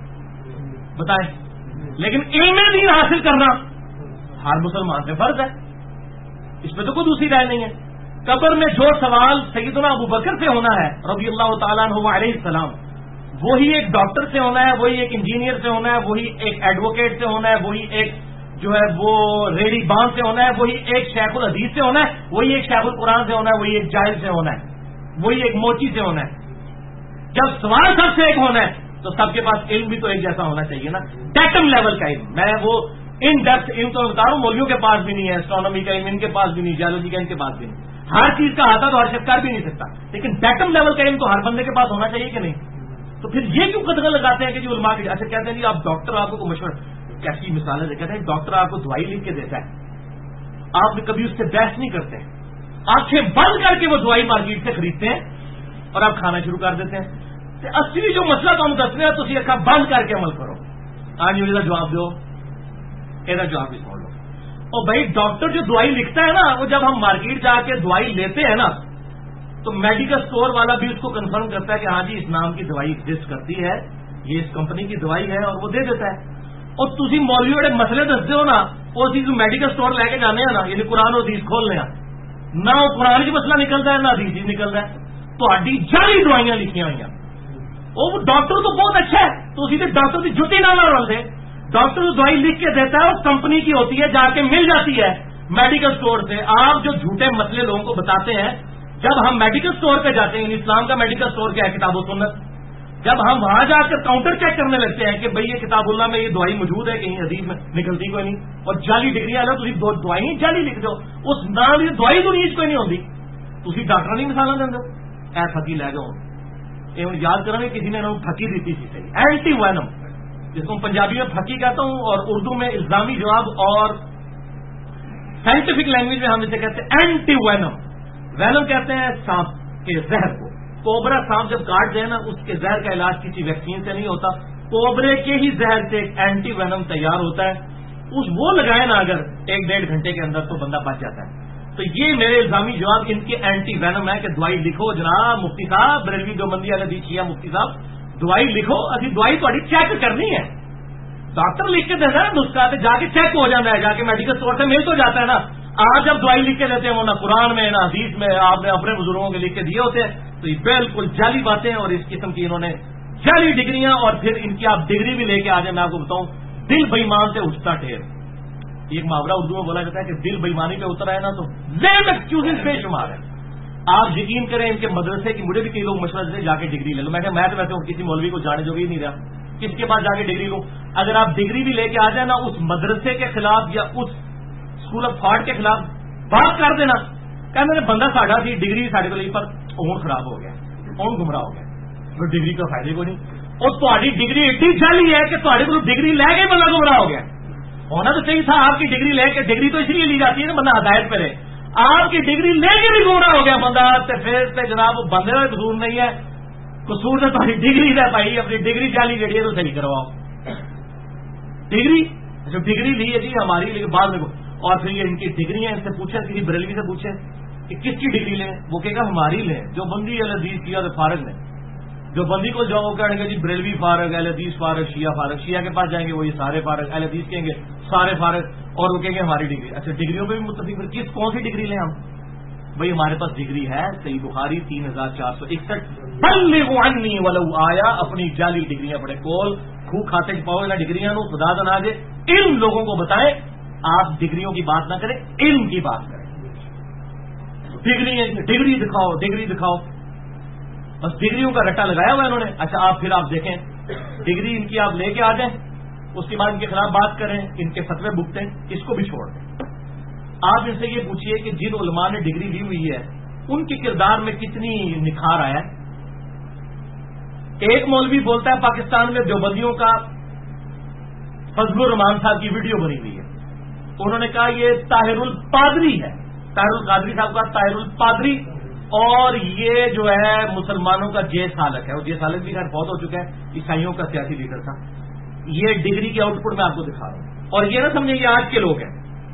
بتائیں، لیکن علم دین حاصل کرنا ہر مسلمان پہ فرض ہے، اس پہ تو کوئی دوسری رائے نہیں ہے۔ قبر میں جو سوال سیدنا ابو بکر سے ہونا ہے رضی اللہ تعالیٰ عنہ علیہ السلام، وہی ایک ڈاکٹر سے ہونا ہے، وہی ایک انجینئر سے ہونا ہے، وہی ایک ایڈوکیٹ سے ہونا ہے، وہی ایک جو ہے وہ ریڑی بان سے ہونا ہے، وہی ایک شیخ الحدیث سے ہونا ہے، وہی ایک شیخ القرآن سے ہونا ہے، وہی ایک جاہل سے ہونا ہے، وہی ایک موچی سے ہونا ہے۔ جب سوال سب سے ایک ہونا ہے تو سب کے پاس علم بھی تو ایک جیسا ہونا چاہیے نا، ڈیٹم لیول کا علم۔ میں وہ ان ڈیپتھ علم تو بتا رہا ہوں، مولویوں کے پاس بھی نہیں ہے، اسٹرانومی کا علم ان کے پاس بھی نہیں، جیولوجی کا ان کے پاس بھی نہیں، ہر چیز کا آتا تو ہر شخص کر بھی نہیں سکتا، لیکن ڈیٹم لیول کا علم تو ہر بندے کے پاس ہونا چاہیے کہ نہیں؟ تو پھر یہ کیوں قدغن لگاتے ہیں کہ جی علماء کے، اچھا کہتے ہیں جی آپ ڈاکٹر آپ کو مشورہ، کیسی مثالیں کہتے ہیں ڈاکٹر آپ کو دوائی لکھ کے دیتا ہے، آپ کبھی اس سے بحث نہیں کرتے، آنکھیں بند کر کے وہ دوائی مارکیٹ سے خریدتے ہیں اور آپ کھانا شروع کر دیتے ہیں۔ اصلی جو مسئلہ تو ہم دستے ہیں تو اکھا بند کر کے عمل کرو، آج یہ جواب دو، یہ جواب بھی سن لو۔ اور بھائی ڈاکٹر جو دوائی لکھتا ہے نا، وہ جب ہم مارکیٹ جا کے دوائی لیتے ہیں نا تو میڈیکل سٹور والا بھی اس کو کنفرم کرتا ہے کہ ہاں جی اس نام کی دوائی ایگزسٹ کرتی ہے، یہ اس کمپنی کی دوائی ہے، اور وہ دے دیتا ہے۔ اور تھی مولوی بڑے مسئلے دستے ہو نا، وہ چیز میڈیکل سٹور لے کے جانے ہیں نا، یعنی قرآن و حدیث کھولنے نہ وہ قرآن کی مسئلہ نکلتا ہے نہ حدیث ہی نکلتا ہے، تو ہڈی جعلی دوائیاں لکھی ہوئی ہیں۔ وہ ڈاکٹر تو بہت اچھا ہے، تو اسی سے ڈاکٹر کی جُتی نہ رول دے، ڈاکٹر جو دوائی لکھ کے دیتا ہے اس کمپنی کی ہوتی ہے، جا کے مل جاتی ہے میڈیکل سٹور سے۔ آپ جو جھوٹے مسئلے لوگوں کو بتاتے ہیں، جب ہم میڈیکل سٹور پہ جاتے ہیں، اسلام کا میڈیکل سٹور کیا ہے؟ کتاب و سنت۔ جب ہم وہاں جا کر کاؤنٹر چیک کرنے لگتے ہیں کہ بھئی یہ کتاب اللہ میں یہ دوائی موجود ہے، کہیں حدیث میں نکلتی کوئی نہیں، اور جعلی ڈگریاں لو تھی دوائی جعلی لکھ دو، اس نام کی دوائی دنیا کوئی نہیں ہوتی، تھی ڈاکٹر نہیں مثال دیں اے پھکی لے جاؤ، یہ یاد کریں گے کسی نے پھکی دیتی تھی صحیح، اینٹی وینم، جس کو پنجابی میں پھکی کہتا ہوں اور اردو میں الزامی جواب، اور سائنٹیفک لینگویج میں ہم اسے کہتے ہیں اینٹی وینم۔ وینم کہتے ہیں سانپ کے زہر کو، کوبرا سانپ جب کاٹ جائے نا اس کے زہر کا علاج کسی ویکسین سے نہیں ہوتا، کوبرے کے ہی زہر سے ایک اینٹی وینم تیار ہوتا ہے، وہ لگائے نا اگر 1-1.5 گھنٹے کے اندر تو بندہ بچ جاتا ہے۔ تو یہ میرے الزامی جواب ان کے اینٹی وینم ہے کہ دوائی لکھو جناب مفتی صاحب، بریلوی دیوبندی والے دیکھیے مفتی صاحب دوائی لکھو، ابھی دوائی تھوڑی چیک کرنی ہے، ڈاکٹر لکھ کے دیتا ہے نسخہ جا کے چیک ہو جاتا ہے، جا کے میڈیکل اسٹور سے مل تو جاتا ہے نا۔ آپ جب دوائی لکھ کے دیتے ہیں وہ نہ قرآن میں نہ حدیث میں آپ نے اپنے بزرگوں کے لکھ کے دیے ہوتے ہیں، تو یہ بالکل جعلی باتیں اور اس قسم کی انہوں نے جعلی ڈگریاں، اور پھر ان کی آپ ڈگری بھی لے کے آ جائیں، میں آپ کو بتاؤں دل بےمان سے اٹھتا ٹھیر، ایک محاورہ اردو میں بولا جاتا ہے کہ دل بےمانی پہ اتر ہے نا تو ذہن ایکسکیوزز بے شمار ہے۔ آپ یقین کریں ان کے مدرسے کی، مجھے بھی کئی لوگ مشورہ سے جا کے ڈگری لے لو، میں تو ویسے کسی مولوی کو جانے جو بھی نہیں رہا، کس کے پاس جا کے ڈگری لوں؟ اگر آپ ڈگری بھی لے کے آ جائیں نا اس مدرسے کے خلاف یا اس اسکول آف تھاٹ کے خلاف بات کر دینا کہ میں نے بندہ ساڈا سی ڈگری ساڈے کو لی پر اون خراب ہو گیا، اون گمراہ ہو گیا، پھر ڈگری کا فائدے کو نہیں، اور تاری ڈگری ایڈی جعلی ہے کہ تھوڑے کو ڈگری لے کے بندہ گمراہ ہو گیا۔ ہونا تو صحیح تھا آپ کی ڈگری لے کے، ڈگری تو اس لیے لی جاتی ہے نا بندہ ہدایت پہ رہے، آپ کی ڈگری لے کے بھی گمراہ ہو گیا بندہ، پھر جناب بندے کا قصور نہیں ہے، قصور تو تاری ڈگری ہے بھائی، اپنی ڈگری جعلی جڑی ہے تو صحیح کرواؤ ڈگری، جو ڈگری لی ہے جی ہماری، لیکن بعد میں اور پھر یہ ان کی ڈگریاں ان سے پوچھیں، کسی بریلوی سے پوچھیں کہ کس کی ڈگری لیں، وہ کہے گا ہماری لیں، جو بندی العزیز کیا تو فارغ لیں، جو بندی کو جاؤ کہیں گے جی بریلوی فارغ، اہل حدیث فارغ، شیعہ فارغ، شیعہ کے پاس جائیں گے وہ یہ سارے فارغ، اہل حدیث کہیں گے سارے فارغ، اور وہ کہیں گے ہماری ڈگری. اچھا ڈگریوں پہ بھی متفق، پھر کون سی ڈگری لیں ہم؟ بھائی ہمارے پاس ڈگری ہے صحیح بخاری 3461، بلغوا عنی ولو آیا، اپنی جعلی ڈگریاں پڑے کول خو کھاتے پاؤ نہ ڈگریاں نو خدا دنا دے. علم لوگوں کو بتائیں، آپ ڈگریوں کی بات نہ کریں، علم کی بات کریں. ڈگری دکھاؤ، ڈگری دکھاؤ، بس ڈگریوں کا رٹا لگایا ہوا انہوں نے. اچھا آپ پھر آپ دیکھیں ڈگری ان کی آپ لے کے آ جائیں، اس کے بعد ان کے خلاف بات کریں، ان کے فتوے بھگتیں، اس کو بھی چھوڑ دیں. آپ ان سے یہ پوچھئے کہ جن علماء نے ڈگری لی ہوئی ہے ان کے کردار میں کتنی نکھار آیا ہے. ایک مولوی بولتا ہے پاکستان میں دیوبندیوں کا فضل الرحمان صاحب کی ویڈیو بنی ہوئی ہے، انہوں نے کہا یہ طاہر الپادری ہے، طاہر القادری صاحب کا طاہر الپادری، اور یہ جو ہے مسلمانوں کا جے سالک ہے. اور جے سالک بھی خیر بہت ہو چکا ہے، عیسائیوں کا سیاسی لیڈر تھا. یہ ڈگری کے آؤٹ پٹ میں آپ کو دکھا رہا ہوں، اور یہ نہ سمجھیں یہ آج کے لوگ ہیں.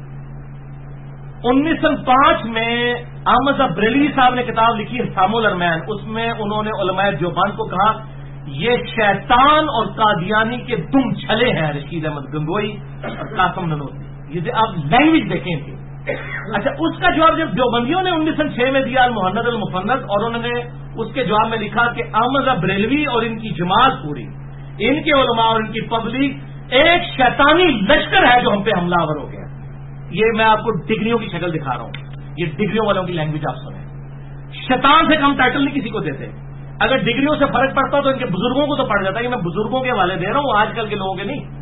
1905 میں احمد صاحب بریلوی صاحب نے کتاب لکھی حسام الارمین، اس میں انہوں نے علماء دیوبند کو کہا یہ شیطان اور قادیانی کے دم چھلے ہیں، رشید احمد گنگوئی اور قاسم ننوتوی. یہ آپ لینگویج دیکھیں گے. اچھا اس کا جواب جب دیوبندیوں نے 1906 میں دیا المحند المفند، اور انہوں نے اس کے جواب میں لکھا کہ احمد صاحب بریلوی اور ان کی جماعت پوری، ان کے علماء اور ان کی پبلک ایک شیطانی لشکر ہے جو ہم پہ حملہ آور ہو گیا. یہ میں آپ کو ڈگریوں کی شکل دکھا رہا ہوں، یہ ڈگریوں والوں کی لینگویج آپ سنیں. شیطان سے کم ٹائٹل نہیں کسی کو دیتے. اگر ڈگریوں سے فرق پڑتا تو ان کے بزرگوں کو تو پڑ جاتا ہے. میں بزرگوں کے حوالے دے رہا ہوں، آج کل کے لوگوں کے نہیں.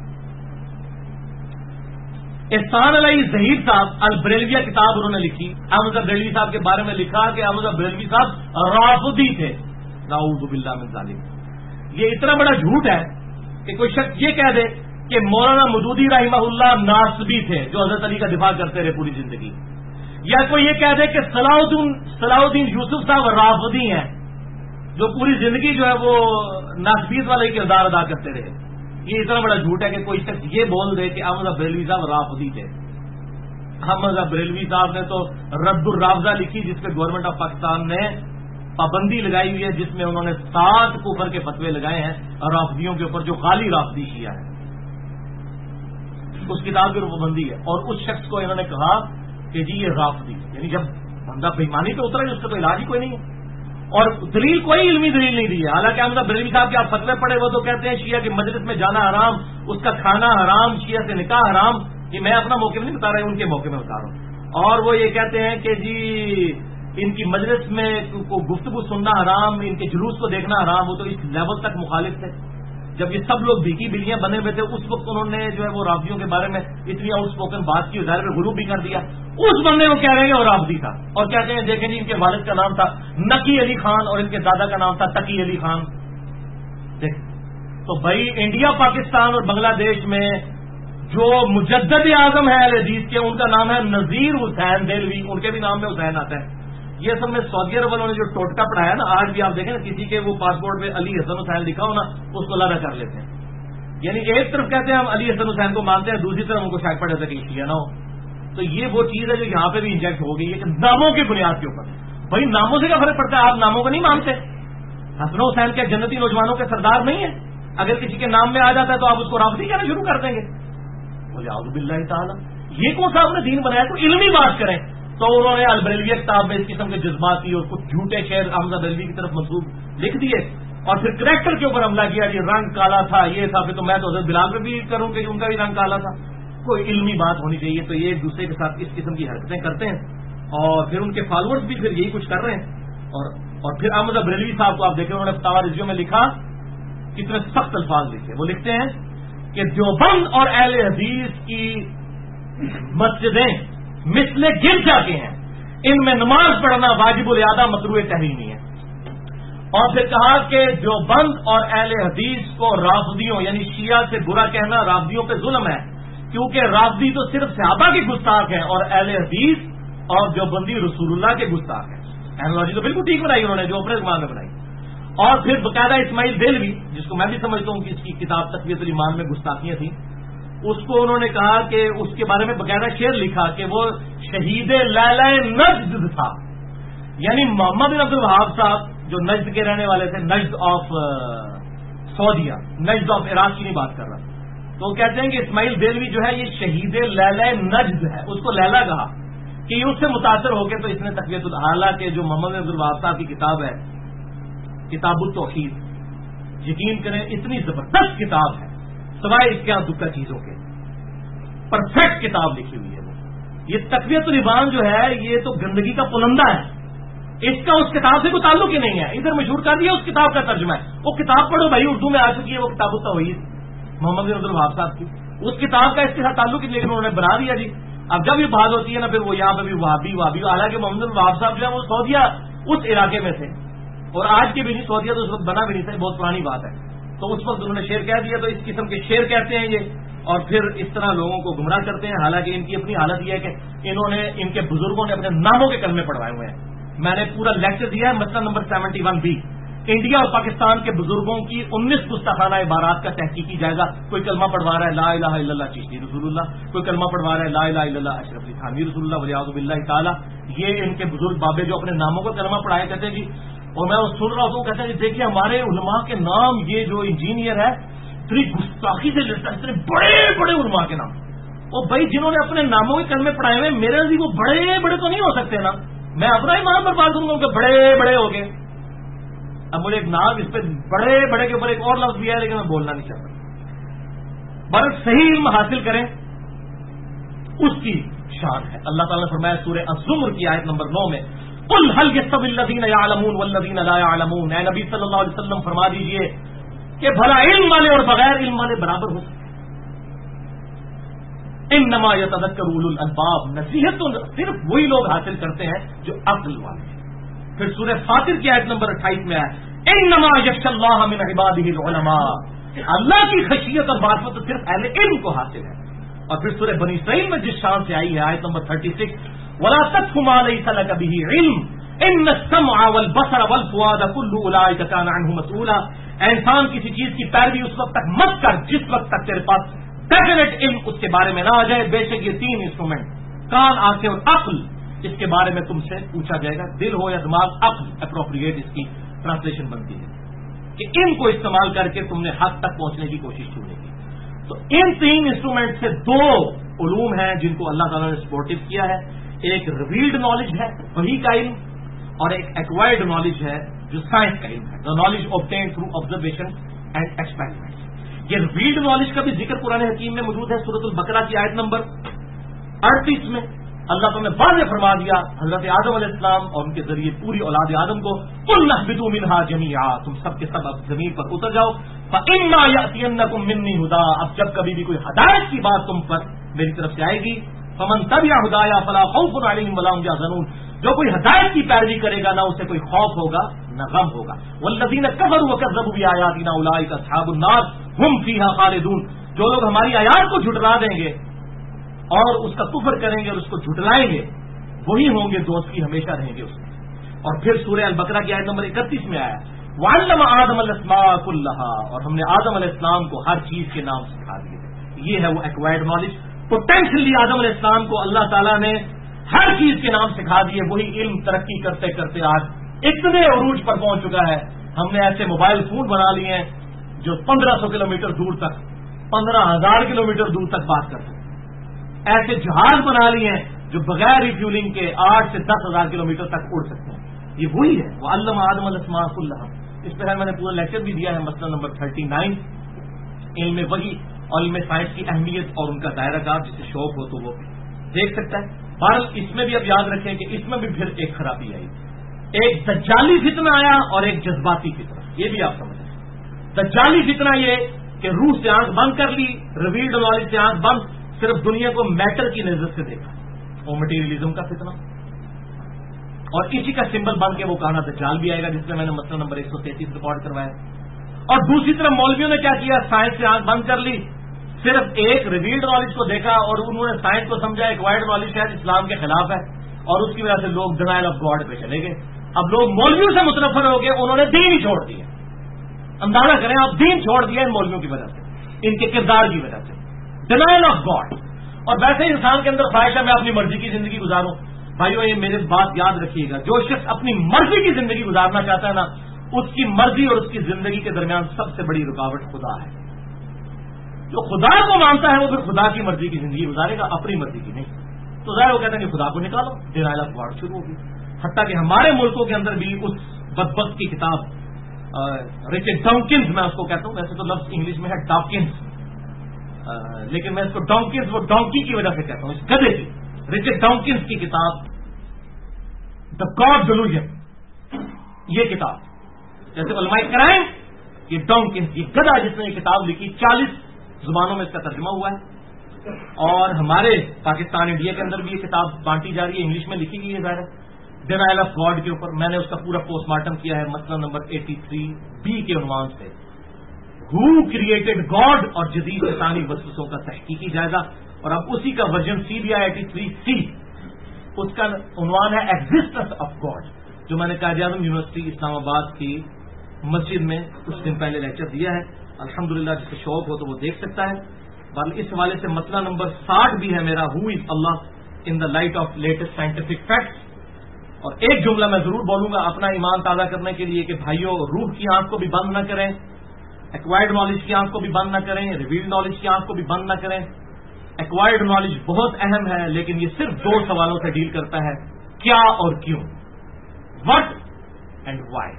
احسان علی ظہیر صاحب البریلویہ کتاب انہوں نے لکھی، احمد بریلوی صاحب کے بارے میں لکھا کہ احمد بریلوی صاحب رافضی تھے، نعوذ باللہ من ذالک. یہ اتنا بڑا جھوٹ ہے کہ کوئی شخص یہ کہہ دے کہ مولانا مودودی رحمہ اللہ ناصبی تھے جو حضرت علی کا دفاع کرتے رہے پوری زندگی، یا کوئی یہ کہہ دے کہ صلاح الدین یوسف صاحب رافضی ہیں جو پوری زندگی جو ہے وہ ناصبیت والا ہی کردار ادا کرتے رہے. یہ اتنا بڑا جھوٹ ہے کہ کوئی شخص یہ بول دے کہ احمد بریلوی صاحب رافضی تھے. احمد بریلوی صاحب نے تو رد الرافضہ لکھی جس پہ گورنمنٹ آف پاکستان نے پابندی لگائی ہوئی ہے، جس میں انہوں نے 7 کفر کے فتوے لگائے ہیں رافضیوں کے اوپر جو خالی رافضی شیعہ ہے. اس کتاب کی پابندی ہے، اور اس شخص کو انہوں نے کہا کہ جی یہ رافضی، یعنی جب بندہ بےمانی پہ اترا اس کا تو علاج ہی کوئی نہیں ہے، اور دلیل کوئی علمی دلیل نہیں دی ہے. حالانکہ احمد بریلوی صاحب کے آپ فتوے پڑے وہ تو کہتے ہیں شیعہ کی مجلس میں جانا حرام، اس کا کھانا حرام، شیعہ سے نکاح حرام. یہ میں اپنا موقف نہیں بتا رہا ہوں، ان کے موقع میں بتا رہا ہوں. اور وہ یہ کہتے ہیں کہ جی ان کی مجلس میں گفتگو سننا حرام، ان کے جلوس کو دیکھنا حرام. وہ تو اس لیول تک مخالف تھے. جب یہ سب لوگ بھیکی بلیاں بنے ہوئے تھے اس وقت انہوں نے جو ہے وہ رافضیوں کے بارے میں اتنی آؤٹ اسپوکن بات کی، ظاہر میں غلو بھی کر دیا. اس بندے کو کہہ رہے ہیں اور رافضی تھا، اور کہتے ہیں دیکھیں جی ان کے والد کا نام تھا نقی علی خان اور ان کے دادا کا نام تھا تقی علی خان. دیکھ تو بھائی انڈیا، پاکستان اور بنگلہ دیش میں جو مجدد اعظم ہے اہل حدیث کے، ان کا نام ہے نذیر حسین دہلوی، ان کے بھی نام میں حسین آتا ہے. یہ سب میں سعودی عرب والوں نے جو ٹوٹکا پڑھایا نا، آج بھی آپ دیکھیں نا کسی کے وہ پاسپورٹ پہ علی حسن حسین لکھا ہو نا اس کو لگا کر لیتے ہیں. یعنی ایک طرف کہتے ہیں ہم علی حسن حسین کو مانتے ہیں، دوسری طرف ان کو شاید پڑ جاتا ہے کہ شیعہ نہ ہو. تو یہ وہ چیز ہے جو یہاں پہ بھی انجیکٹ ہو گئی ہے کہ ناموں کی بنیاد کے اوپر. بھائی ناموں سے کیا فرق پڑتا ہے؟ آپ ناموں کو نہیں مانتے؟ حسن حسین کے جنتی نوجوانوں کے سردار نہیں ہے؟ اگر کسی کے نام میں آ جاتا ہے تو آپ اس کو رافضی کہنا شروع کر دیں گے. بولے اعوذ باللہ تعالی، یہ کون سا آپ نے دین بنایا؟ تو علمی بات کریں. تو انہوں نے البریلویہ کتاب میں اس قسم کے جذباتی اور کچھ جھوٹے شعر احمد بریلوی کی طرف منسوب لکھ دیے، اور پھر کریکٹر کے اوپر حملہ کیا. یہ رنگ کالا تھا، یہ تھا. پھر تو میں تو حضرت بلال پہ بھی کروں کہ ان کا بھی رنگ کالا تھا. کوئی علمی بات ہونی چاہیے. تو یہ ایک دوسرے کے ساتھ اس قسم کی حرکتیں کرتے ہیں، اور پھر ان کے فالوورز بھی پھر یہی کچھ کر رہے ہیں. اور پھر احمد بریلوی صاحب کو آپ دیکھیں انہوں نے فتاوی رضویہ میں لکھا، کتنے سخت الفاظ لکھے. وہ لکھتے ہیں کہ دیوبند اور اہل حدیث کی مسجدیں مثل گرجا کے ہیں، ان میں نماز پڑھنا واجب الادا مکروہ تحریمی ہے. اور پھر کہا کہ دیوبند اور اہل حدیث کو رافضیوں یعنی شیعہ سے برا کہنا رافضیوں پہ ظلم ہے، کیونکہ رافضی تو صرف صحابہ کے گستاخ ہیں اور اہل حدیث اور دیوبندی رسول اللہ کے گستاخ ہیں. اینالوجی تو بالکل ٹھیک بنائی انہوں نے جو اپنے زبان میں بنائی. اور پھر باقاعدہ اسماعیل دہلوی، جس کو میں بھی سمجھتا ہوں کہ اس کی کتاب تقویۃ الایمان میں گستاخیاں تھیں، اس کو انہوں نے کہا کہ اس کے بارے میں باقاعدہ شعر لکھا کہ وہ شہید لیلہ نجد تھا. یعنی محمد بن عبد الوہاب صاحب جو نجد کے رہنے والے تھے، Najd of Saudia, Najd of Iraq کی نہیں بات کر رہا، تو وہ کہتے ہیں کہ اسماعیل دہلوی جو ہے یہ شہید لیلہ نجد ہے، اس کو لیلہ کہا کہ یہ اس سے متاثر ہو کے تو اس نے تقویت الحالہ کے جو محمد عبد الوہاب صاحب کی کتاب ہے کتاب التوحید، یقین کریں اتنی زبردست کتاب ہے، سوائے اس کے یہاں دکھا چیزوں کے، پرفیکٹ کتاب لکھی ہوئی ہے وہ۔ یہ تقویت الایمان جو ہے یہ تو گندگی کا پلندہ ہے، اس کا اس کتاب سے کوئی تعلق ہی نہیں ہے، ادھر مشہور کر دیا اس کتاب کا ترجمہ ہے، وہ کتاب پڑھو بھائی، اردو میں آ چکی ہے وہ کتاب التوحید محمد عبد الوہاب صاحب کی، اس کتاب کا اس کے ساتھ تعلق ہی لیکن انہوں نے بنا دیا جی۔ اب جب یہ بات ہوتی ہے نا پھر وہ یہاں پہ بھی وہابی، حالانکہ محمد الوہاب صاحب جو ہے وہ سعودیہ اس علاقے میں تھے، اور آج کے بھی نہیں، سعودیہ تو اس وقت بنا بھی نہیں تھا، بہت پرانی بات ہے، تو اس وقت انہوں نے شعر کہہ دیا، تو اس قسم کے شعر کہتے ہیں یہ، اور پھر اس طرح لوگوں کو گمراہ کرتے ہیں، حالانکہ ان کی اپنی حالت یہ ہے کہ انہوں نے، ان کے بزرگوں نے اپنے ناموں کے کلمے پڑھوائے ہوئے ہیں۔ میں نے پورا لیکچر دیا ہے مسئلہ نمبر 71B، انڈیا اور پاکستان کے بزرگوں کی 19 گستاخانہ عبارات کا تحقیقی جائزہ، کوئی کلمہ پڑھوا رہا ہے لا الہ الا اللہ چشتی رسول اللہ، کوئی کلمہ پڑھوا رہا ہے لا الہ الا اللہ اشرف علی تھانوی رسول اللہ ولیاعوذ باللہ تعالی، یہ ان کے بزرگ بابے جو اپنے ناموں کا کلمہ پڑھایا کرتے ہیں جی، اور میں سن رہا ہوں کہتے ہیں کہ دیکھیے ہمارے علماء کے نام، یہ جو انجینئر ہے اتنی گستاخی سے لیتا ہے، اتنے بڑے بڑے علماء کے نام، اور بھائی جنہوں نے اپنے ناموں کے کلمے پڑھائے ہوئے میرے نزدیک وہ بڑے بڑے تو نہیں ہو سکتے نا، میں اپنا ہی نام پر بات کروں گا کہ بڑے بڑے ہو گئے۔ اب مجھے ایک نام اس پہ بڑے بڑے کے اوپر ایک اور لفظ بھی ہے لیکن میں بولنا نہیں چاہتا، بس صحیح علم حاصل کریں اس کی شان ہے۔ اللہ تعالیٰ نے فرمایا سورہ الزمر کی آیت نمبر 9 میں قل هل يستوي الذين يعلمون والذين لا يعلمون، اے نبی صلی اللہ علیہ وسلم فرما دیجئے کہ بھلا علم والے اور بغیر علم والے برابر ہو سکتے؟ انما يتذكر اولو الالباب، نصیحت تو صرف وہی لوگ حاصل کرتے ہیں جو عقل والے ہیں۔ پھر سورہ فاطر کی آیت نمبر 28 میں آیا انما یخشی اللہ من عباده العلماء، اللہ کی خشیت اور معرفت تو صرف اہل علم کو حاصل ہے۔ اور پھر سورہ بنی اسرائیل میں جس شان سے آئی ہے آیت نمبر 36 ولا تقف ما ليس لك به علم ان السمع والبصر والفؤاد كل اولئك كان عنه مسؤولا، انسان کسی چیز کی پیروی اس وقت تک مت کر جس وقت تک تیرے پاس ڈیفینیٹ علم اس کے بارے میں نہ آ جائے، بے شک یہ 3 انسٹرومنٹ کان، آنکھیں اور عقل، اس کے بارے میں تم سے پوچھا جائے گا، دل ہو یا دماغ، عقل اپروپریٹ اس کی ٹرانسلیشن بنتی ہے کہ ان کو استعمال کر کے تم نے حق تک پہنچنے کی کوشش چھوڑنے کی۔ تو ان 3 انسٹرومنٹ سے 2 علوم ہیں جن کو اللہ تعالیٰ نے سپورٹو کیا ہے، ایک ریویلڈ نالج ہے وحی کا علم، اور ایک ایکوائرڈ نالج ہے جو سائنس کا علم ہے، the knowledge obtained through observation and experiments۔ یہ ریویلڈ نالج کا بھی ذکر قرآن حکیم میں موجود ہے، سورۃ البقرہ کی آیت نمبر 38 میں اللہ تعالیٰ نے واضح فرما دیا حضرت آدم علیہ السلام اور ان کے ذریعے پوری اولاد آدم کو قُلْ اهْبِطُوا مِنْهَا جَمِيعًا، تم سب کے سب اب زمین پر اتر جاؤ، فَإِمَّا يَأْتِيَنَّكُم مِّنِّي هُدًى، اب جب کبھی بھی کوئی ہدایت کی بات تم پر میری طرف سے آئے گی، فَمَن تَبِعَ هُدَايَا فَلَا خَوْفٌ عَلَيْهِمْ وَلَا هُمْ يَحْزَنُونَ، جو کوئی ہدایت کی پیروی کرے گا نہ اسے کوئی خوف ہوگا نہ غم ہوگا، وَالَّذِينَ كَفَرُوا وَكَذَّبُوا بِآيَاتِنَا أُولَٰئِكَ أَصْحَابُ النَّارِ هُمْ فِيهَا خَالِدُونَ، جو لوگ ہماری آیات کو جھٹلا دیں گے اور اس کا کفر کریں گے اور اس کو جھٹلائیں گے وہی ہوں گے دوست کی، ہمیشہ رہیں گے اس میں۔ اور پھر سورہ البقرہ کی آیت نمبر 31 میں آیا وَعَلَّمَ آدَمَ الْأَسْمَاءَ كُلَّهَا، اور ہم نے آدم علیہ السلام کو ہر چیز کے نام سکھا دیے۔ یہ ہے وہ ایکوائرڈ نالج، پوٹینشلی آدم علیہ السلام کو اللہ تعالیٰ نے ہر چیز کے نام سکھا دیے، وہی علم ترقی کرتے کرتے آج اتنے عروج پر پہنچ چکا ہے، ہم نے ایسے موبائل فون بنا لیے ہیں جو 1500 کلومیٹر دور تک، 15,000 کلومیٹر دور تک بات کرتے ہیں، ایسے جہاز بنا لیے ہیں جو بغیر ریفیولنگ کے 8 سے 10,000 کلومیٹر تک اڑ سکتے ہیں۔ یہ وہی ہے وہ علم آدم الاسماء کلھا، اس پہ میں نے پورا لیکچر بھی دیا ہے، مسئلہ نمبر 39 علم وحی اور علم سائنس کی اہمیت اور ان کا دائرہ کار، جسے شوق ہو تو وہ دیکھ سکتا ہے۔ بہرحال اس میں بھی اب یاد رکھیں کہ اس میں بھی پھر ایک خرابی آئی، ایک دجالی فتنہ آیا اور ایک جذباتی فتنہ، یہ بھی آپ سمجھ لیں۔ دجالی فتنہ یہ کہ روح سے آنکھ بند کر لی، ریویلڈ نالج سے آنکھ بند، صرف دنیا کو میٹر کی نظر سے دیکھا، وہ مٹیریلزم کا فتنہ، اور اسی کا سمبل بن کے وہ کہنا دجال بھی آئے گا، جس میں نے مسئلہ نمبر 133 ریکارڈ کروایا۔ اور دوسری طرف مولویوں نے کیا کیا، سائنس سے آنکھ بند کر لی، صرف ایک ریویلڈ نالج کو دیکھا اور انہوں نے سائنس کو سمجھا ایکوائرڈ نالج شاید اسلام کے خلاف ہے، اور اس کی وجہ سے لوگ ڈینائل آف گاڈ پہ چلے گئے۔ اب لوگ مولویوں سے متنفر ہو گئے، انہوں نے دین ہی چھوڑ دیا۔ اندازہ کریں آپ، دین چھوڑ دیا ان مولویوں کی وجہ سے، ان کے کردار کی وجہ سے، ڈینائل آف گاڈ۔ اور ویسے انسان کے اندر خواہش ہے میں اپنی مرضی کی زندگی گزاروں، بھائیو یہ میرے بات یاد رکھیے گا، جو شخص اپنی مرضی کی زندگی گزارنا چاہتا ہے نا، اس کی مرضی اور اس کی زندگی کے درمیان سب سے بڑی رکاوٹ خدا ہے۔ جو خدا کو مانتا ہے وہ پھر خدا کی مرضی کی زندگی گزارے گا، اپنی مرضی کی نہیں۔ تو ظاہر وہ کہتے ہیں کہ خدا کو نکالو، ڈینائل آف گاڈ شروع ہوگی۔ حتیٰ کہ ہمارے ملکوں کے اندر بھی اس بدبخت کی کتاب رچرڈ ڈاکنز، میں اس کو کہتا ہوں، ویسے تو لفظ انگلش میں ہے ڈاکنز، لیکن میں اس کو ڈانکینز، وہ ڈانکی کی وجہ سے کہتا ہوں، اس گدھے کی، رچرڈ ڈاکنز کی کتاب دا گاڈ ڈیلوژن، یہ کتاب جیسے علماء کرائم، یہ ڈانکنز، یہ گدھا جس نے یہ کتاب لکھی، 40 زبانوں میں اس کا ترجمہ ہوا ہے، اور ہمارے پاکستان انڈیا کے اندر بھی یہ کتاب بانٹی جا رہی ہے، انگلش میں لکھی گئی ہے ظاہر، ڈینائل آف گاڈ کے اوپر۔ میں نے اس کا پورا پوسٹ مارٹم کیا ہے مسئلہ نمبر 83B کے عنوان سے، ہو کریٹڈ گاڈ اور جدید انسانی وسوسوں کا تحقیقی جائزہ، اور اب اسی کا ورژن سی دیا ہے 83C، اس کا عنوان ہے ایگزسٹنس آف گاڈ، جو میں نے قائد اعظم یونیورسٹی اسلام آباد کی مسجد میں کچھ دن پہلے لیکچر دیا ہے، الحمدللہ جس کو شوق ہو تو وہ دیکھ سکتا ہے۔ بہرحال اس حوالے سے مسئلہ نمبر 60 بھی ہے میرا، who is Allah in the light of latest scientific facts. اور ایک جملہ میں ضرور بولوں گا اپنا ایمان تازہ کرنے کے لیے کہ بھائیوں، روح کی آنکھ کو بھی بند نہ کریں، ایکوائرڈ نالج کی آنکھ کو بھی بند نہ کریں، ریویلڈ نالج کی آنکھ کو بھی بند نہ کریں۔ ایکوائرڈ نالج بہت اہم ہے، لیکن یہ صرف 2 سوالوں سے ڈیل کرتا ہے، کیا اور کیوں، وٹ اینڈ وائی۔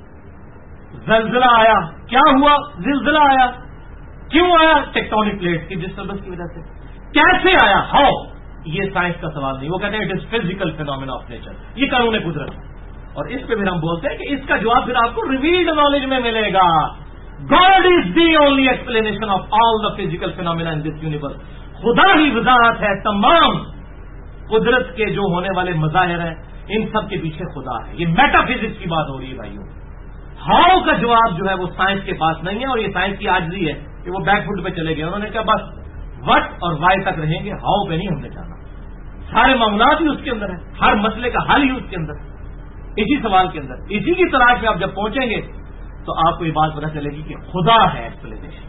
زلزلہ آیا، کیا ہوا؟ زلزلہ آیا، کیوں آیا؟ ٹیکٹونک پلیٹس کی ڈسٹربنس کی وجہ سے۔ کیسے آیا؟ ہاؤ، یہ سائنس کا سوال نہیں، وہ کہتے ہیں it is physical phenomena of nature, یہ قانون قدرت ہے، اور اس پہ پھر ہم بولتے ہیں کہ اس کا جواب پھر آپ کو ریویلڈ نالج میں ملے گا۔ God is the only explanation of all the physical phenomena in this universe, خدا ہی وضاحت ہے تمام قدرت کے جو ہونے والے مظاہر ہیں، ان سب کے پیچھے خدا ہے۔ یہ میٹا فزکس کی بات ہو رہی ہے بھائیوں۔ ہاؤ کا جواب جو ہے وہ سائنس کے پاس نہیں ہے، اور یہ سائنس کی عاجزی ہے کہ وہ بیک فٹ پہ چلے گئے، انہوں نے کہا بس وٹ اور وائی تک رہیں گے، ہاؤ پہ نہیں ہم نے جانا۔ سارے معاملات ہی اس کے اندر ہیں، ہر مسئلے کا حل ہی اس کے اندر، اسی سوال کے اندر، اسی کی تلاش میں آپ جب پہنچیں گے تو آپ کو یہ بات پتہ چلے گی کہ خدا ہے ایکسپلینیشن۔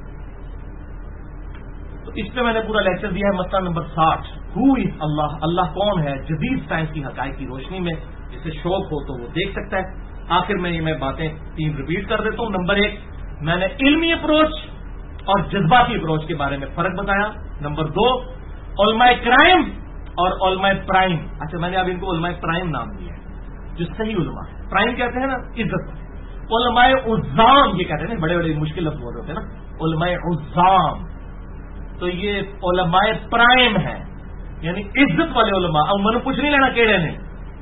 تو اس پہ میں نے پورا لیکچر دیا ہے مسئلہ نمبر 60، ہو از اللہ، اللہ کون ہے جدید سائنس کی حقائق کی روشنی میں، جسے شوق ہو تو وہ دیکھ سکتا ہے۔ آخر میں یہ میں باتیں 3 ریپیٹ کر دیتا ہوں۔ نمبر 1، میں نے علمی اپروچ اور جذباتی اپروچ کے بارے میں فرق بتایا۔ نمبر 2، علماء کرائم اور علماء پرائم۔ اچھا، میں نے اب ان کو علماء پرائم نام دیا ہے، جو صحیح علماء ہے۔ پرائم کہتے ہیں نا عزت، علماء عظام یہ کہتے ہیں، بڑے بڑے مشکل لفظ ہوتے ہیں نا، علماء عظام، تو یہ علماء پرائم ہے، یعنی عزت والے علماء۔ اب میں نے کچھ نہیں لینا کیڑے نے،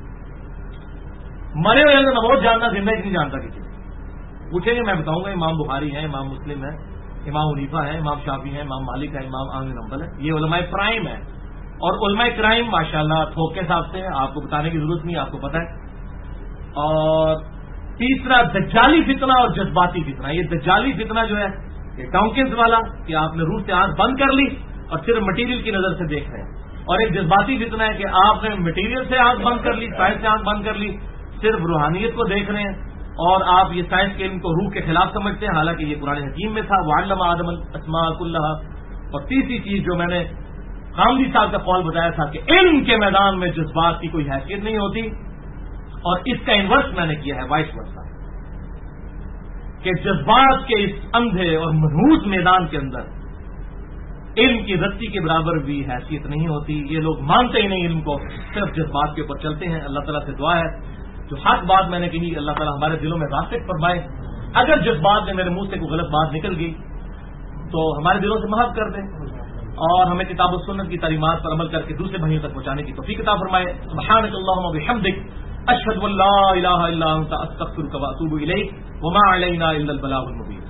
مرے ہوئے نہ بہت جاننا، زندہ نہیں جانتا کسی کو، پوچھیں گے میں بتاؤں گا۔ امام بخاری ہے، امام مسلم ہے، امام حنیفہ ہے، امام شافعی ہے، امام مالک ہے، امام احمد بن حنبل ہے، یہ علماء پرائم ہے۔ اور علماء کرائم ماشاءاللہ تھوک کے حساب سے ہیں، آپ کو بتانے کی ضرورت نہیں، آپ کو پتہ ہے۔ اور تیسرا دجالی فتنہ اور جذباتی فتنہ۔ یہ دجالی فتنہ جو ہے یہ ڈانکنز والا کہ آپ نے روح سے آنکھ بند کر لی اور صرف مٹیریل کی نظر سے دیکھ رہے ہیں، اور ایک جذباتی فتنہ ہے کہ آپ نے مٹیریل سے آنکھ بند کر لی، سائنس سے آنکھ بند کر لی، صرف روحانیت کو دیکھ رہے ہیں، اور آپ یہ سائنس کے علم کو روح کے خلاف سمجھتے ہیں، حالانکہ یہ قرآن حکیم میں تھا، وَعَلَّمَ آدَمَ الْأَسْمَاءَ كُلَّهَا۔ اور تیسری چیز جو میں نے خامدی صاحب کا قول بتایا تھا کہ علم کے میدان میں جذبات کی کوئی حیثیت نہیں ہوتی، اور اس کا انورس میں نے کیا ہے وائس ورسا، کہ جذبات کے اس اندھے اور منحوس میدان کے اندر علم کی رتی کے برابر بھی حیثیت نہیں ہوتی۔ یہ لوگ مانتے ہی نہیں علم کو، صرف جذبات کے اوپر چلتے ہیں۔ اللہ تعالیٰ سے دعا ہے جو حق بات میں نے کہی، اللہ تعالیٰ ہمارے دلوں میں راسخ فرمائے۔ اگر جذبات میں میرے منہ سے کوئی غلط بات نکل گئی تو ہمارے دلوں سے محف کر دیں، اور ہمیں کتاب و سنت کی تعلیمات پر عمل کر کے دوسرے بھائیوں تک پہنچانے کی توفیق عطا فرمائے۔ سبحانک اللہم و بحمدک، اشہد ان لا الہ الا انت، استغفرک و اتوب الیک، وما علینا الا البلاغ المبین۔